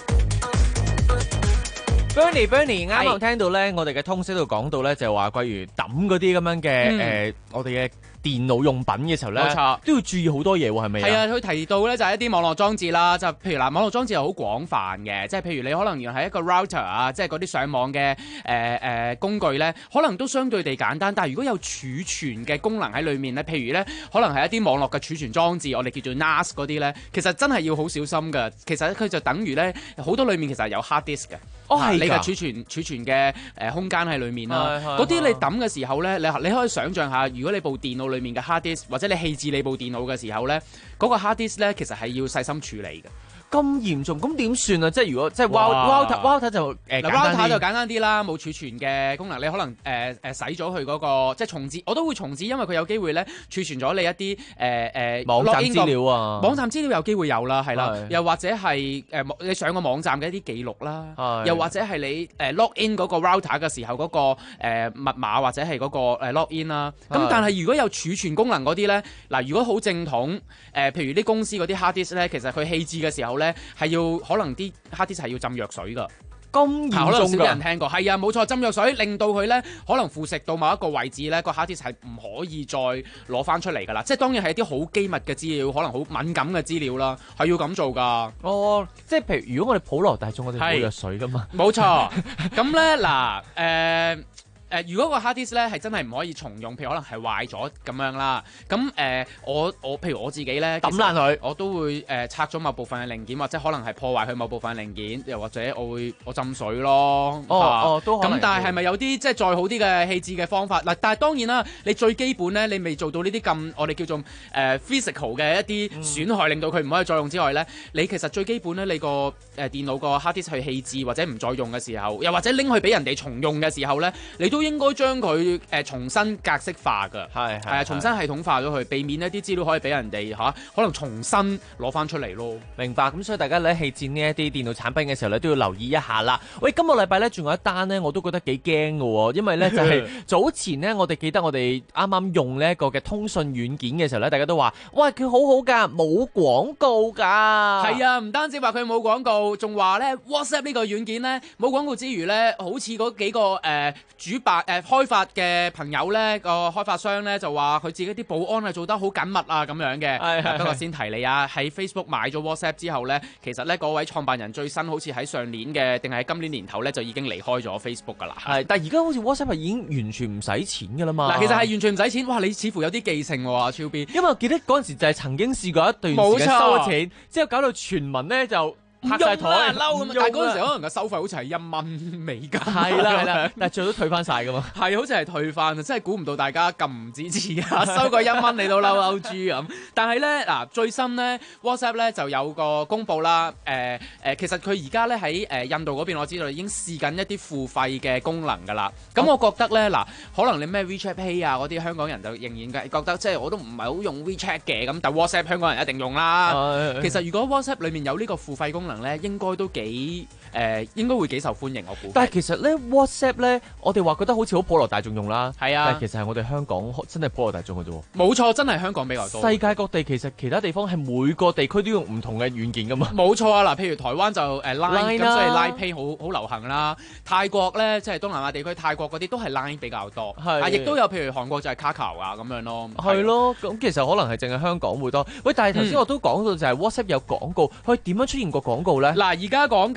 Speaker 10: Bernie Bernie 啱啱聽到咧，我哋嘅通識度講到咧，就係話，例如抌嗰啲咁樣嘅誒、嗯呃，我哋嘅電腦用品嘅時候咧，
Speaker 5: 冇錯，
Speaker 10: 都要注意好多嘢喎，係咪啊？
Speaker 5: 係啊，佢提到咧就係一啲網絡裝置啦，就譬如嗱，網絡裝置係好廣泛嘅，即係譬如你可能原來係一個 router 啊，即係嗰啲上網嘅誒誒工具咧，可能都相對地簡單，但係如果有儲存嘅功能喺裡面咧，譬如咧可能係一啲網絡嘅儲存裝置，我哋叫做 N A S 嗰啲咧，其實真係要好小心㗎。其實佢就等於咧好多裡面其實係有 hard disk 嘅。
Speaker 10: 哦，係
Speaker 5: 你嘅儲存儲存嘅誒空間喺裏面啦，嗰啲你抌嘅時候咧，你你可以想象下，如果你部電腦裏面嘅 hard disk 或者你棄置你部電腦嘅時候咧，嗰、嗰個 hard disk 咧其實係要細心處理嘅。
Speaker 10: 咁嚴重，咁點算啊？即係如果即係 router router 就誒
Speaker 5: router 就簡單啲啦，冇儲存嘅功能，你可能誒誒洗咗佢嗰個即係重置，我都會重置，因為佢有機會咧儲存咗你一啲誒誒
Speaker 10: 網站資料啊，
Speaker 5: 網站資料有機會有啦，係啦，又或者係誒、呃、你上個網站嘅一啲記錄啦，又或者係你誒、呃、log in 嗰個 router 嘅時候嗰、嗰個誒、呃、密碼或者係嗰個誒 log in 啦。咁但係如果有儲存功能嗰啲咧，嗱如果好正統誒、呃，譬如啲公司嗰啲 hard disk 咧，其實佢棄置嘅時候咧。係要可能啲 hard disk 係要浸藥水㗎，
Speaker 10: 咁嚴重㗎？
Speaker 5: 可能少啲人聽過，係啊，冇錯，浸藥水令到佢咧可能腐蝕到某一個位置咧，個 hard disk 係唔可以再攞翻出嚟㗎啦。即係當然係一啲好機密嘅資料，可能好敏感嘅資料啦，係要咁做㗎。
Speaker 10: 哦，即係譬如如果我哋普羅大眾，我哋冇藥水㗎嘛。
Speaker 5: 冇錯，咁咧嗱誒。誒、呃，如果個 hard disk 咧係真係唔可以重用，譬如可能係壞咗咁樣啦，咁誒、呃，我我譬如我自己咧
Speaker 10: 抌爛佢，
Speaker 5: 我都會誒、呃、拆咗某部分嘅零件，或者可能係破壞佢某部分嘅零件，又或者我會我浸水咯。
Speaker 10: 哦、啊、哦，都可能。
Speaker 5: 咁但係係咪有啲即係再好啲嘅棄置嘅方法？嗱，但係當然啦，你最基本咧，你未做到呢啲咁我哋叫做誒、呃、physical 嘅一啲損害，嗯、令到佢唔可以再用之外咧，你其實最基本咧，你個誒、呃、電腦個 hard disk 去棄置或者唔再用嘅時候，又或者拎去俾人哋重用嘅時候咧，你都應該將佢誒、呃、重新格式化㗎，係係啊，重新系統化咗佢，避免一啲資料可以俾人哋嚇、啊，可能重新攞翻出嚟咯。
Speaker 10: 明白，咁所以大家咧棄置呢一啲電腦產品嘅時候咧，都要留意一下啦。喂，今個禮拜咧仲有一單咧，我都覺得幾驚㗎喎，因為咧就係、是、早前咧，我哋記得我哋啱啱用呢一個嘅通訊軟件嘅時候咧，大家都話：哇，佢好好㗎，冇廣告㗎。
Speaker 5: 係啊，唔單止話佢冇廣告，仲話咧 WhatsApp 呢個軟件咧冇廣告之餘咧，好似嗰幾個誒、呃、主辦誒、呃、開發嘅朋友咧，個開發商咧就話佢自己啲保安係做得好緊密啊咁樣嘅。不過先提你啊，喺 Facebook 買咗 WhatsApp 之後咧，其實咧嗰位創辦人最新好似喺上年嘅定係喺今年年頭咧就已經離開咗 Facebook 噶啦。
Speaker 10: 係，但係而家好似 WhatsApp 係已經完全唔使錢㗎啦嘛。
Speaker 5: 嗱，其實係完全唔使錢。哇，你似乎有啲記性喎，超 B。
Speaker 10: 因為我記得嗰陣時就係曾經試過一段時間收咗錢，之後搞到全民咧就拍晒台
Speaker 5: 嬲咁，但係嗰陣時可能個收費好似係一蚊美金，
Speaker 10: 係啦係啦，但係最後都退翻晒噶嘛，
Speaker 5: 係好似係退翻，真係估唔到大家咁唔支持啊！收個一蚊你都嬲嬲豬咁。但係咧嗱，最新咧 WhatsApp 咧就有個公佈啦，誒、呃、誒，其實佢而家咧喺誒印度嗰邊，我知道已經試緊一啲付費嘅功能㗎啦。咁、哦、我覺得咧嗱，可能你咩 WeChat Pay 啊嗰啲香港人就仍然嘅覺得即係我都唔係好用 WeChat 嘅，咁但 WhatsApp 香港人一定用啦。哎、其實如果 WhatsApp 裡面有呢個付費功能咧，應該都幾誒、呃，應該會幾受歡迎，我估。
Speaker 10: 但係其實咧 WhatsApp 咧，我哋話覺得好似好普羅大眾用啦，
Speaker 5: 係啊，
Speaker 10: 但係其實係我哋香港真係普羅大眾嘅啫。
Speaker 5: 冇錯，真係香港比較多。
Speaker 10: 世界各地其實其他地方係每個地區都用唔同嘅軟件噶嘛。
Speaker 5: 冇錯啊，嗱，譬如台灣就誒 Line 咁，
Speaker 10: 啊、
Speaker 5: 所以 Line Pay 好好流行啦。泰國咧，即係東南亞地區，泰國嗰啲都係 Line 比較多，啊，亦都有譬如韓國就係 Kakao 啊咁樣咯。
Speaker 10: 係咯，咁其實可能係淨係香港會多。喂，但係頭先我都講到就係 WhatsApp 有廣告，佢點樣出現個廣告咧？
Speaker 5: 嗱，而家講緊咧就話。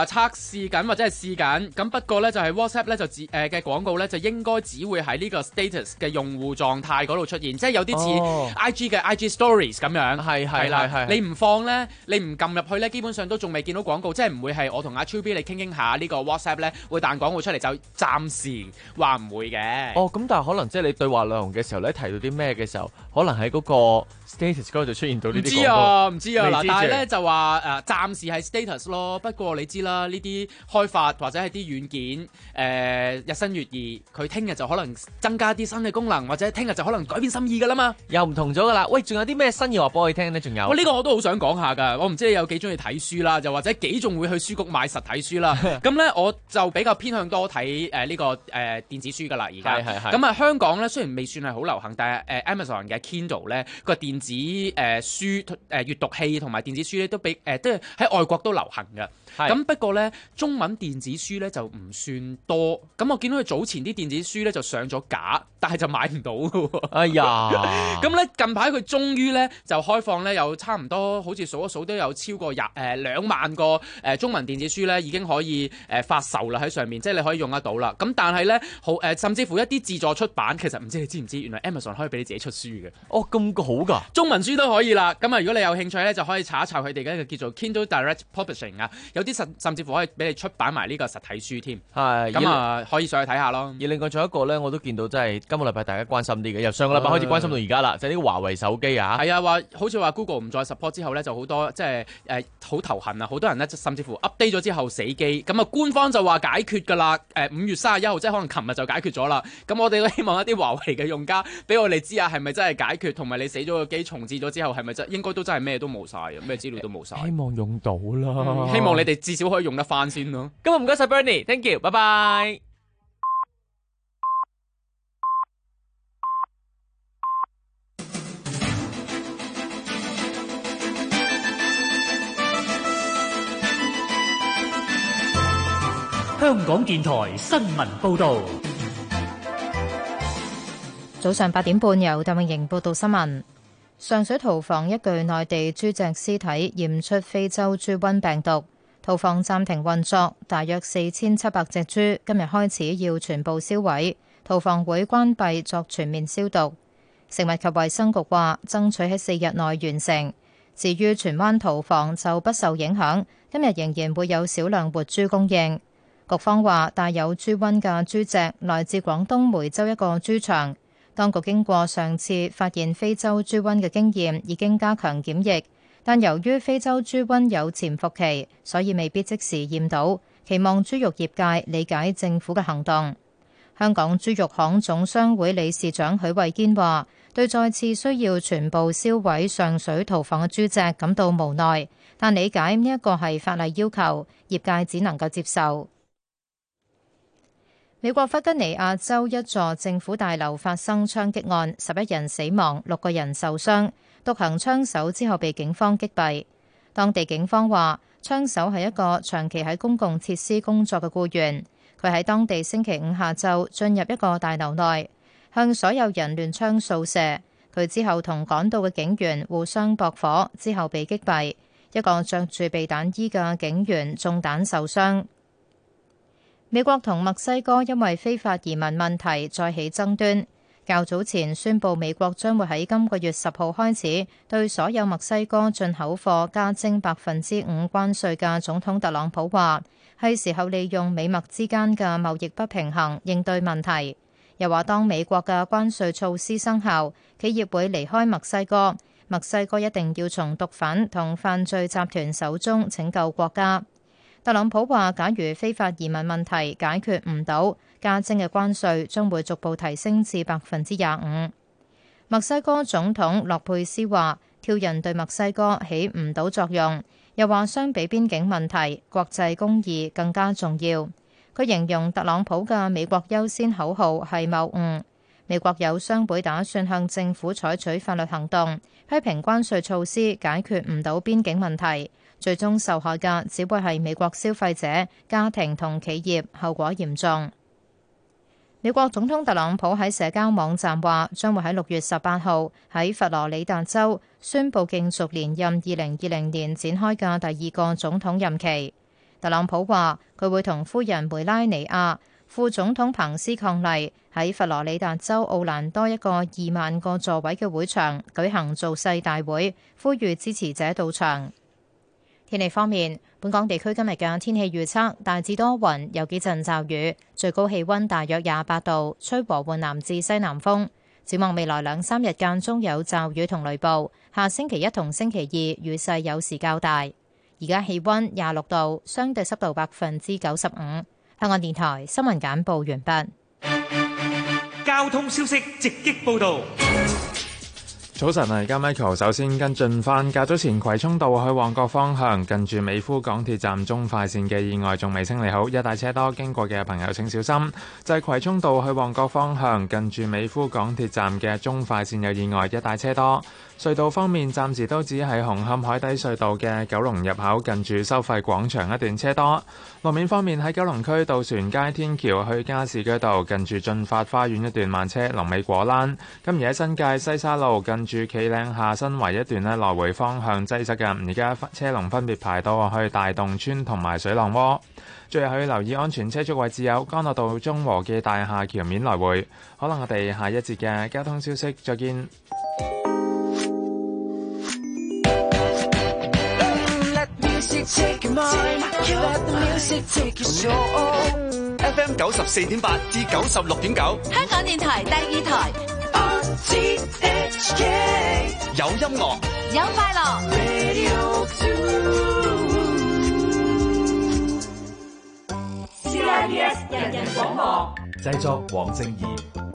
Speaker 5: 測試緊或者係試緊，咁不過咧就係 WhatsApp 咧就自誒嘅廣告咧就應該只會喺呢個 status 嘅用戶狀態嗰度出現，即係有啲似 I G 嘅 I G Stories 咁樣。
Speaker 10: 係係
Speaker 5: 啦，
Speaker 10: 係
Speaker 5: 你唔放咧，你唔撳入去咧，基本上都仲未見到廣告，即係唔會係我同阿超 B 你傾傾下呢個 WhatsApp 咧會彈廣告出嚟，就暫時話唔會嘅。
Speaker 10: 哦，咁但係可能即係你對話內容嘅時候咧提到啲咩嘅時候，可能喺嗰個 status 嗰度就出現到呢啲廣告。唔知
Speaker 5: 啊，唔知啊，嗱，但係咧
Speaker 10: 咧
Speaker 5: 就話誒暫時係 status 咯，不過你知啦，呢啲開發或者係啲軟件誒、呃、日新月異，佢聽日就可能增加啲新嘅功能，或者聽日就可能改變心意噶啦嘛，
Speaker 10: 又唔同咗噶啦。喂，仲有啲咩新嘢話俾我哋聽咧？仲有，
Speaker 5: 喂，呢、這個我都好想講下噶，我唔知你有幾中意睇書啦，又或者幾仲會去書局買實體書啦。咁咧我就比較偏向多睇誒呢個誒、呃、電子書噶啦，而家。
Speaker 10: 係係係。
Speaker 5: 咁啊香港咧雖然未算係好流行，但係誒、呃、Amazon 嘅 Kindle 咧個電子誒、呃、書誒、呃、閱讀器同埋電子書咧都比誒都喺外國都流行嘅。咁不過咧，中文電子書咧就唔算多。咁我見到佢早前啲電子書咧就上咗架，但係就買唔到嘅喎。
Speaker 10: 哎呀！
Speaker 5: 咁咧近排佢終於咧就開放咧，有差唔多好似數一數都有超過廿誒兩萬個誒、呃、中文電子書咧已經可以誒、呃、發售啦喺上面，即係你可以用得到啦。咁但係咧好誒、呃，甚至乎一啲自助出版，其實唔知你知唔知，原來 Amazon 可以俾你自己出書嘅。
Speaker 10: 哦，咁好㗎！
Speaker 5: 中文書都可以啦。咁啊，如果你有興趣咧，就可以查一查佢哋嘅一個叫做 Kindle Direct Publishing 啊。有啲甚甚至乎可以俾你出版埋呢個實體書添。
Speaker 10: 係
Speaker 5: 咁啊，可以上去睇下咯。
Speaker 10: 而另外仲有一個咧，我都見到真係今個禮拜大家關心啲嘅，由上個禮拜開始關心到而家啦，就係呢個華為手機啊。
Speaker 5: 係啊，話好似話 Google 唔再 support 之後咧，就好多即係誒好頭痕啊！好多人咧甚至乎 update 咗之後死機。咁啊，官方就話解決㗎啦。誒五月三十一號即係可能琴日就解決咗啦。咁我哋都希望一啲華為嘅用家俾我哋知啊，係咪真係解決，同埋你死咗個機重置咗之後係咪真應該都真係咩都冇晒啊，咩資料都冇晒。
Speaker 10: 希望用到啦、
Speaker 5: 嗯，希望你哋至少可以用得翻先咯。
Speaker 10: 今日唔該晒 Bernie，thank you，拜拜。
Speaker 16: 香港電台新聞報導。
Speaker 12: 早上八點半，由鄧永盈報道新聞。上水屠房一具內地豬隻屍體驗出非洲豬瘟病毒，屠房暫停運作，大約四千七百隻豬今日開始要全部銷毀，屠房會關閉作全面消毒。食物及衛生局話爭取喺四日內完成。至於荃灣屠房就不受影響，今日仍然會有少量活豬供應。局方話帶有豬瘟嘅豬隻來自廣東梅州一個豬場，當局經過上次發現非洲豬瘟嘅經驗，已經加強檢疫，但由於非洲豬瘟有潛伏期，所以未必即時驗到。期望豬肉業界理解政府嘅行動。香港豬肉行總商會理事長許慧堅話，對再次需要全部銷毀上水屠房嘅豬隻感到無奈，但理解呢一個係法例要求，業界只能夠接受。美國弗吉尼亞州一座政府大樓發生槍擊案，十一人死亡，六個人受傷。獨行槍手之後被警方擊斃。當地警方話，槍手係一個長期喺公共設施工作嘅僱員，佢喺當地星期五下晝進入一個大樓內，向所有人亂槍掃射。佢之後同趕到嘅警員互相駁火，之後被擊斃。一個着住避彈衣嘅警員中彈受傷。美國同墨西哥因為非法移民問題再起爭端。較早前宣布美國將會喺今個月十號開始對所有墨西哥進口貨加徵百分之五關稅嘅總統特朗普話，係時候利用美墨之間嘅貿易不平衡應對問題。又話當美國嘅關稅措施生效，企業會離開墨西哥，墨西哥一定要從毒販同犯罪集團手中拯救國家。特朗普話，假如非法移民問題解決唔到，加徵嘅關稅將會逐步提升至百分之廿五。墨西哥總統洛佩斯話，挑釁對墨西哥起唔到作用，又話相比邊境問題，國際公義更加重要。佢形容特朗普嘅美國優先口號係謬誤。美國有商會打算向政府採取法律行動，批評關稅措施解決唔到邊境問題。最終受害嘅只會係美國消費者、家庭同企業，後果嚴重。美國總統特朗普喺社交網站話，將會喺六月十八號喺佛羅里達州宣布競逐連任二零二零年展開嘅第二個總統任期。 特朗普話佢會同夫人梅拉尼亞、副總統彭斯伉儷喺佛羅里達州奧蘭多一個二萬個座位嘅會場舉行造勢大會，呼籲支持者到場。天氣方面，本港地區今日嘅天氣預測大致多雲，有幾陣驟雨，最高氣溫大約廿八度，吹和緩南至西南風。展望未來兩三日間中有驟雨同雷暴，下星期一同星期二雨勢有時較大。而家氣溫廿六度，相對濕度百分之九十五。香港電台新聞簡報完畢。
Speaker 6: 交通消息直擊報道。
Speaker 7: 早晨啊，而家 Michael 首先跟進翻，較早前葵涌道去旺角方向近住美孚港鐵站中快線嘅意外仲未清理好，一帶車多，經過嘅朋友請小心。就係葵涌道去旺角方向近住美孚港鐵站嘅中快線有意外，一帶車多。隧道方面，暫時都只係紅磡海底隧道嘅九龍入口近住收費廣場一段車多。路面方面，喺九龍區渡船街天橋去加士居道近住進發花園一段慢車，龍尾果欄。咁而喺新界西沙路近住企嶺下新圍一段呢，來回方向擠塞嘅，而家車龍分別排到去大洞村同埋水浪窩。最後要留意安全車速位置有干諾道中和記大廈橋面來回。可能我哋下一節嘅交通消息再見。
Speaker 9: F M 九十四點八至九十六點九，
Speaker 23: 香港電台第二台。
Speaker 9: 有音樂，
Speaker 23: 有快樂。
Speaker 16: C I B S 人人廣播，
Speaker 17: 製作黃正儀。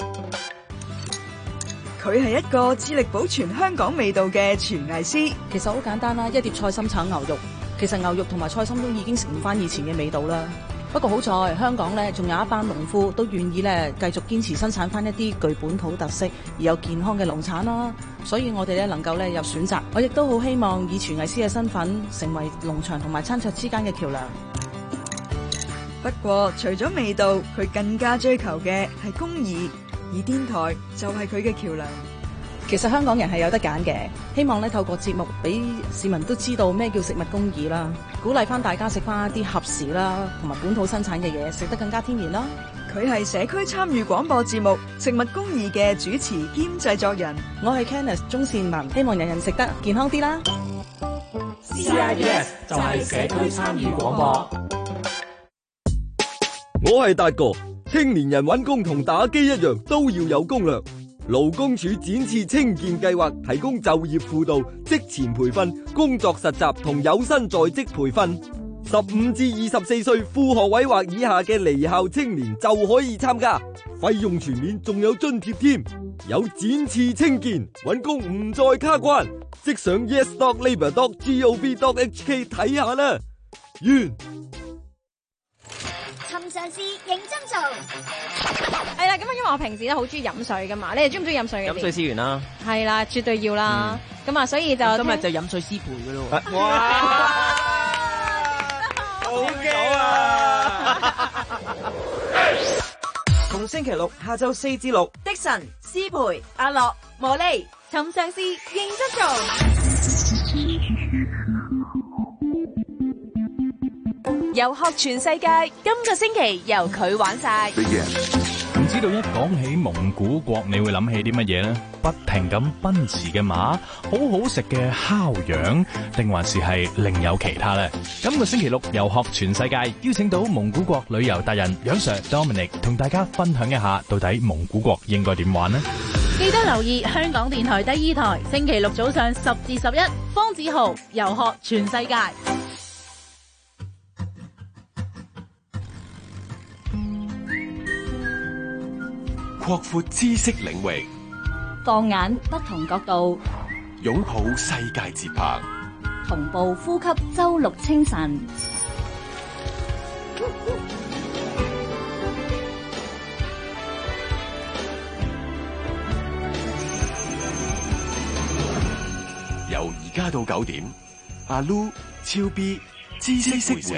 Speaker 3: 佢係一個致力保存香港味道嘅廚藝師。
Speaker 8: 其實好簡單啦，一碟菜心炒牛肉，其實牛肉同埋菜心都已經食唔翻以前嘅味道啦。不過好在香港咧，仲有一班農夫都願意咧繼續堅持生產翻一啲具本土特色而有健康嘅農產啦。所以我哋咧能夠咧有選擇。我亦都好希望以廚藝師嘅身份成為農場同埋餐桌之間嘅橋梁。
Speaker 3: 不過除咗味道，佢更加追求嘅係公義，而電台就係佢嘅橋梁。
Speaker 8: 其實香港人係有得揀嘅，希望咧透過節目俾市民都知道咩叫食物公義啦，鼓勵翻大家食翻一啲合時啦，同埋本土生產嘅嘢，食得更加天然啦。
Speaker 3: 佢係社區參與廣播節目《食物公義》嘅主持兼製作人。
Speaker 8: 我係 Kenneth 鍾善文，希望人人食得健康啲啦。
Speaker 16: C I B S 就係社區參與廣播。
Speaker 18: 我係達哥，青年人揾工同打機一樣，都要有攻略。勞工處展翅青見計劃提供就業輔導、職前培訓、工作實習同有薪在職培訓。十五至二十四歲副學位或以下嘅離校青年就可以參加，費用全免，仲有津貼添。有展翅青見，揾工唔再卡關，即上 yes dot labour dot gov dot h k 睇下啦。完。
Speaker 19: 尋常事認真做。
Speaker 20: 係啦，咁啊，因為我平時都好中意飲水噶嘛，你哋中唔中意飲水嘅？
Speaker 10: 飲水思源啦。
Speaker 20: 係啦，絕對要啦。咁啊，所以就
Speaker 10: 今日就飲水思培噶咯。
Speaker 18: 哇！好嘅啊！
Speaker 3: 逢星期六下晝四至六，的神、思培、阿樂、茉莉，尋常事認真做。遊學全世界，今個星期由佢玩晒。
Speaker 11: 唔知道一講起蒙古國，你會諗起啲乜嘢呢？不停咁奔馳嘅馬，好好食嘅烤羊，定還是係另有其他呢？今個星期六遊學全世界，邀請到蒙古國旅遊達人楊 Sir Dominic 同大家分享一下，到底蒙古國應該點玩呢？
Speaker 21: 記得留意香港電台第二台，星期六早上十至十一，方子豪遊學全世界。
Speaker 9: 擴闊知識領域，
Speaker 15: 放眼不同角度，
Speaker 9: 擁抱世界節拍，
Speaker 15: 同步呼吸周六清晨。
Speaker 9: 由而家到九點，阿 Lu 超 B 知識會社。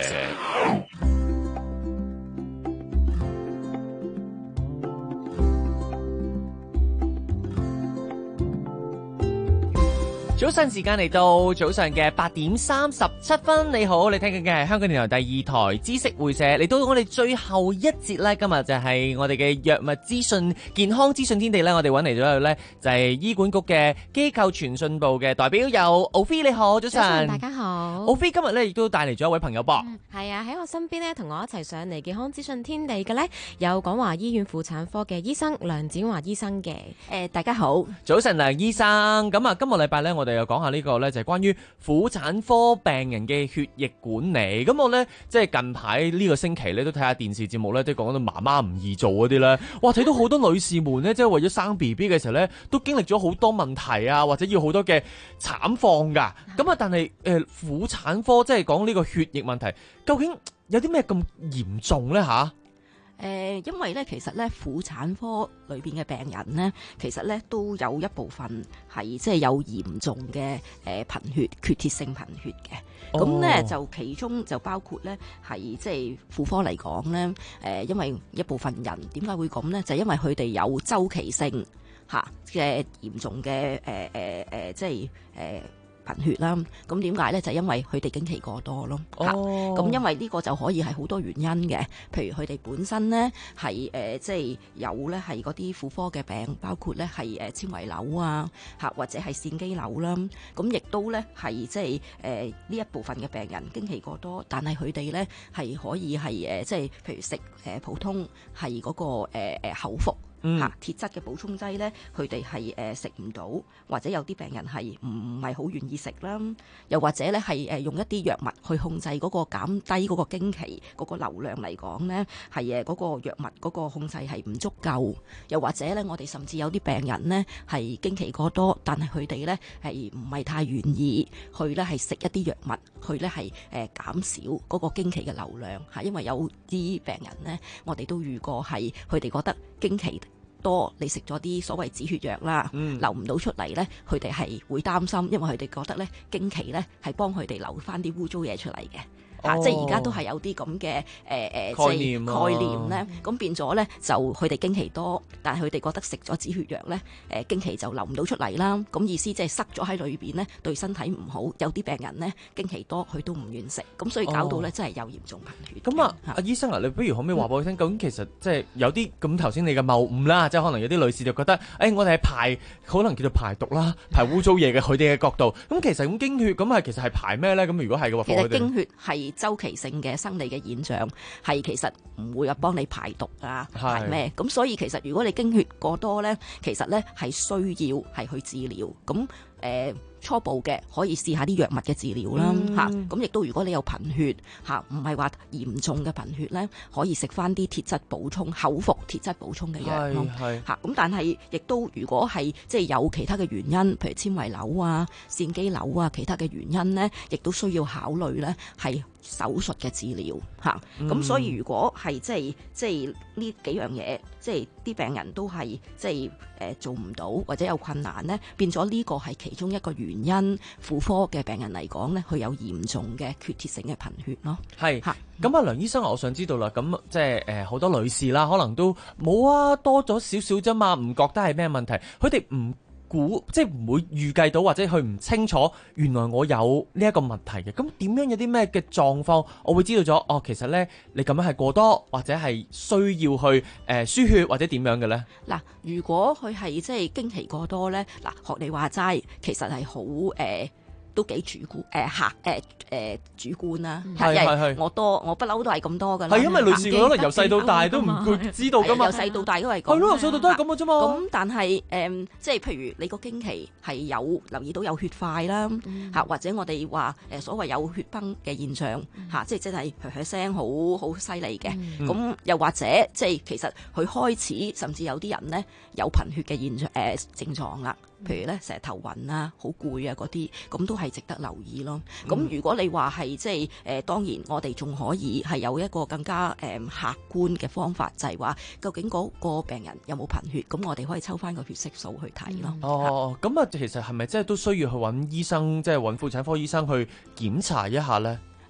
Speaker 10: 早晨時間嚟到早上嘅八點三十七分，你好，你聽緊嘅係香港電台第二台知識會社，嚟到我哋最後一節咧，今日就係我哋嘅藥物資訊健康資訊天地咧，我哋揾嚟咗咧就係醫管局嘅機構傳訊部嘅代表有奧菲，你好，早晨，
Speaker 1: 早晨大家好。
Speaker 10: 奧菲今日咧亦都帶嚟咗一位朋友噃，
Speaker 1: 係啊，喺我身邊咧同我一齊上嚟健康資訊天地嘅咧有廣華醫院婦產科嘅醫生梁展華醫生嘅。
Speaker 23: 誒，大家好，
Speaker 10: 早晨梁醫生，咁啊今個禮拜咧我哋又講下呢個咧就係關於婦產科病人嘅血液管理。咁我咧即係近排呢個星期咧都睇下電視節目咧，即係講到媽媽唔易做嗰啲咧，哇睇到好多女士們咧，即係為咗生 B B 嘅時候咧，都經歷咗好多問題啊，或者要好多嘅慘況噶。咁啊，但係誒婦產科即係講呢個血液問題，究竟有啲咩咁嚴重咧吓？
Speaker 23: 誒、呃，因為咧，其實咧，婦產科裏邊嘅病人咧，其實咧都有一部分係即係有嚴重嘅誒貧血、缺鐵性貧血嘅。咁咧、哦、就其中就包括咧係即係婦科嚟講咧，誒、呃，因為一部分人點解會咁咧？就係、因為佢哋有周期性嚇嘅嚴重嘅誒誒誒，即係誒。呃貧血啦，咁點解咧？就係、因為佢哋經期過多咯，嚇、哦。咁因為呢個就可以係好多原因嘅，譬如佢哋本身咧係誒即係有咧係嗰啲婦科嘅病，包括咧係誒纖維瘤啊，嚇或者係腺肌瘤啦。咁亦都咧係即係誒呢一部分嘅病人經期過多，但係佢哋咧係可以係誒即係譬如食誒普通係嗰、嗰個誒誒、呃、口服。
Speaker 10: 嗯、
Speaker 23: 鐵質嘅補充劑咧，佢哋係誒食唔到，或者有啲病人係唔係好願意食啦，又或者咧係誒用一啲藥物去控制嗰個減低嗰個經期嗰個流量嚟講咧，係誒嗰個藥物嗰個控制係唔足夠，又或者咧我哋甚至有啲病人咧係經期過多，但係佢哋咧係唔係太願意去咧係食一啲藥物去咧係誒減少嗰個經期嘅流量嚇，因為有啲病人咧，我哋都遇過係佢哋覺得經期多，你食咗啲所謂止血藥啦，嗯、流唔到出嚟咧，佢哋係會擔心，因為佢哋覺得咧經期咧係幫佢哋流翻啲污糟嘢出嚟嘅。啊、即係而家都係有啲咁嘅誒誒，即係概念咧，咁變咗咧就佢哋經期多，但係佢哋覺得食咗止血藥咧，誒、呃、經期就流唔到出嚟啦。咁意思即係塞咗喺裏邊咧，對身體唔好。有啲病人咧經期多，佢都唔願食，咁所以搞到咧、哦、真係有嚴重貧血。咁啊，阿醫生啊，你不如可唔可以話俾我聽，究竟其實即係有啲咁頭先你嘅謬誤啦，即係可能有啲女士就覺得，誒、哎、我哋係排可能叫做排毒啦，排污糟嘢嘅，佢哋嘅角度。咁其實咁經血咁係其實係排咩咧？咁如果係嘅話， 其實經血係周期性嘅生理嘅現象，係其實唔會話幫你排毒啊，排咩？咁所以其實如果你經血過多咧，其實咧係需要係去治療。咁誒、呃、初步嘅可以試下啲藥物嘅治療啦，嚇、嗯。咁亦都如果你有貧血嚇，唔係話嚴重嘅貧血咧，可以食翻啲鐵質補充、口服鐵質補充嘅藥咯，嚇。咁但係亦都如果係即係有其他嘅原因，譬如纖維瘤啊、腺肌瘤啊，其他嘅原因咧，亦都需要考慮咧係手術嘅治療嚇。咁、嗯、所以如果係即係即係呢幾樣嘢，即係啲病人都係即係誒、呃、做唔到或者有困難咧，變咗呢個係其中一個原因。婦科嘅病人嚟講咧，佢有嚴重嘅缺鐵性嘅貧血咯。係嚇。
Speaker 10: 咁啊，梁醫生，我想知道啦，咁即係誒好多女士啦，可能都冇啊，多咗少少啫嘛，唔覺得係咩問題，佢哋唔估即係唔會預計到，或者佢唔清楚原來我有呢一個問題嘅。咁點樣有啲咩嘅狀況我會知道咗？哦，其實咧你咁樣係過多，或者係需要去誒、呃、輸血或者點樣嘅咧？
Speaker 23: 嗱，如果佢係即係經期過多咧，嗱學你話齋，其實係好誒。呃都幾主觀誒客誒誒主觀啦，係係係我多我不嬲都係咁多㗎啦。係因為女士可能由細到大都唔會知道㗎嘛，由細到大都係咁。係咯，由細到大都係咁嘅啫嘛。咁但係誒、嗯，即係譬如你個經期係有留意到有血塊啦，嚇、嗯、或者我哋話誒所謂有血崩嘅現象嚇、嗯，即係真係噓噓聲好好犀利嘅。咁、嗯、又或者即係其實佢開始甚至有啲人咧有貧血嘅現象誒、呃、症狀啦。譬如咧，成日頭暈啊、好攰啊嗰啲，咁都係值得留意咯。咁、嗯、如果你話係即係誒，當然我哋仲可以係有一個更加誒、呃、客觀嘅方法，就係、是、話究竟嗰個病人有冇貧血，咁我哋可以抽翻個血色素去睇咯。
Speaker 10: 哦，咁啊，其實係咪即係都需要去揾醫生，即係揾婦產科醫生去檢查一下咧？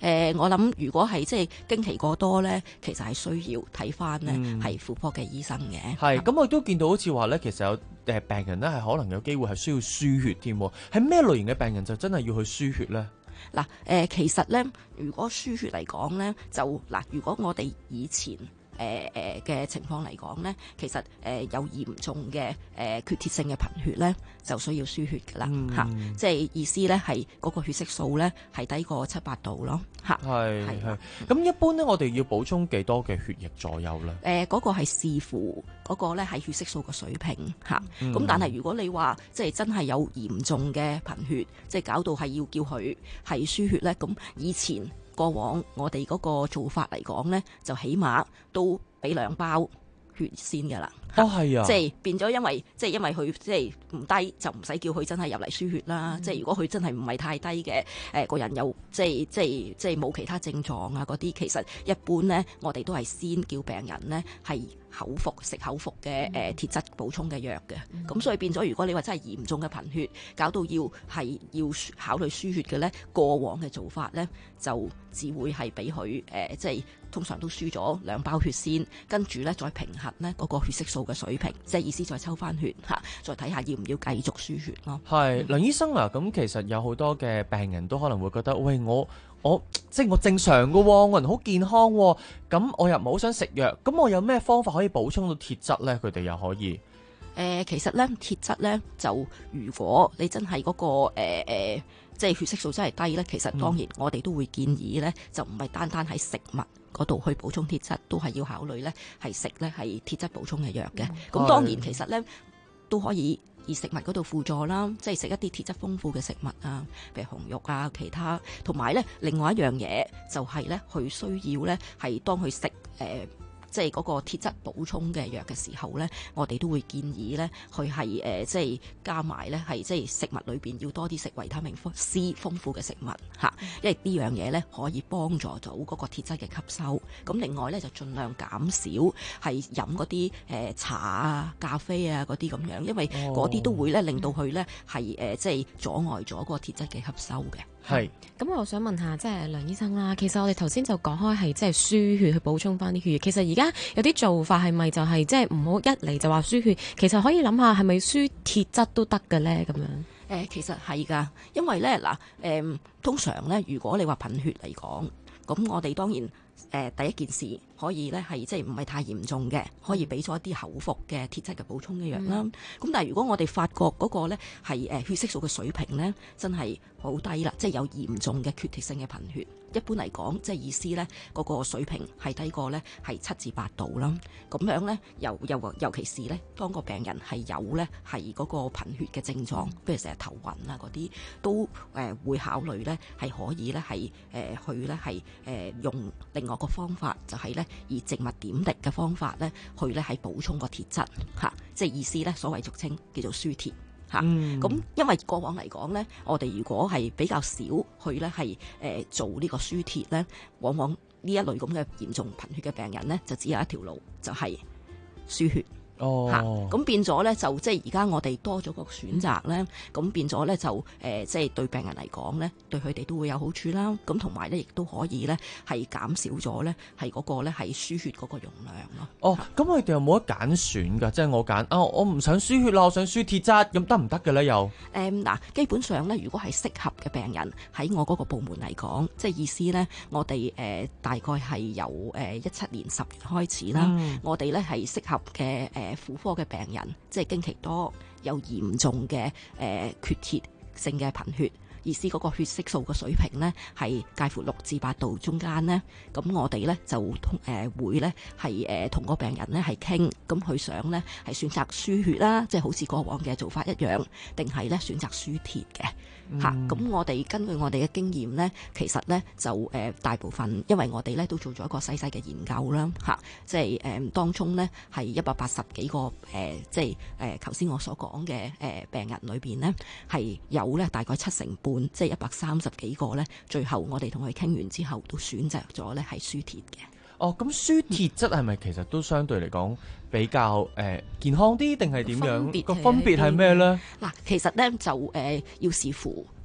Speaker 13: 呃，我諗如果係即係經期過多咧，其實係需要睇翻咧係婦科嘅醫生嘅。
Speaker 10: 係咁，我都見到好似話咧，其實有誒病人咧係可能有機會係需要輸血添，係咩類型嘅病人就真係要去輸血咧？
Speaker 13: 嗱，誒、呃、其實咧，如果輸血嚟講咧，就嗱，如果我哋以前誒誒嘅情況嚟講咧，其實誒、呃、有嚴重嘅誒、呃、缺鐵性嘅貧血咧，就需要輸血㗎啦嚇，即係意思咧係嗰個血色素咧係低過七八度咯嚇。
Speaker 10: 係係。咁一般咧，我哋要補充幾多嘅血液左右咧？誒、
Speaker 13: 呃，嗰、那個係視乎嗰個咧係血色素嘅水平嚇。咁、
Speaker 10: 嗯、
Speaker 13: 但係如果你話即係真係有嚴重嘅貧血，即係搞到係要叫佢係輸血咧，咁以前過往我哋嗰個做法嚟講咧，就起碼都俾兩包血先㗎啦。
Speaker 10: 哦，係啊，
Speaker 13: 即係變咗，因為即係因為佢即係唔低，就唔使叫佢真係入嚟輸血啦。嗯、即係如果佢真係唔係太低嘅，誒、呃、個人又即係即係即係冇其他症狀啊嗰啲，其實一般咧，我哋都係先叫病人咧係口服食口服嘅誒、呃、鐵質補充嘅藥嘅。咁、嗯、所以變咗，如果你話真係嚴重嘅貧血，搞到要係要考慮輸血嘅咧，過往嘅做法咧就只會係俾佢誒即係通常都輸咗兩包血先，跟住咧再平衡咧嗰個血色素嘅水平，即係意思再抽翻血嚇，再睇下要唔要繼續輸血咯。
Speaker 10: 係梁醫生啊，咁其實有好多嘅病人都可能會覺得，喂，我我即係我正常嘅喎，我人好健康喎，咁我又唔係好想食藥，咁我有咩方法可以補充到鐵質咧？佢哋又可以。誒、
Speaker 13: 呃，其實咧鐵質咧就如果你真係嗰、那個誒、呃呃、即係血色素真係低咧，其實當然我哋都會建議咧，就唔係單單喺食物嗰度去補充鐵質，都係要考慮咧係食咧係鐵質補充嘅藥嘅。咁、嗯、當然其實咧都可以以食物嗰度輔助啦，即係食一啲鐵質豐富嘅食物啊，譬如紅肉啊，其他同埋咧另外一樣嘢就係咧佢需要咧係當佢食誒。呃即係嗰個鐵質補充嘅藥嘅時候咧，我哋都會建議咧，佢係誒即係加埋咧，係即係食物裏邊要多啲食維他命 C 豐富嘅食物嚇，因為呢樣嘢咧可以幫助到嗰個鐵質嘅吸收。咁另外咧就盡量減少係飲嗰啲誒茶啊、咖啡啊嗰啲咁樣，因為嗰啲都會咧令到佢咧係誒即係阻礙咗嗰個鐵質嘅吸收嘅。
Speaker 10: 係，
Speaker 1: 咁我想問下，即係梁醫生啦。其實我哋頭先就講開係即係輸血去補充翻啲血液。其實而家有啲做法係咪就係即係唔好一嚟就話輸血？其實可以諗下係咪輸鐵質都得嘅咧？咁樣
Speaker 13: 誒，其實係㗎，因為咧嗱誒，通常咧如果你話貧血嚟講，咁我哋當然誒、呃、第一件事可以咧係即係唔係太嚴重嘅，可以俾咗一啲口服嘅鐵質嘅補充嘅藥啦。咁、嗯、但係如果我哋發覺嗰個咧係誒血色素嘅水平咧真係好低啦，即係有嚴重嘅缺鐵性嘅貧血。一般嚟講，即係意思咧，嗰個水平係低過咧係七至八度啦。咁樣咧，尤尤尤其是咧，當個病人係有咧係嗰個貧血嘅症狀，譬如成日頭暈啊嗰啲，都誒會考慮咧係可以咧係誒去咧係誒用另外個方法，就係咧以靜脈點滴嘅方法咧去咧係補充個鐵質嚇，即係意思咧所謂俗稱叫做輸鐵。咁、嗯、因為過往嚟講咧，我哋如果係比較少去咧係誒做呢個輸鐵咧，往往呢一類咁嘅嚴重貧血嘅病人咧，就只有一條路，就係、是、輸血。
Speaker 10: 哦，
Speaker 13: 咁、啊、變咗咧就即係而家我哋多咗個選擇咧，咁變咗咧就誒、呃、即係對病人嚟講咧，對佢哋都會有好處啦。咁同埋咧亦都可以咧係減少咗咧係嗰個咧係輸血嗰個容量咯。
Speaker 10: 哦，咁佢哋有冇得揀選㗎？即係我揀啊，我唔想輸血啦，我想輸鐵質，咁得唔得嘅咧？又
Speaker 13: 誒嗱，基本上咧，如果係適合嘅病人喺我嗰個部門嚟講，即係意思咧，我哋誒、呃、大概係由誒一七年十月開始啦，嗯、我哋咧係適合嘅誒。呃婦科嘅病人，即係經期多有嚴重嘅誒、呃、缺鐵性嘅貧血，意思嗰個血色素嘅水平呢係介乎六至八度中間呢。咁我哋呢就同誒、呃、會呢係誒同個病人呢係傾，咁佢想呢係選擇輸血啦，即係好似過往嘅做法一樣，定係呢選擇輸鐵嘅。嚇、嗯！咁、啊、我哋根據我哋嘅經驗呢，其實呢就誒、呃、大部分，因為我哋呢都做咗一個細細嘅研究啦，嚇、啊！即係誒、呃、當中呢係一百八十幾個誒、呃，即係誒頭先我所講嘅誒病人裏邊呢，係有呢大概七成半，即係一百三十幾個呢，最後我哋同佢傾完之後，都選擇咗呢係輸鐵嘅。
Speaker 10: 哦，咁輸鐵質係咪其實都相對嚟講比較誒、呃、健康啲，定係點樣？個分別係咩咧？
Speaker 13: 嗱，其實咧就誒、呃、要視乎嗰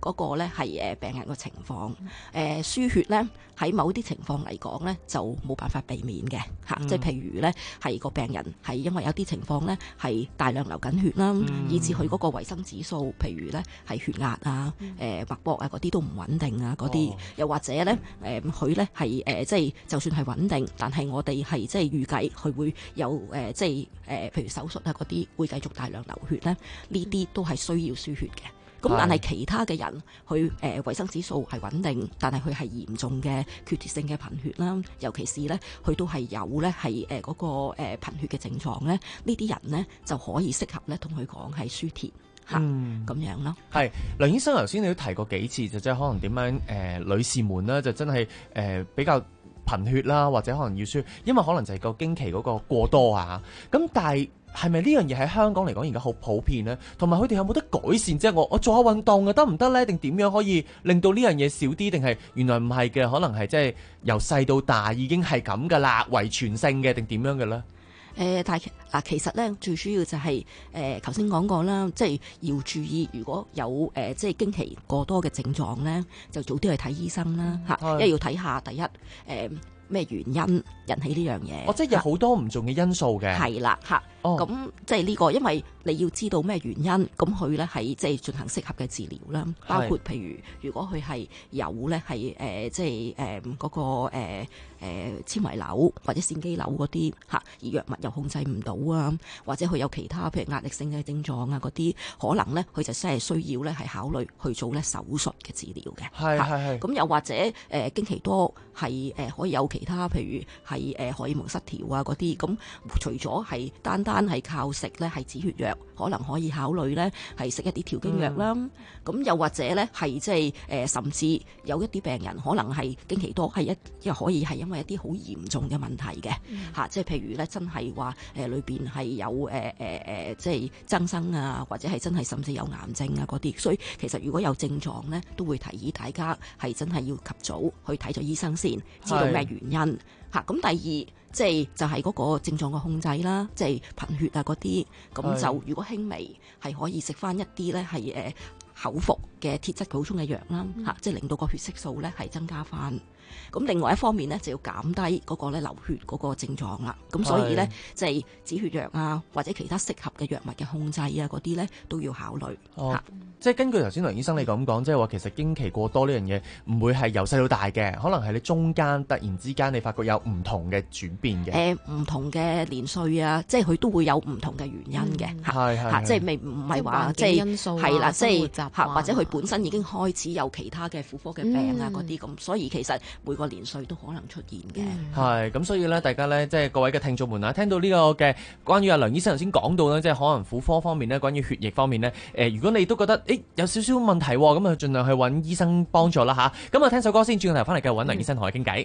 Speaker 13: 嗰個咧係誒病人個情況。誒、呃、輸血咧喺某啲情況嚟講咧就冇辦法避免嘅嚇，嗯、即係譬如咧係個病人係因為有啲情況咧係大量流緊血啦，嗯、以至佢嗰個維生指數，譬如咧係血壓啊、誒、呃、脈搏啊嗰啲都唔穩定啊嗰啲，哦、又或者咧誒佢咧係誒即係就算係穩定，但係我哋係即係預計佢會有誒、呃、即係誒、呃、譬如手術啊嗰啲會繼續大量流血咧，呢啲都係需要輸血嘅。咁但係其他嘅人，佢誒維生指數係穩定，但係佢係嚴重嘅缺鐵性嘅貧血啦，尤其是咧佢都係有咧係誒嗰個誒貧血嘅症狀咧，呢啲人咧就可以適合咧同佢講係輸鐵嚇咁樣咯。
Speaker 10: 係梁醫生頭先你都提過幾次，就即係可能點樣誒、呃、女士們咧就真係誒、呃、比較貧血啦，或者可能要輸，因為可能就係個經期嗰個過多啊。咁但係係咪呢樣嘢喺香港嚟講而家好普遍呢？同埋佢哋有冇得改善？即係我我做下運動啊，得唔得呢？定點樣可以令到呢樣嘢少啲？定係原來唔係嘅，可能係即係由細到大已經係咁噶啦，遺傳性嘅定點樣嘅呢？
Speaker 13: 誒、呃，但係嗱，其實咧最主要就係誒頭先講過啦，即係要注意，如果有誒、呃、即係經期過多嘅症狀咧，就早啲去睇醫生啦嚇，因為要睇下第一誒。呃咩原因引起呢樣嘢？
Speaker 10: 哦，即係有好多唔同嘅因素嘅。係
Speaker 13: 啦，嚇。咁即係呢個，因為你要知道咩原因，咁佢咧係即係進行適合嘅治療啦。包括譬如，如果佢係有咧係誒，即係誒嗰個誒誒纖維瘤或者腺肌瘤嗰啲嚇，而藥物又控制唔到啊，或者佢有其他譬如壓力性嘅症狀啊嗰啲，可能咧佢就真係需要咧係考慮去做咧手術嘅治療嘅。係係係。咁又或者誒、呃、經期多係誒、呃、可以有其他譬如係誒荷爾蒙失調啊嗰啲，咁除咗係單單係靠食咧係止血藥，可能可以考慮咧係食一啲調經藥啦。咁、嗯、又或者咧係即係誒甚至有一啲病人可能係經期多係一又可以係因為一啲好嚴重嘅問題嘅嚇、嗯啊，即係譬如咧真係話誒裏邊係有誒誒誒即係增生啊，或者係真係甚至有癌症啊嗰啲，所以其實如果有症狀咧，都會提議大家係真係要及早去睇咗醫生先，知道咩原因嚇。咁第二即係就係嗰個症狀嘅控制啦，即係貧血啊嗰啲，咁就如果輕微係可以食翻一啲咧係誒口服嘅鐵質補充嘅藥啦嚇，即係令到個血色素咧係增加翻。咁另外一方面咧，就要減低嗰個咧流血嗰個症狀啦。咁所以咧，即係止血藥啊，或者其他適合嘅藥物嘅控制啊，嗰啲咧都要考慮。
Speaker 10: 哦，即係根據頭先梁醫生你咁講，即係話其實經期過多呢樣嘢唔會係由細到大嘅，可能係你中間突然之間你發覺有唔同嘅轉變嘅。誒、呃，唔同嘅年歲啊，即係佢都會有唔同嘅原因嘅。係係、嗯，即係未唔係話即係因素係啦，即係嚇或者佢本身已經開始有其他嘅婦科嘅病啊嗰啲咁，所以其實每個年歲都可能出現嘅。係咁，所以咧，大家咧，即係各位嘅聽眾們啊，聽到呢個嘅關於阿梁醫生頭先講到咧，即係可能婦科方面咧，關於血液方面咧，誒、呃，如果你都覺得誒有少少問題，咁啊，盡量去揾醫生幫助啦吓。咁啊，聽首歌先，轉個頭翻嚟繼續揾梁醫生同我傾偈。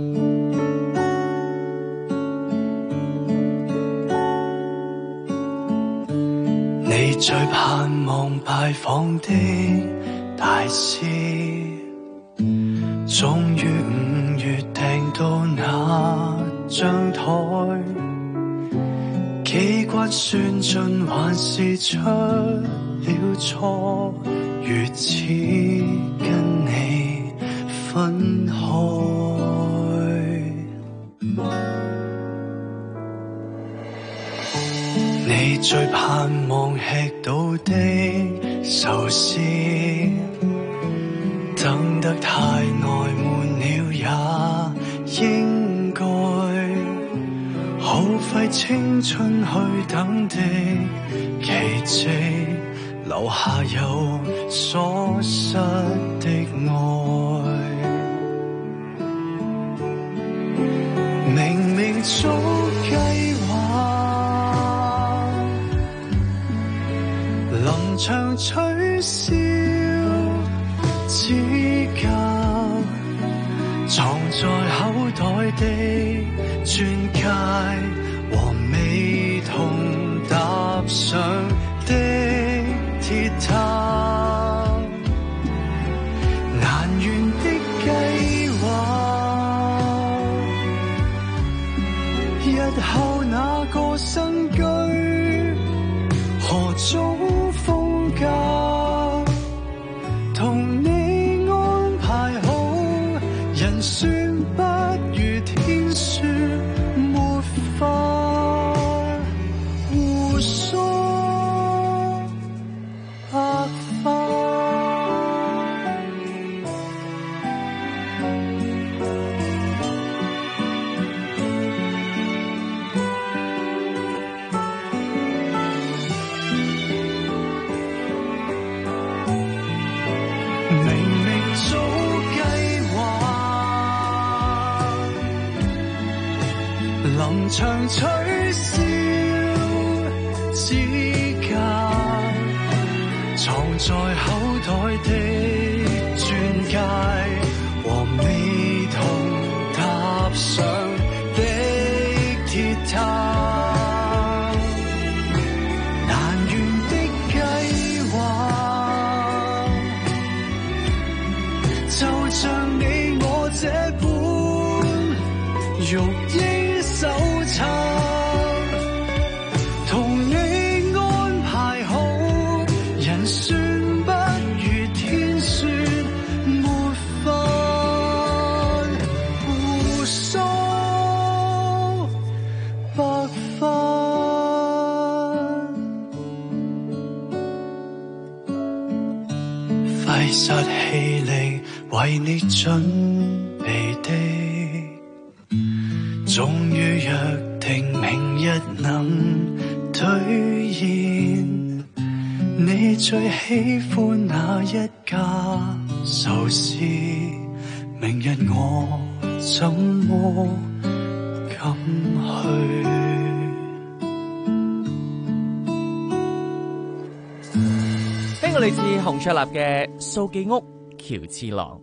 Speaker 4: 你最盼望拜訪的大師，終於五月訂到那張台，幾骨酸盡還是出了錯，如此跟你分開。你最盼望吃到的壽司，等得太耐悶了也應該，耗費青春去等的奇蹟，留下有所失的愛。明明早計劃臨場取消，指甲藏在口袋的鑽戒和未同搭上的鐵塔，難圓的計劃，日後那個新居何種風格，同場取消指甲，藏在口袋的鑽戒和未同踏上的鐵塔，難圓的計劃，就像你我這本育嬰手冊，同你安排好，人算不如天算，沒法互相白髮。費煞氣力為你準備的，終於約定明日能兌現。你最喜歡哪一家壽司？明日我怎麼敢去？
Speaker 10: 呢個嚟自洪卓立嘅《掃記屋喬次郎》。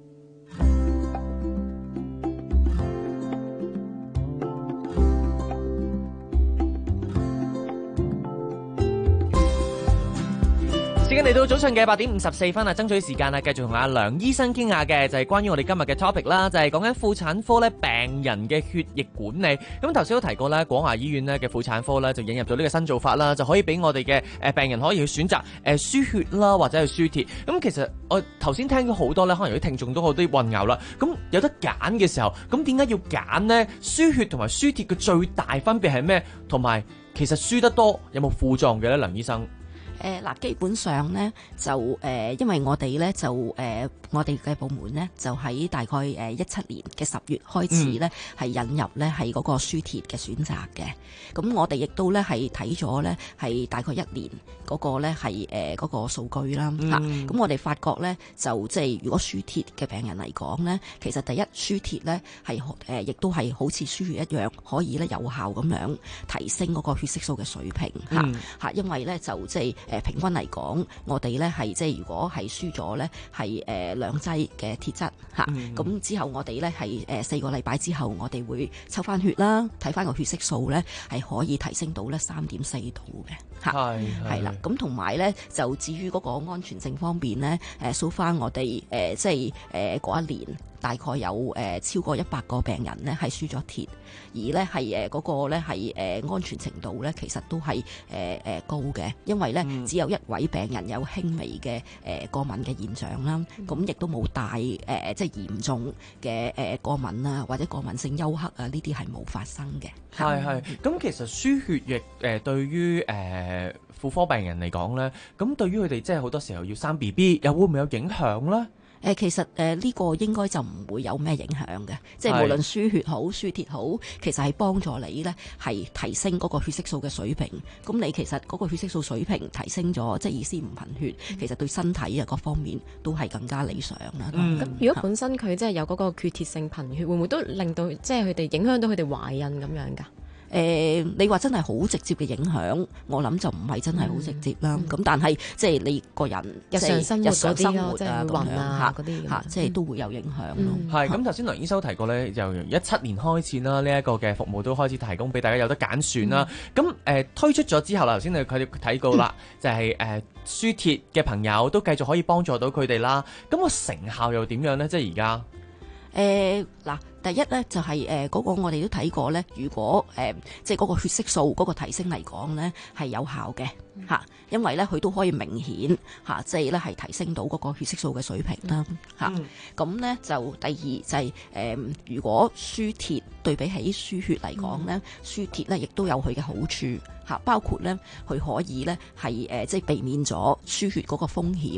Speaker 10: 時間嚟到早上嘅八點五十四分啊，爭取時間啊，繼續同阿梁醫生傾下嘅就係關於我哋今日嘅 topic 啦，就係講緊婦產科咧病人嘅血液管理。咁頭先都提過咧，廣華醫院咧嘅婦產科咧就引入咗呢個新做法啦，就可以俾我哋嘅誒病人可以去選擇誒輸血啦，或者係輸鐵。咁其實我頭先聽咗好多咧，可能有啲聽眾都好多混淆啦。咁有得揀嘅時候，咁點解要揀呢？輸血同埋輸鐵嘅最大分別係咩？同埋其實輸得多有冇副作用嘅咧？梁醫生？
Speaker 13: 誒嗱、呃，基本上咧就誒、呃，因為我哋咧就誒、呃，我哋嘅部門咧就喺大概誒一七年嘅十月開始咧，係、嗯、引入咧係嗰個輸鐵嘅選擇嘅。咁我哋亦都咧係睇咗咧係大概一年嗰個咧係誒嗰個數據啦嚇。咁、嗯啊、我哋發覺咧就即係如果輸鐵嘅病人嚟講咧，其實第一輸鐵咧係誒亦都係好似輸血一樣，可以咧有效咁樣提升嗰個血色素嘅水平嚇嚇、嗯啊，因為咧就即係。誒平均嚟講，我哋咧係即係如果係輸咗咧係誒兩劑嘅鐵質嚇，咁、嗯、之後我哋咧係誒四個禮拜之後，我哋會抽翻血啦，睇翻個血色素咧係可以提升到咧三點四度嘅嚇，係係啦。咁同埋咧就至於嗰個安全性方面咧，誒數翻我哋誒即係誒嗰一年。大概有誒、呃、超過一百個病人咧係輸咗鐵，而咧係誒嗰個咧係誒安全程度咧其實都係誒誒高嘅，因為咧、嗯、只有一位病人有輕微嘅誒、呃、過敏嘅現象啦，咁亦都冇大誒、呃、即係嚴重嘅誒、呃、過敏啊或者過敏性休克啊呢啲係冇發生嘅。
Speaker 10: 係係，咁其實輸血液誒、呃、對於誒、呃、婦科病人嚟講咧，咁對於佢哋即係好多時候要生 B B， 又會唔會有影響咧？
Speaker 13: 誒其實誒呢、呃這個應該就唔會有咩影響嘅，即係無論輸血好輸鐵好，其實係幫助你咧係提升嗰個血色素嘅水平。咁你其實嗰個血色素水平提升咗，即係意思唔貧血，其實對身體啊各方面都係更加理想啦。咁、
Speaker 1: 嗯、如果本身佢即係有嗰個缺鐵性貧血，會唔會都令到即係佢哋影響到佢哋懷孕咁樣㗎？
Speaker 13: 誒、呃，你話真係好直接嘅影響，我諗就唔係真係好直接啦。咁、嗯、但係即係你個人
Speaker 1: 日常生活嗰啲咯，
Speaker 13: 即係暈啊嗰啲嚇，即係都會有影響咯。
Speaker 10: 係咁，頭先梁醫生提過咧，由一七年開始啦，呢、這、一個嘅服務都開始提供俾大家有得揀選啦。咁誒、嗯呃、推出咗之後啦，頭先你佢哋睇過啦，嗯、就係、是、誒、呃、輸鐵嘅朋友都繼續可以幫助到佢哋啦。咁、那個成效又點樣咧？即係而家
Speaker 13: 誒嗱。第一咧就係誒嗰個我哋都睇過咧，如果誒、呃、即係嗰個血色素嗰個提升嚟講咧係有效嘅嚇、嗯，因為咧佢都可以明顯嚇、啊，即係咧係提升到嗰個血色素嘅水平啦嚇。咁咧、嗯啊、就第二就係、是、誒、呃，如果輸鐵對比起輸血嚟講咧，輸鐵咧亦都有佢嘅好處嚇、啊，包括咧佢可以咧係誒即係避免咗輸血嗰個風險。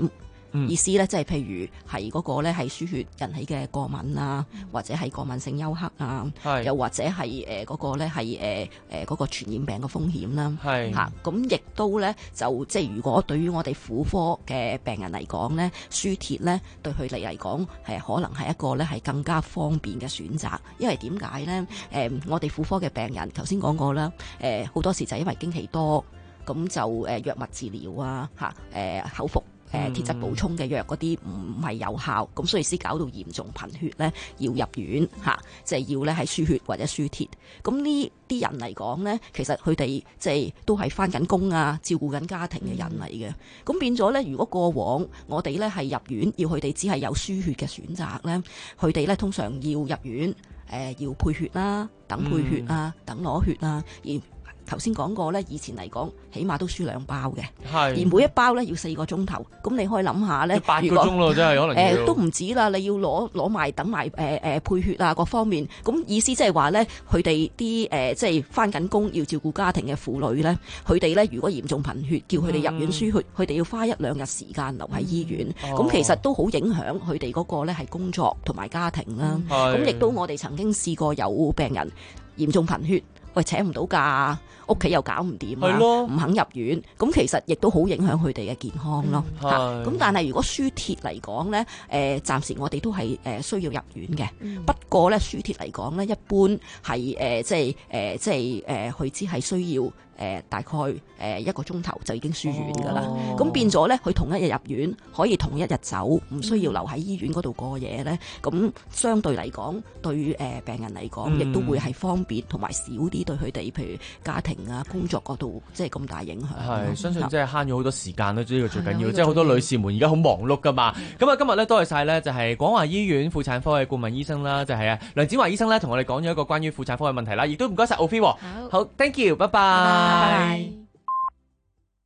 Speaker 5: 嗯
Speaker 13: 意思咧即係譬如係嗰個咧係輸血引起嘅過敏啊，或者係過敏性休克啊，又或者係誒嗰個咧係誒誒嗰個傳染病嘅風險啦。
Speaker 10: 係
Speaker 13: 嚇，咁亦都咧就即係如果對於我哋婦科嘅病人嚟講咧，輸鐵咧對佢哋嚟講係可能係一個咧係更加方便嘅選擇，因為點解咧？誒、呃，我哋婦科嘅病人頭先講過啦，誒、呃、好多時就係因為經期多，咁就誒、呃、藥物治療啊，嚇誒、呃、口服。誒鐵質補充嘅藥嗰啲唔係有效，咁所以先搞到嚴重貧血咧，要入院嚇，即係要咧係輸血或者輸鐵。咁呢啲人嚟講咧，其實佢哋即係都係返緊工啊，照顧緊家庭嘅人嚟嘅。咁變咗咧，如果過往我哋咧係入院，要佢哋只係有輸血嘅選擇咧，佢哋咧通常要入院，誒、呃、要配血啦，等配血啊，等攞血啊，而頭先講過咧，以前嚟講，起碼都輸兩包嘅，而每一包咧要四個鐘頭。咁你可以諗下咧，
Speaker 10: 八個鐘咯，真係可能誒、
Speaker 13: 呃、都唔止啦。你要攞攞埋等埋誒誒配血啊，各方面。咁意思即係話咧，佢哋啲誒即係翻緊工要照顧家庭嘅婦女咧，佢哋咧如果嚴重貧血，叫佢哋入院輸血，佢、嗯、哋要花一兩日時間留喺醫院。咁、嗯、其實都好影響佢哋嗰個咧係工作同埋家庭啦。咁、嗯、亦都我哋曾經試過有病人嚴重貧血。喂，請唔到假，屋企又搞唔掂啊，唔肯入院，咁其實亦都好影響佢哋嘅健康咯。嚇、嗯，咁但係如果輸鐵嚟講咧，誒、呃、暫時我哋都係誒需要入院嘅、嗯。不過咧輸鐵嚟講咧，一般係誒、呃、即係誒、呃、即係誒佢只係需要。誒、呃、大概誒、呃、一個鐘頭就已經輸院㗎啦，咁、哦、變咗咧，佢同一日入院，可以同一日走，唔需要留喺醫院嗰度過夜咧。咁相對嚟講，對誒、呃、病人嚟講，亦、嗯、都會係方便同埋少啲對佢哋，譬如家庭啊、工作嗰度，即係咁大影響。
Speaker 10: 係，相信即係慳咗好多時間咯，呢、這個最緊要。即係好多女士們而家好忙碌㗎嘛。咁啊，今日咧多謝晒咧，就係廣華醫院婦產科嘅顧問醫生啦，就係、是、啊梁展華醫生咧，同我哋講咗一個關於婦產科嘅問題啦，亦都唔該晒 Ophie。好，好 ，thank you，拜拜。拜拜。